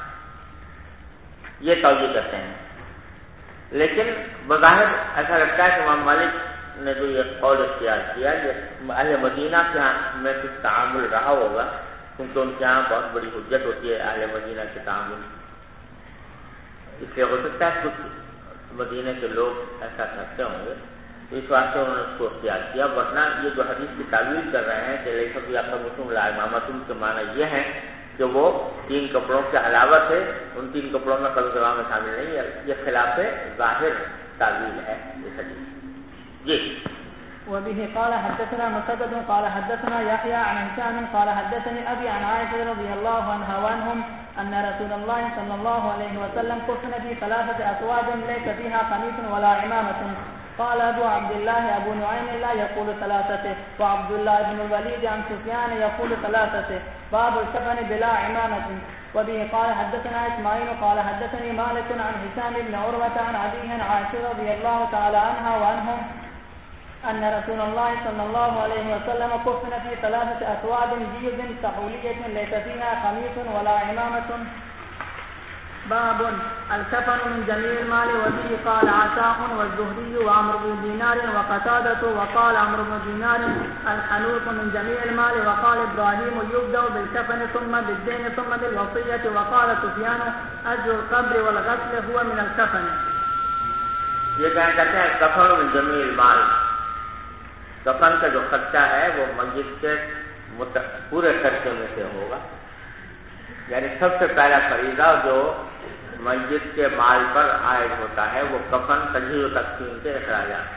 یہ توجیہ کرتے ہیں۔ لیکن بظاہر ایسا لگتا ہے کہ امام مالک نے جو یہ قول اختیار کیا یہ اہل مدینہ کے میں کچھ تعامل رہا ہوگا، کیونکہ ان کے یہاں بہت بڑی حجت ہوتی ہے اہل مدینہ کے تعامل، اس لیے ہو سکتا ہے کچھ مدینہ کے لوگ ایسا کرتے ہوں گے، تو اس واسطے انہوں نے اس کو اختیار کیا۔ ورنہ یہ جو حدیث کی تعویل کر رہے ہیں کہ لیس فی قمیص ولا امامۃ کے معنی یہ ہے کہ وہ 3 کپڑوں کے علاوہ تھے، ان 3 کپڑوں میں قمیص میں شامل نہیں ہے، یہ خلاف ظاہر تعویل ہے اس حدیث جی۔ وبه قال حدثنا مسدد قال حدثنا يحيى عن هشام قال حدثني أبي عن عائشة رضي الله عنها وعنهم أن رسول الله صلى الله عليه وسلم كفن في 3 أثواب ليس فيها قميص ولا عمامة. قال أبو عبد الله أبو نعيم لا يقول 3 وعبد الله بن الوليد عن سفيان يقول 3 باب الكفن بلا عمامة. وبه قال حدثنا إسماعيل قال حدثني مالك عن هشام بن عروة عن أبيه عن عائشة رضي الله تعالى عنها وعنهم أن رسول الله صلى الله عليه وسلم كفن في 3 أثواب بيض سحولية ليس فيها قميص ولا عمامة. باب الكفن من جميع المال. وبه قال عطاء والزهري وعمرو بن دينار وقتادة وقال عمرو بن دينار الحنوط من جميع المال. وقال إبراهيم يبدأ بالكفن ثم بالدين ثم بالوصية. وقال سفيان أجر القبر والغسل هو من الكفن. یہ بیان کرتے ہیں کفن من جميع المال، کفن کا جو خرچہ ہے وہ مسجد کے پورے خرچے میں سے ہوگا، یعنی سب سے پہلا فریضہ جو مسجد کے مال پر عائد ہوتا ہے وہ کفن، تجہیز و تقسیم کے اخراجات۔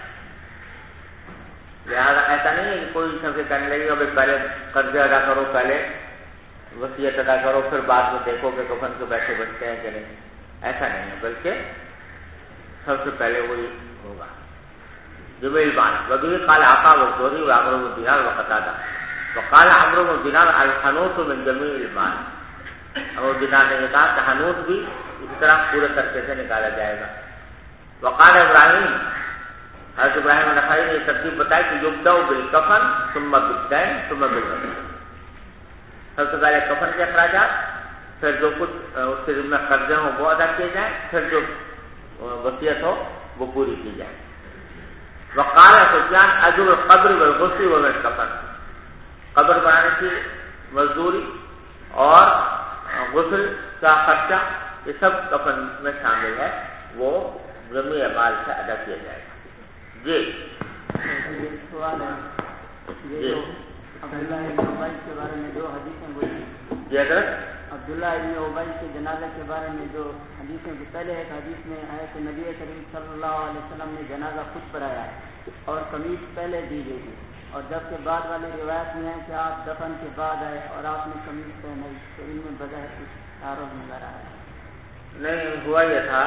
لہٰذا ایسا نہیں ہے کہ کوئی سب سے کرنے لگے گا بھائی پہلے قرضے ادا کرو، پہلے وصیت ادا کرو، پھر بعد میں دیکھو کہ کفن کے پیسے بچتے ہیں کہ نہیں، ایسا نہیں ہے، بلکہ سب سے پہلے وہی ہوگا۔ جميع المال. وبه قال عطاء والزهري وعمرو بن دينار وقتادة. وقال عمرو بن دينار الحنوط من جميع المال. عمرو بن دينار نے کہا کہ حنوط بھی اسی طرح پورے خرچے سے نکالا جائے گا۔ وقال ابراہیم، حضرت ابراہیم نخعی نے یہ ترتیب بتائی کہ یبدأ بالکفن ثم بالدین ثم بالوصیہ، سب سے پہلے کفن کے اخراجات، پھر جو کچھ اس کے ذمہ قرضے ہوں وہ ادا کیے جائیں، پھر جو وصیت ہو وہ پوری کی جائے۔ وقال سفیان اجر القبر والغسل والکفن، قبر بنانے کی مزدوری اور غسل کا خرچہ یہ سب کفن میں شامل ہے، وہ جميع مال سے ادا کیا جائے گا۔ جی یہ سوال ہے، یہ جو عبداللہ ابن ابی کے بارے میں جو حدیثیں بولی، جی حضرت، عبداللہ ابن ابی کے جنازہ کے بارے میں جو حدیثیں، پہلے ایک حدیث میں ہے کہ نبی کریم صلی اللہ علیہ وسلم نے جنازہ خود پڑھایا اور قمیص پہلے دی گئی تھی، اور جبکہ بعد والی روایت میں ہے کہ آپ دفن کے بعد آئے اور آپ نے قمیص پہنائی، تو ان میں بظاہر کچھ تعارض نظر آیا ہے۔ نہیں، ہوا یہ تھا،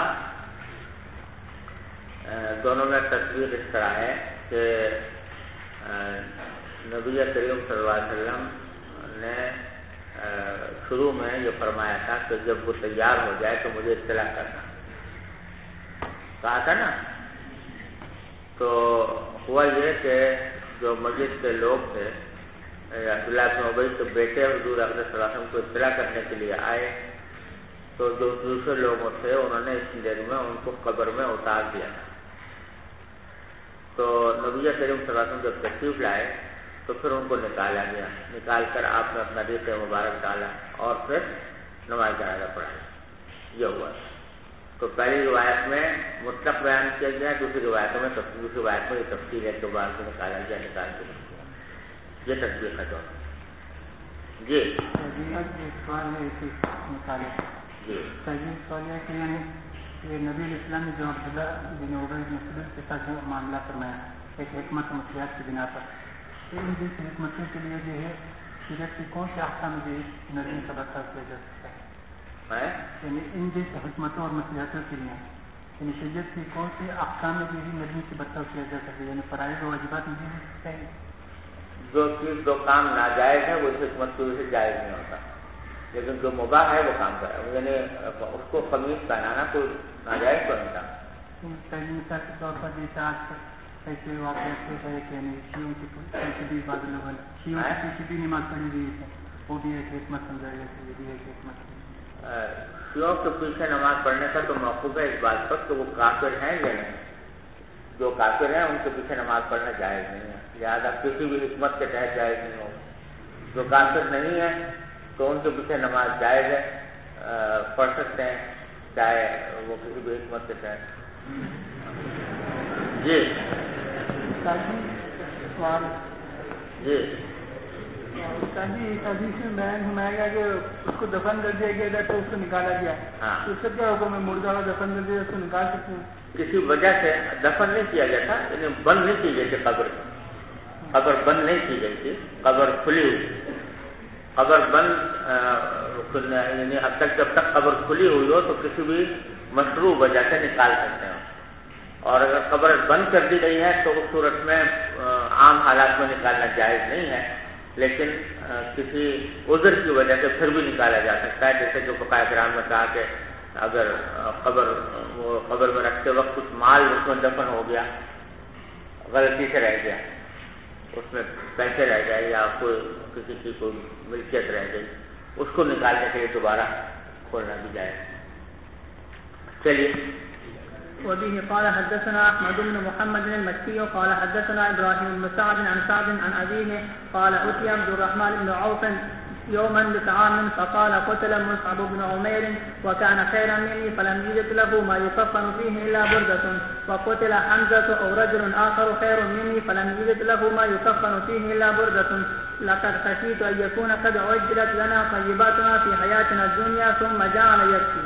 دونوں میں تصویر اس طرح ہے کہ نبی کریم صلی اللہ علیہ وسلم نے شروع میں یہ فرمایا تھا کہ جب وہ تیار ہو جائے تو مجھے اطلاع کرنا، کہا تھا نا۔ تو ہوا یہ کہ جو مسجد کے لوگ تھے، عبداللہ بن ابی کے بیٹے حضور اقدس صلی اللہ علیہ وسلم کو اطلاع کرنے کے لیے آئے، تو جو دوسرے لوگ تھے انہوں نے اس دیر میں ان کو قبر میں اتار دیا تھا۔ تو نبی کریم صلی اللہ علیہ وسلم جب تشریف لائے تو پھر ان کو نکالا گیا، نکال کر آپ نے اپنا ریت مبارک ڈالا اور پھر نماز جنازہ پڑھائی، یہ ہوا۔ تو پہلی روایت میں مطلق بیان کیا گیا، دوسری روایت میں یہ تفصیل ہے کہ بعد سے نکالا گیا، نکال کے یہ تصدیق ہے دونوں۔ جی جی سوال ہے کہ یعنی یہ نبی اسلام نے جو عبداللہ بن ابی بن سلول کے ساتھ جو معاملہ فرمایا ایک حکمت و مصلحت کی بنا پر، ان جیسی حکمتوں کے لیے جو ہے شریعت کی کون سے احکام بھی نظم کا بتا کیا جا سکتا ہے؟ ہے یعنی ان جیسے حکمتوں اور مصلحتوں کے لیے یعنی شریعت کی کون سی اقسام میں بھی نرمی سے برتاؤ کیا جا سکے، یعنی فرائض و واجبات میں بھی چاہیے. جو چیز جو کام ناجائز ہے وہ اس حکمت کی وجہ سے جائز نہیں ہوتا، لیکن جو مباح ہے وہ کام کرے، یعنی اس کو قمیص پہنانا کوئی ناجائز تو نہیں تھا. پہلی مثال کے طور پر جیسے آج کل ایسے واقعات ہوتا ہے کہ شیعوں کے پیچھے بھی بعض لوگوں نے شیعوں کے پیچھے بھی نماز پڑھی ہوئی ہے، وہ بھی ایک حکمت سمجھا جاتا ہے، یہ بھی ایک حکمت. شیعوں کے پیچھے نماز پڑھنے کا تو موقوف ہے اس بات پر کہ وہ کافر ہیں یا نہیں. جو کافر ہیں ان کے پیچھے نماز پڑھنا جائز نہیں ہے، لہٰذا کسی بھی حکمت کے تحت جائز نہیں ہوگا. جو کافر نہیں ہے تو ان کے پیچھے نماز جائز ہے، پڑھ سکتے ہیں چاہے وہ کسی بھی حکمت کے تحت. جی جی جی حدیث میں بیان فرمایا گیا کہ اس کو دفن کر دیا گیا تھا تو اس کو نکالا گیا. ہاں، اس سے کیا حکم ہے؟ مردہ کو دفن کر دیا اس کو نکال سکتے ہیں؟ کسی وجہ سے دفن نہیں کیا گیا تھا، یعنی بند نہیں کی گئی تھی قبر بند نہیں کی گئی تھی، قبر کھلی ہوئی. قبر بند یعنی اب تک جب تک قبر کھلی ہوئی ہو تو کسی بھی مشروع وجہ سے نکال سکتے ہیں. اور اگر قبر بند کر دی گئی ہے تو اس صورت میں عام حالات میں نکالنا جائز نہیں ہے، لیکن کسی عذر کی وجہ سے پھر بھی نکالا جا سکتا ہے. جیسے جو فقہاء کرام نے کہا کہ اگر قبر میں رکھتے وقت کچھ مال اس میں دفن ہو گیا، غلطی سے رہ گیا، اس میں پیسے رہ گئے یا کوئی کسی کی کوئی ملکیت رہ گئی، اس کو نکالنے کے لیے دوبارہ کھولنا بھی جائے. چلیے. وبه قال حدثنا احمد بن محمد المكي قال حدثنا ابراهيم بن سعد عن سعد عن ابيه قال اتي عبد الرحمن بن عوف يوما بطعام فقال قتل مصعب بن عمير وكان خيرا مني فلم يجد له ما يكفن فيه الا بردة، وقتل حمزة او رجل اخر خير مني فلم يجد له ما يكفن فيه الا بردة، لقد خشيت ان يكون قد عجلت لنا طيباتنا في حياتنا الدنيا ثم جعل يبكي.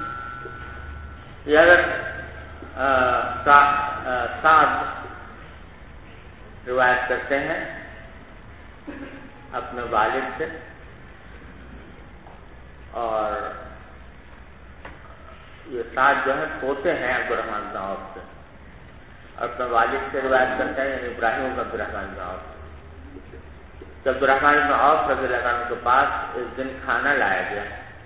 سعد روایت کرتے ہیں اپنے والد سے، اور یہ سعد جو ہے پوتے ہیں عبد الرحمن بن عوف سے، اپنے والد سے روایت کرتے ہیں یعنی ابراہیم بن عبد الرحمن بن عوف. جب عبد الرحمن بن عوف رضی اللہ عنہ کے پاس اس دن کھانا لایا گیا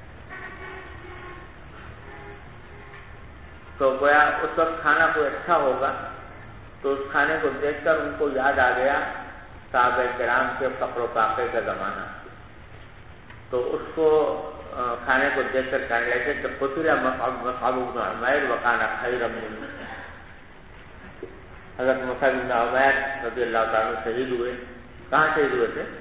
تو گویا اس وقت کھانا کوئی اچھا ہوگا تو اس کھانے کو دیکھ کر ان کو یاد آ گیا صحابہ کرام کے فقر و فاقے کا زمانہ. تو اس کو کھانے کو دیکھ کر کہنے لگے کہ قتل مصعب بن عمیر وکان خیرا منی. حضرت مصعب بن عمیر رضی اللہ تعالیٰ شہید ہوئے. کہاں شہید ہوئے تھے؟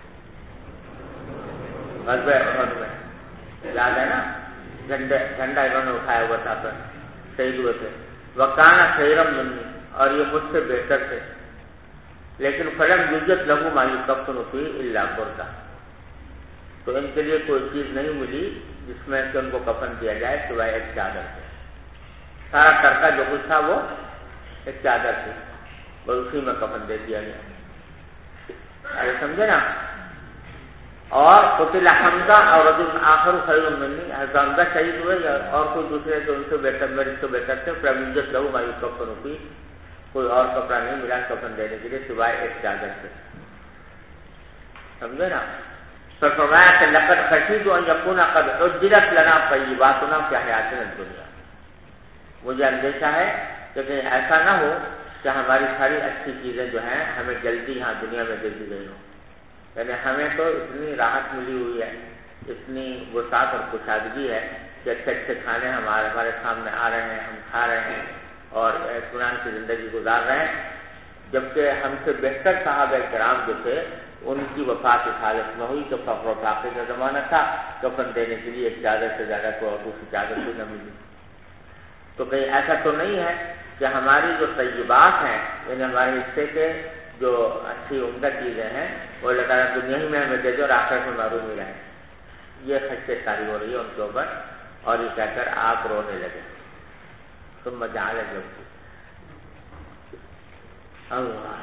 غزوہ احد میں، یاد ہے نا، جھنڈا انہوں نے اٹھایا ہوا تھا، شہید ہوئے تھے. وکان خیرا منی، اور یہ مجھ سے بہتر تھے. لیکن فلم یوجد لہو ما یکفن فیہ الا بردہ، تو ان کے لیے کوئی چیز نہیں ملی جس میں سے ان کو کفن دیا جائے سوائے ایک چادر سے. سارا ترکہ جو کچھ تھا وہ ایک چادر تھی، بس اسی میں کفن دے دیا گیا. ارے سمجھے نا. اور قتل حمزہ اور رجل آخر خیر منی، حمزہ شہید ہوئے یا اور کوئی دوسرے جو ان سے بہتر میرے سے بہتر تھے. فلم یوجد لہو ما یکفن فیہ، کوئی اور کپڑا نہیں ملا کفن دینے کے لیے سوائے ایک چادر سے. سمجھے نا. فرمایا کہ لقد خشیت ان یکون قد عجلت لنا طیباتنا فی حیاتنا الدنیا، مجھے اندیشہ ہے کہ کہیں ایسا نہ ہو کہ ہماری ساری اچھی چیزیں جو ہیں ہمیں جلدی یہاں دنیا میں دے دی گئی ہوں. یعنی ہمیں تو اتنی راحت ملی ہوئی ہے، اتنی وسعت اور کشادگی ہے کہ اچھے اچھے کھانے ہمارے سامنے آ رہے ہیں، ہم کھا رہے ہیں اور اطمینان کی زندگی گزار رہے ہیں. جبکہ ہم سے بہتر صحابہ کرام جو تھے ان کی وفات اس حالت میں ہوئی کہ فقر و فاقے کا زمانہ تھا، کفن دینے کے لیے ایک چادر سے زیادہ کوئی اور دوسری چادر بھی نہ ملی. تو کہیں ایسا تو نہیں ہے کہ ہماری جو طیبات ہیں یعنی ہمارے حصے کے جو اچھی عمدہ چیزیں ہیں وہ اللہ تعالیٰ دنیا ہی میں ہمیں دے دو اور آخرت میں محروم ہی رہیں. یہ خشیت طاری ہو رہی ہے ان کے اوپر، اور یہ کہہ کر آپ رونے لگے. ثم جعل يبكي. اللہ.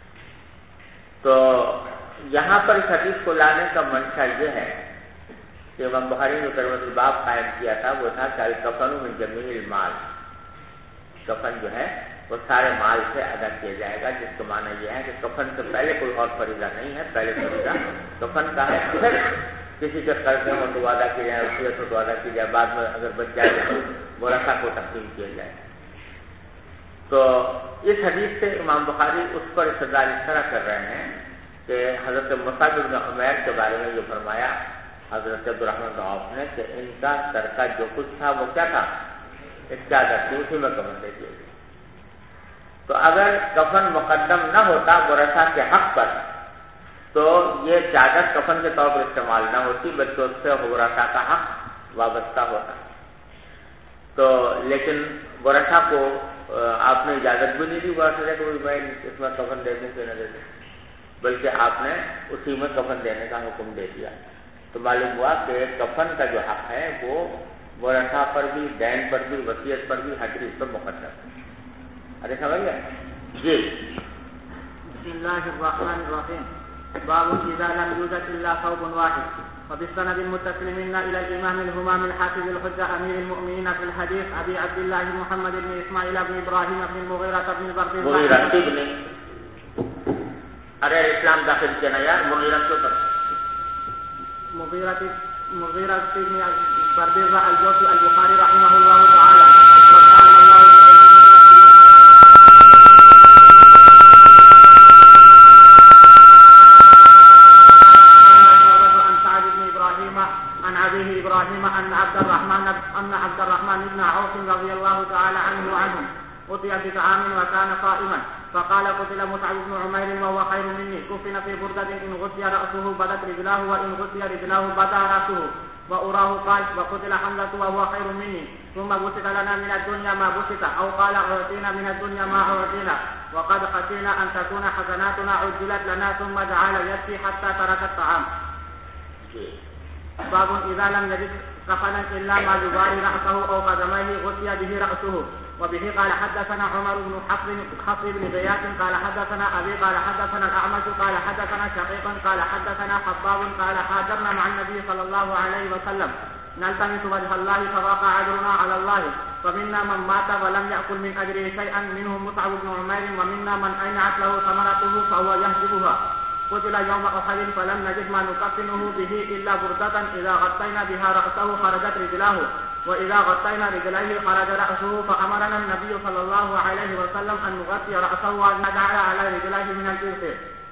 تو یہاں پر اس حدیث کو لانے کا منشا یہ ہے کہ امام بخاری نے ترمذی الباب قائم کیا تھا وہ تھا کہ الکفن من جمیع المال، کفن جو ہے وہ سارے مال سے ادا کیا جائے گا، جس کا معنی یہ ہے کہ کفن سے پہلے کوئی اور فریضہ نہیں ہے، پہلے فریضہ کفن کا ہے، پھر کسی کے قرض ہو تو ادا کی جائے، وصیت ہو تو ادا کی جائے، بعد میں اگر بچ جائے تو ورثہ کو تقسیم کیا جائے۔ تو اس حدیث سے امام بخاری اس پر استدلال اس طرح کر رہے ہیں کہ حضرت مصعب بن عمیر کے بارے میں یہ فرمایا حضرت عبدالرحمن بن عوف نے کہ ان کا ترکہ جو کچھ تھا وہ کیا تھا، اس کی عادت تھی، اسی میں کفن دے دیے گئے۔ تو اگر کفن مقدم نہ ہوتا ورثہ کے حق پر تو یہ چادر کفن کے طور پر استعمال نہ ہوتی، بلکہ اس سے ورثہ کا حق وابستہ ہوتا۔ تو لیکن ورثہ کو آپ نے اجازت بھی نہیں دی ورثہ کہ میں اس میں کفن دے دوں کہ نہ دے دوں، بلکہ آپ نے اسی میں کفن دینے کا حکم دے دیا۔ تو معلوم ہوا کہ کفن کا جو حق ہے وہ ورثہ پر بھی، دین پر بھی، وصیت پر بھی، ہر چیز پر مقدم ہے۔ ارے سمجھ گئے جی؟ بسم اللہ الرحمن الرحیم۔ باب اذا لم يوجد الا ثوب واحد، وبالسند المتصل منا الى الامام الهمام الحافظ الحجة امير المؤمنين في الحديث ابي عبد الله محمد بن اسماعيل بن ابراهيم بن المغيرة بن البردي۔ ارے اسلام داخل کیا نا یار، مغیرہ کیوں کر؟ مغیرہ بن البردي الجوفي البخاري رحمه الله تعالى وكان الله عن أبيه إبراهيم أن عبد الرحمن بن عوف رضي الله تعالى عنهم أتي بطعام وكان صائما فقال قتل مصعب بن عمير وهو خير مني، كفن في بردة إن غطي رأسه بدت رجلاه وإن غطي رجلاه بدا رأسه، وأراه قال وقتل حمزة وهو خير مني، ثم بسط لنا من الدنيا ما بسط، أو قال أعطينا من الدنيا ما أعطينا، وقد خشينا أن تكون حسناتنا عجلت لنا ثم جعل يبكي حتى ترك الطعام۔ باب اذا لم يجد كفنا الا ما يباري راسه او قدميه غطي به راسه، وبه قال حدثنا عمر بن حفص بن غياث قال حدثنا ابي قال حدثنا الاعمش قال حدثنا شقيق قال حدثنا خباب قال حاجرنا مع النبي صلى الله عليه وسلم نلتمس وجه الله فوقع اجرنا على الله، فمنا من مات ولم ياكل من اجره شيئا منهم مصعب بن عمير، ومنا من اينعت له ثمرته فهو يهجبها، قتل يوم أحد فلم نجد ما نكفنه به إلا بردة إذا غطينا بها رأسه خرجت رجلاه، وإذا غطينا رجليه خرج رأسه، فأمرنا النبي صلى الله عليه وسلم أن نغطي رأسه وأن نجعل على رجليه من الجلد۔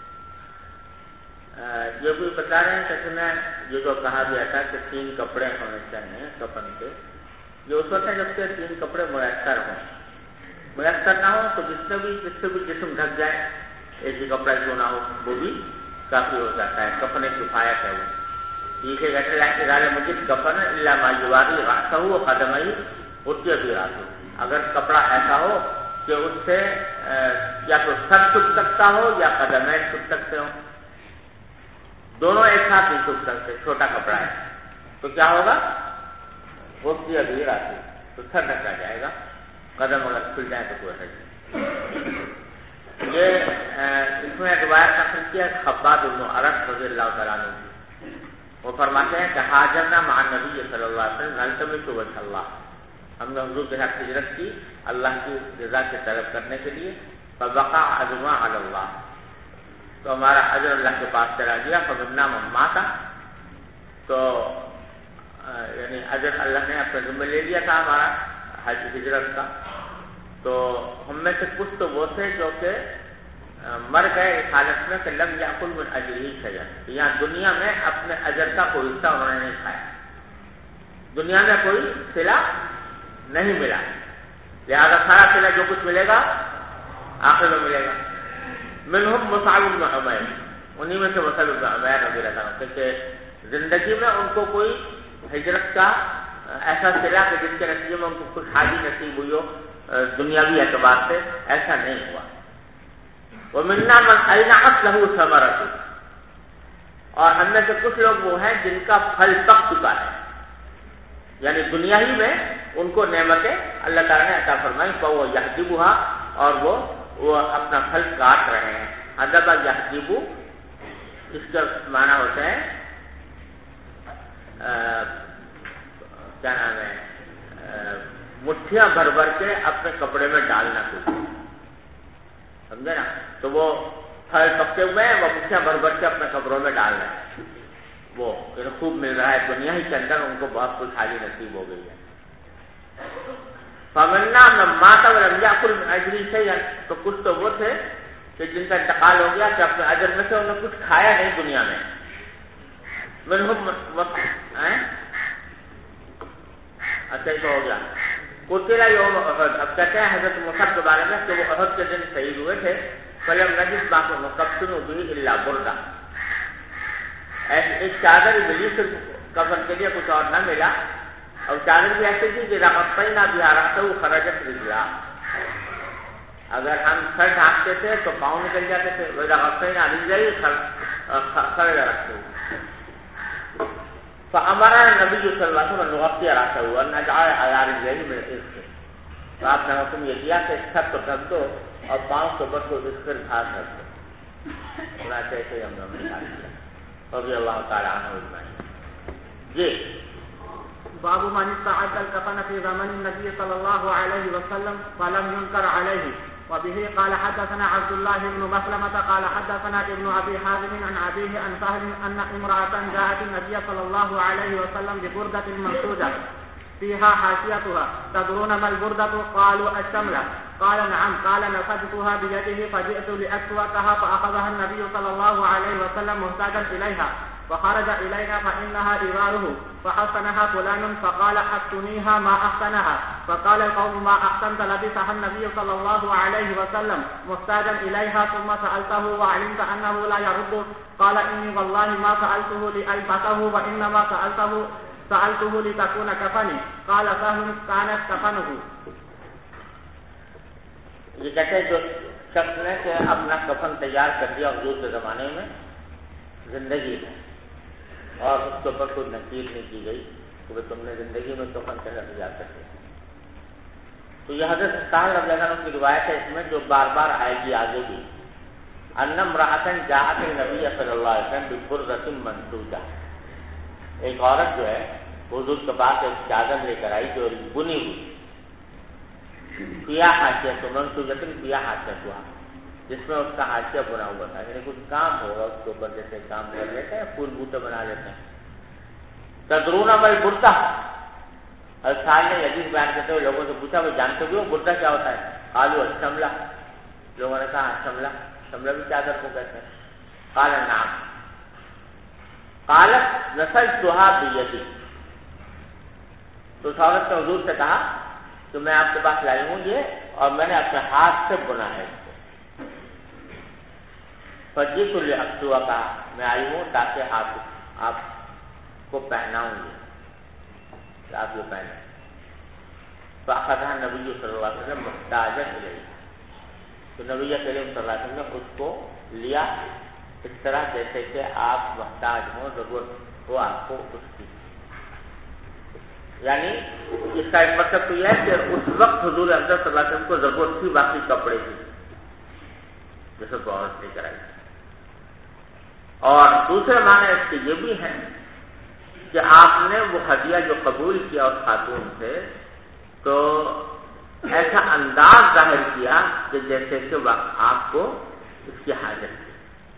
یہ کوئی بتا رہے ہیں کہ میں یہ جو کہا گیا تھا کہ 3 کپڑے ہونے چاہیے کفن کے، یہ اس وقت ہے جب سے 3 کپڑے میسر ہوں، میسر نہ ہو تو جس سے بھی جسم ڈھک جائے، ایک ہی کپڑا کیوں نہ ہو وہ بھی کافی ہو جاتا ہے، کفن کفایت ہے وہ۔ ٹھیک ہے، مجد کفن الا ما یواری راسہ قدمئی اتیا بھی راسو، اگر کپڑا ایسا ہو کہ اس سے یا تو سر چھپ سکتا ہو یا قدمین چھپ سکتے ہو، دونوں ایک ساتھ نہیں چھپ سکتے، چھوٹا کپڑا ہے تو کیا ہوگا، اتیا بھی راسو، تو سر ڈھکا جائے گا، قدم اگر کھل جائے تو کوئی حرج نہیں۔ یہ اس میں روایت نقل کیا خباب بن عرب رضی اللہ تعالیٰ عنہ، وہ فرماتے ہیں کہ حاجرنا مع النبی صلی اللہ علیہ وسلم نلتمس وجہ اللہ، ہم نے حضور کے ساتھ ہجرت کی اللہ کی رضا کی طلب کرنے کے لیے، فبقى اجرنا علی اللہ، تو ہمارا اجر اللہ کے پاس چلا گیا، فمنا من مات، تو یعنی اجر اللہ نے اپنے ذمہ لے لیا تھا ہمارا حج ہجرت کا، تو ہم میں سے کچھ تو وہ تھے جو کہ مر گئے اس حالت میں کہ لم یاکل من اجرہ شیئا، یہاں دنیا میں اپنے اجر کا کوئی حصہ انہوں نے نہیں کھایا، دنیا میں کوئی صلہ نہیں ملا، لہذا سارا صلہ جو کچھ ملے گا آخر میں ملے گا۔ منہم مصعب بن عمیر، انہی میں سے مصعب بن عمیر رضی اللہ عنہ، کہ زندگی میں ان کو کوئی ہجرت کا ایسا صلہ کہ جس کے نتیجے میں ان کو خوشحالی نصیب ہوئی ہو دنیاوی اعتبار سے، ایسا نہیں ہوا۔ وَمِنَّا مَنْ أَيْنَعَتْ لَهُ ثَمَرَتُهُ، اور ہم میں سے کچھ لوگ وہ ہیں جن کا پھل پک چکا ہے، یعنی دنیا ہی میں ان کو نعمتیں اللہ تعالیٰ نے عطا فرمائی، فَهُوَ يَحْجِبُهَا، اور وہ اپنا پھل کاٹ رہے ہیں۔ حَجَبَ يَحْجِبُ، اس کا معنی ہوتا ہے مٹھیاں بھر بھر کے اپنے کپڑے میں ڈالنا کچھ، سمجھے نا؟ تو وہ پھل پکے ہوئے ہیں، وہ مٹھیاں بھر بھر کے اپنے کپڑوں میں ڈال رہے ہیں، وہ خوب مل رہا ہے دنیا ہی کے اندر، ان کو بہت خوشحالی نصیب ہو گئی ہے۔ فمنا مات ولم یاکل من اجری شیئا، تو کچھ تو وہ تھے کہ جن کا انتقال ہو گیا کہ اپنے اجر میں سے انہوں نے کچھ کھایا نہیں دنیا میں۔ منہم اچھا تو ہو گیا قتل یوم احد، اب کہتے ہیں حضرت مصعب کے بارے میں کہ وہ احد کے دن شہید ہوئے تھے، فلم نجد باقی مکفن به الا بردا، ایک چادر ملی صرف کفن کے لیے، کچھ اور نہ ملا، اور چادر بھی ایسے تھی کہ رقصینا بها رأسه خرجت رجلا، اگر ہم سر ڈھانپتے تھے تو پاؤں نکل جاتے تھے، رقصینا رجلا خرج رأسه، فأمرنا النبي صلی اللہ علیہ وسلم نغطی رأسه ونجعل على رجليه من الإذخر، تو آپ نے حکم یہ دیا کہ سر کو ڈھک دو اور پاؤں کے اوپر کو اذخر گھاس رکھ دو، چنانچہ ایسے ہم نے نکال دیا رضی اللہ تعالی عنہ اجمعین۔ جی باب من استعد الكفن في زمن النبي صلى الله عليه وسلم فلم ينكر عليه، وبه قال حدثنا عبد الله بن مسلمة قال حدثنا ابن ابي حازم عن ابيه عن سهل ان امرأة جاءت النبي صلى الله عليه وسلم ببردة منسوجة فيها حاشيتها، تدرون ما البردة؟ قالوا الشملة، قال نعم، قال نفذتها بيده فجئت لأكسوتها فأخذها النبي صلى الله عليه وسلم محتاجا إليها، فخرج إلينا فإنها إزاره، فحسنها فلان فقال أحسنيها ما أحسنها، فقال القوم ما أحسنت، لبسها النبي صلى الله عليه وسلم محتاجا إليها، ثم سألته وعلمت أنه لا يرد، قال إني والله ما سألته لألبسه وإنما سألته لتكون كفني، قال سهل كانت كفنه۔ یہ کہتے ہیں جو شخص نے کہ اپنا کفن تیار کر دیا حضور کے زمانے میں زندگی میں، اور اس کے اوپر کوئی نکیر نہیں کی گئی کہ تم نے زندگی میں کفن کیسے تیار کر دیا، تو یہ حضرت سہل رضی اللہ عنہ کی روایت ہے، اس میں جو بار بار آئے گی آگے بھی، ان امرأۃ جاءت النبی صلی اللہ علیہ وسلم ببردۃ منسوجہ، ایک عورت جو ہے حضور کے پاس ایک چادر لے کر آئی جو بنی ہوئی، کیا حاشیہ تو منسوجتن کیا حاشیہ ہوا، جس میں اس کا حاشیہ بنا ہوا تھا، یعنی کچھ کام ہوگا اس کے اوپر، جیسے کام کر لیتے ہیں پھول بوٹے بنا لیتے ہیں۔ تدرون ما البردہ، اور سال نے حدیث بیان کرتے ہوئے لوگوں سے پوچھا وہ جانتے بھی ہو بردہ کیا ہوتا ہے؟ قالوا الشملہ، لوگوں نے کہا شملہ، شملہ بھی چادر کو کہتے ہیں، قال نعم، قالت نسجتها بیدی، تو اس عورت نے حضور سے کہا کہ میں آپ کے پاس لائی ہوں یہ، اور میں نے اپنے ہاتھ سے بنا ہے اس کو، فجئت لأکسوها، میں آئی ہوں تاکہ آپ کو پہناؤں گی، کہ آپ یہ پہنیں، فأخذها النبی صلی اللہ علیہ وسلم محتاجا الیہ، تو نبی کریم صلی اللہ علیہ وسلم نے اس کو لیا اس طرح جیسے کہ آپ محتاج ہوں، ضرورت ہو آپ کو اس کی، یعنی اس کا ایک مطلب تو یہ ہے کہ اس وقت حضور اکرم صلی اللہ علیہ وسلم کو ضرورت تھی باقی کپڑے کی، جیسے تو عورت لے کر آئی، اور دوسرے معنی اس کے یہ بھی ہیں کہ آپ نے وہ ہدیہ جو قبول کیا اس خاتون سے تو ایسا انداز ظاہر کیا کہ جیسے کہ آپ کو اس کی حاجت تھی،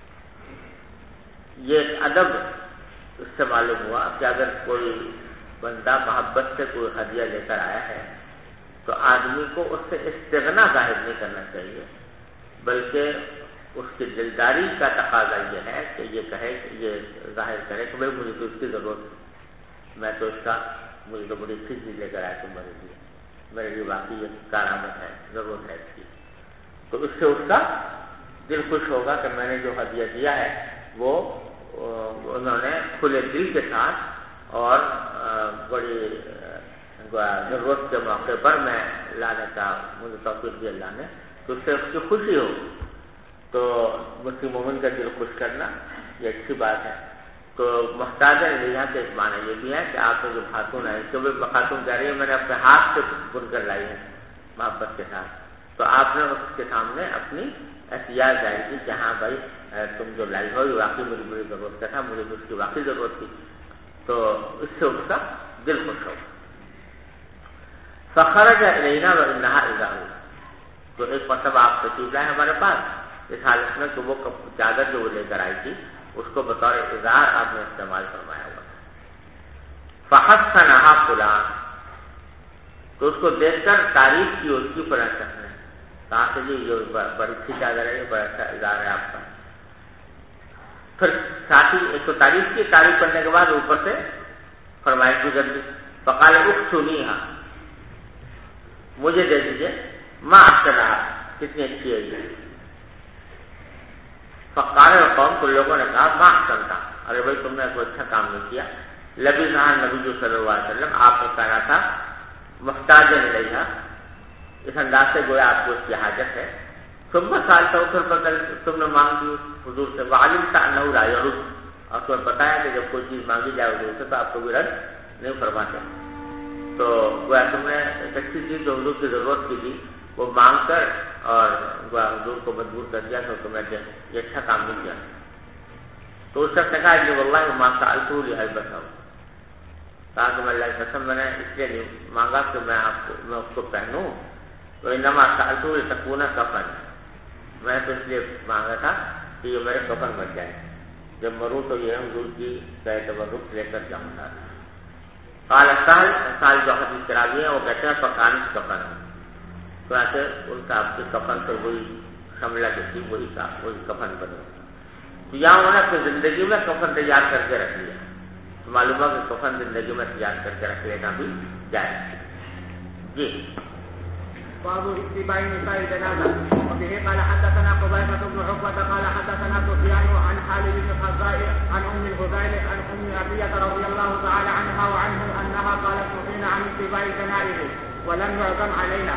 یہ ایک ادب اس سے معلوم ہوا کہ اگر کوئی بندہ محبت سے کوئی ہدیہ لے کر آیا ہے تو آدمی کو اس سے استغنا ظاہر نہیں کرنا چاہیے، بلکہ اس کی دلداری کا تقاضا یہ ہے کہ یہ کہے کہ یہ ظاہر کرے کہ بھائی مجھے تو اس کی ضرورت ہے، میں تو اس کا مجھے تو بڑی اچھی چیز لے کر آیا تم میرے لیے واقعی یہ کارآمد ہے، ضرورت ہے اس کی، تو اس سے اس کا دل خوش ہوگا کہ میں نے جو ہدیہ دیا ہے وہ انہوں نے کھلے دل کے ساتھ اور بڑی ضرورت کے موقع پر میں لانے کا مجھے توفیق دی اللہ نے، تو اس سے اس کی خوشی ہو، تو مسلم مومن کا دل خوش کرنا یہ اچھی بات ہے۔ تو محتاج الیہ کے اس معنی یہ بھی ہے کہ آپ نے جو خاتون ہے کہ وہ خاتون کہہ رہی ہے میں نے اپنے ہاتھ سے بن کر لائی ہے محبت کے ساتھ، تو آپ نے اس کے سامنے اپنی احتیاط ظاہر کی کہ ہاں بھائی تم جو لائی ہو یہ واقعی مجھے بڑی ضرورت کا تھا، مجھے اس کی واقعی ضرورت تھی، تو اس سے اس کا دل خوش ہو۔ فخرج الینا وانہا ازار، تو ایک مرتبہ آپ تشریف لائے ہمارے پاس اس حالت میں کہ وہ چادر جو وہ لے کر آئی تھی اس کو بطور ازار آپ نے استعمال فرمایا ہوا تھا۔ فحسنھا فلان، تو اس کو دیکھ کر تعریف کی اس کی پر شخص نے کہا کہ جی جو بڑی اچھی چادر ہے، یہ بڑا اچھا ازار ہے آپ کا۔ پھر ساتھ ہی ایک تو تعریف کی، تعریف کرنے کے بعد اوپر سے فرمائش گزر دی، فقال اکسونیھا، مجھے دے دیجیے، ما احسنھا، کتنی اچھی ہے یہ۔ فقال القوم، تو لوگوں نے کہا ما احسنتا، ارے بھائی تم نے کوئی اچھا کام نہیں کیا۔ لبثھا النبی صلی اللہ علیہ وسلم، آپ نے کہا تھا محتاج الیھا، اس انداز سے گویا آپ کو اس کی حاجت ہے۔ ثم سالتہ، پھر تم نے مانگ دی حضور سے، وعلمت انہ لا یرد، اور تمہیں پتا ہے کہ جب کوئی چیز مانگی جائے حضور سے تو آپ کو بھی رد نہیں فرماتے۔ تو گویا تم نے ایک اچھی چیز جو حضور کی ضرورت کی تھی وہ مانگ کر اور گویا حضور کو مجبور کر دیا، تو تم نے یہ اچھا کام نہیں کیا۔ تو اس شخص نے کہا کہ واللہ ما سألتہ لألبسہ، کہا کہ میں اللہ کی قسم میں نے اس لیے نہیں مانگا کہ میں اس کو پہنوں، وانما سألتہ لتکون کفن، میں تو اس لیے مانگا تھا کہ یہ میرے کفن بن جائے، جب مروں تو یہ حضور کی تبرک لے کر جاؤں گا۔ قال سال جو حدیث راوی ہے وہ کہتے ہیں فکان کفن، تو ایسے ان کا آپ کی کفن تو وہی شملہ جو تھی وہی کفن بنے۔ تو یہاں انہوں نے اپنی زندگی میں کفن تیار کر کے رکھ لیا، تو معلوم ہے کہ کفن زندگی میں تیار کر کے رکھ لینا بھی جائز۔ جی باب اتباع نساء الجنازة. وبه قال حدثنا قبيصة بن عقبة قال حدثنا سفيان عن خالد بن الخزاع عن أم الهذيل عن أم عطية رضي الله تعالى عنها وعنهم أنها قالت نهينا عن اتباع الجنائز ولم يعزم علينا.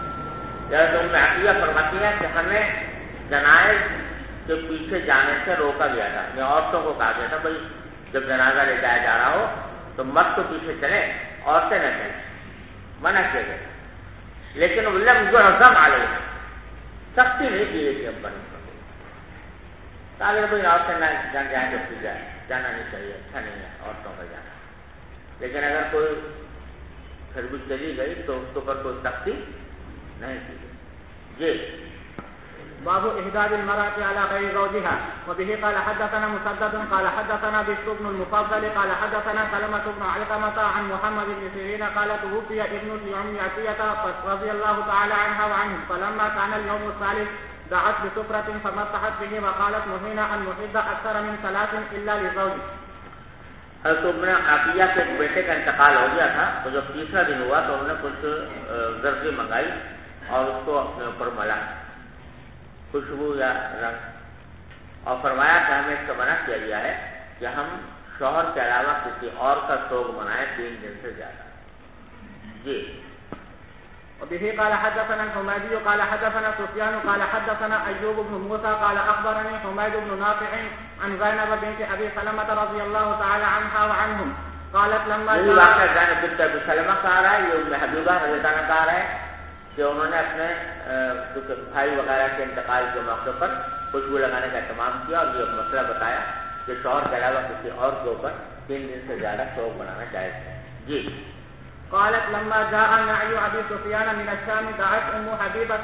ام عطیہ فرماتی ہے کہ ہمیں جنائز کے پیچھے جانے سے روکا گیا تھا، میں عورتوں کو کہا گیا تھا بھائی جب جنازہ لے جایا جا رہا ہو تو مرد تو پیچھے چلے، عورتیں نہ چلیں، منع کیا گیا، لیکن لم يعزم علینا، سختی نہیں کی گئی اب بنی اگر کوئی عورتیں نہ جائیں تو پھر جائے، جانا نہیں چاہیے، اچھا نہیں ہے عورتوں کا جانا، لیکن اگر کوئی پھر بھی چلی گئی تو اس کے اوپر کوئی سختی نہیں کی گئی۔ جی باب إحداد المرأة على غير زوجها. وبه قال حدثنا مسدد قال حدثنا بشر بن المفضل قال حدثنا سلمة بن علقمة عن محمد بن سيرين قال توفي ابن لأم عطية رضي الله تعالى عنها وعنه، فلما كان اليوم الثالث دعت بسفرة فمسحت به وقالت نهينا أن نحد أكثر من 3 إلا لزوج. حضرت ابن عطیہ کے ایک بیٹے کا انتقال ہو گیا تھا، تو جب تیسرا دن ہوا تو انہوں نے کچھ زردی منگائی اور اس کو اپنے اوپر ملا، خوشبو یا رنگ، اور فرمایا کہ ہمیں اس کا منع کیا گیا ہے کہ ہم شوہر کے علاوہ کسی اور کا سوگ منائیں 3 دن سے زیادہ۔ جی وبه قال حدثنا الحميدي قال حدثنا سفيان قال حدثنا أيوب بن موسى قال أخبرني حميد بن نافع عن زينب بنت أبي سلمة رضي الله تعالى عنها وعنهم قالت لما یہ واقعہ زینب بنت ابی سلمہ کا آ رہا ہے، یہ ام حبیبہ رضی اللہ عنہا کا آ رہا ہے کہ انہوں نے اپنے بھائی وغیرہ کے انتقال کے موقع پر خوشبو لگانے کا اہتمام کیا اور یہ مسئلہ بتایا کہ شوہر کے علاوہ کسی اور کے اوپر 3 دن سے زیادہ سوگ منانا جائز ہے۔ جی قالت لما جاء نعي أبي سفيان من الشام دعت أم حبيبة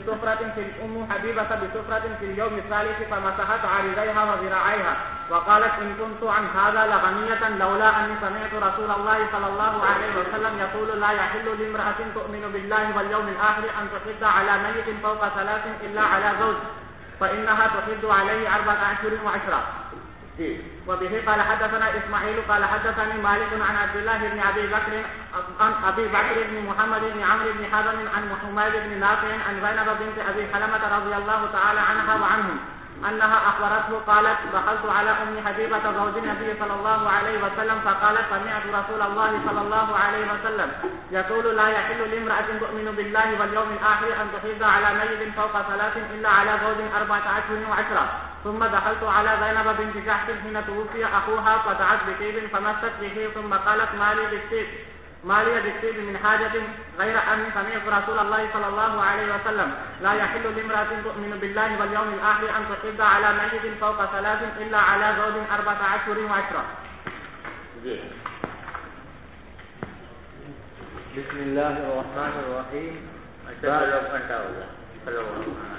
بسفرة في اليوم الثالث فمسحت عارضيها وذراعيها وقالت إن كنت عن هذا لغنية لولا أني سمعت رسول الله صلى الله عليه وسلم يقول لا يحل لامرأة تؤمن بالله واليوم الآخر أن تحد على ميت فوق 3 إلا على زوج فإنها تحد عليه 4 أشهر و10. وبه قال حدثنا إسماعيل قال حدثني مالك عن عبد الله بن أبي بكر بن محمد بن عمرو بن حزم عن حميد بن نافع عن زينب بنت أبي سلمة رضي الله تعالى عنها وعنهم أنها أخبرته قالت دخلت على أم حبيبة زوج النبي صلى الله عليه وسلم فقالت سمعت رسول الله صلى الله عليه وسلم يقول لا يحل لامرأة تؤمن بالله واليوم الآخر أن تحيض على ميت فوق 3 إلا على زوج 4 أشهر و10. ثم دخلت على زينب بنت جحش حين توفي أخوها فدعت بطيب فمست به ثم قالت ما لي بالطيب من حاجة غير أني سمعت رسول الله صلى الله عليه وسلم لا يحل لامرأة تؤمن بالله واليوم الآخر أن تحد على ميت فوق 3 إلا على زوج 4 أشهر و10. بسم اللہ الرحمن الرحیم. اچھا چلو گھنٹہ ہوگا. چلو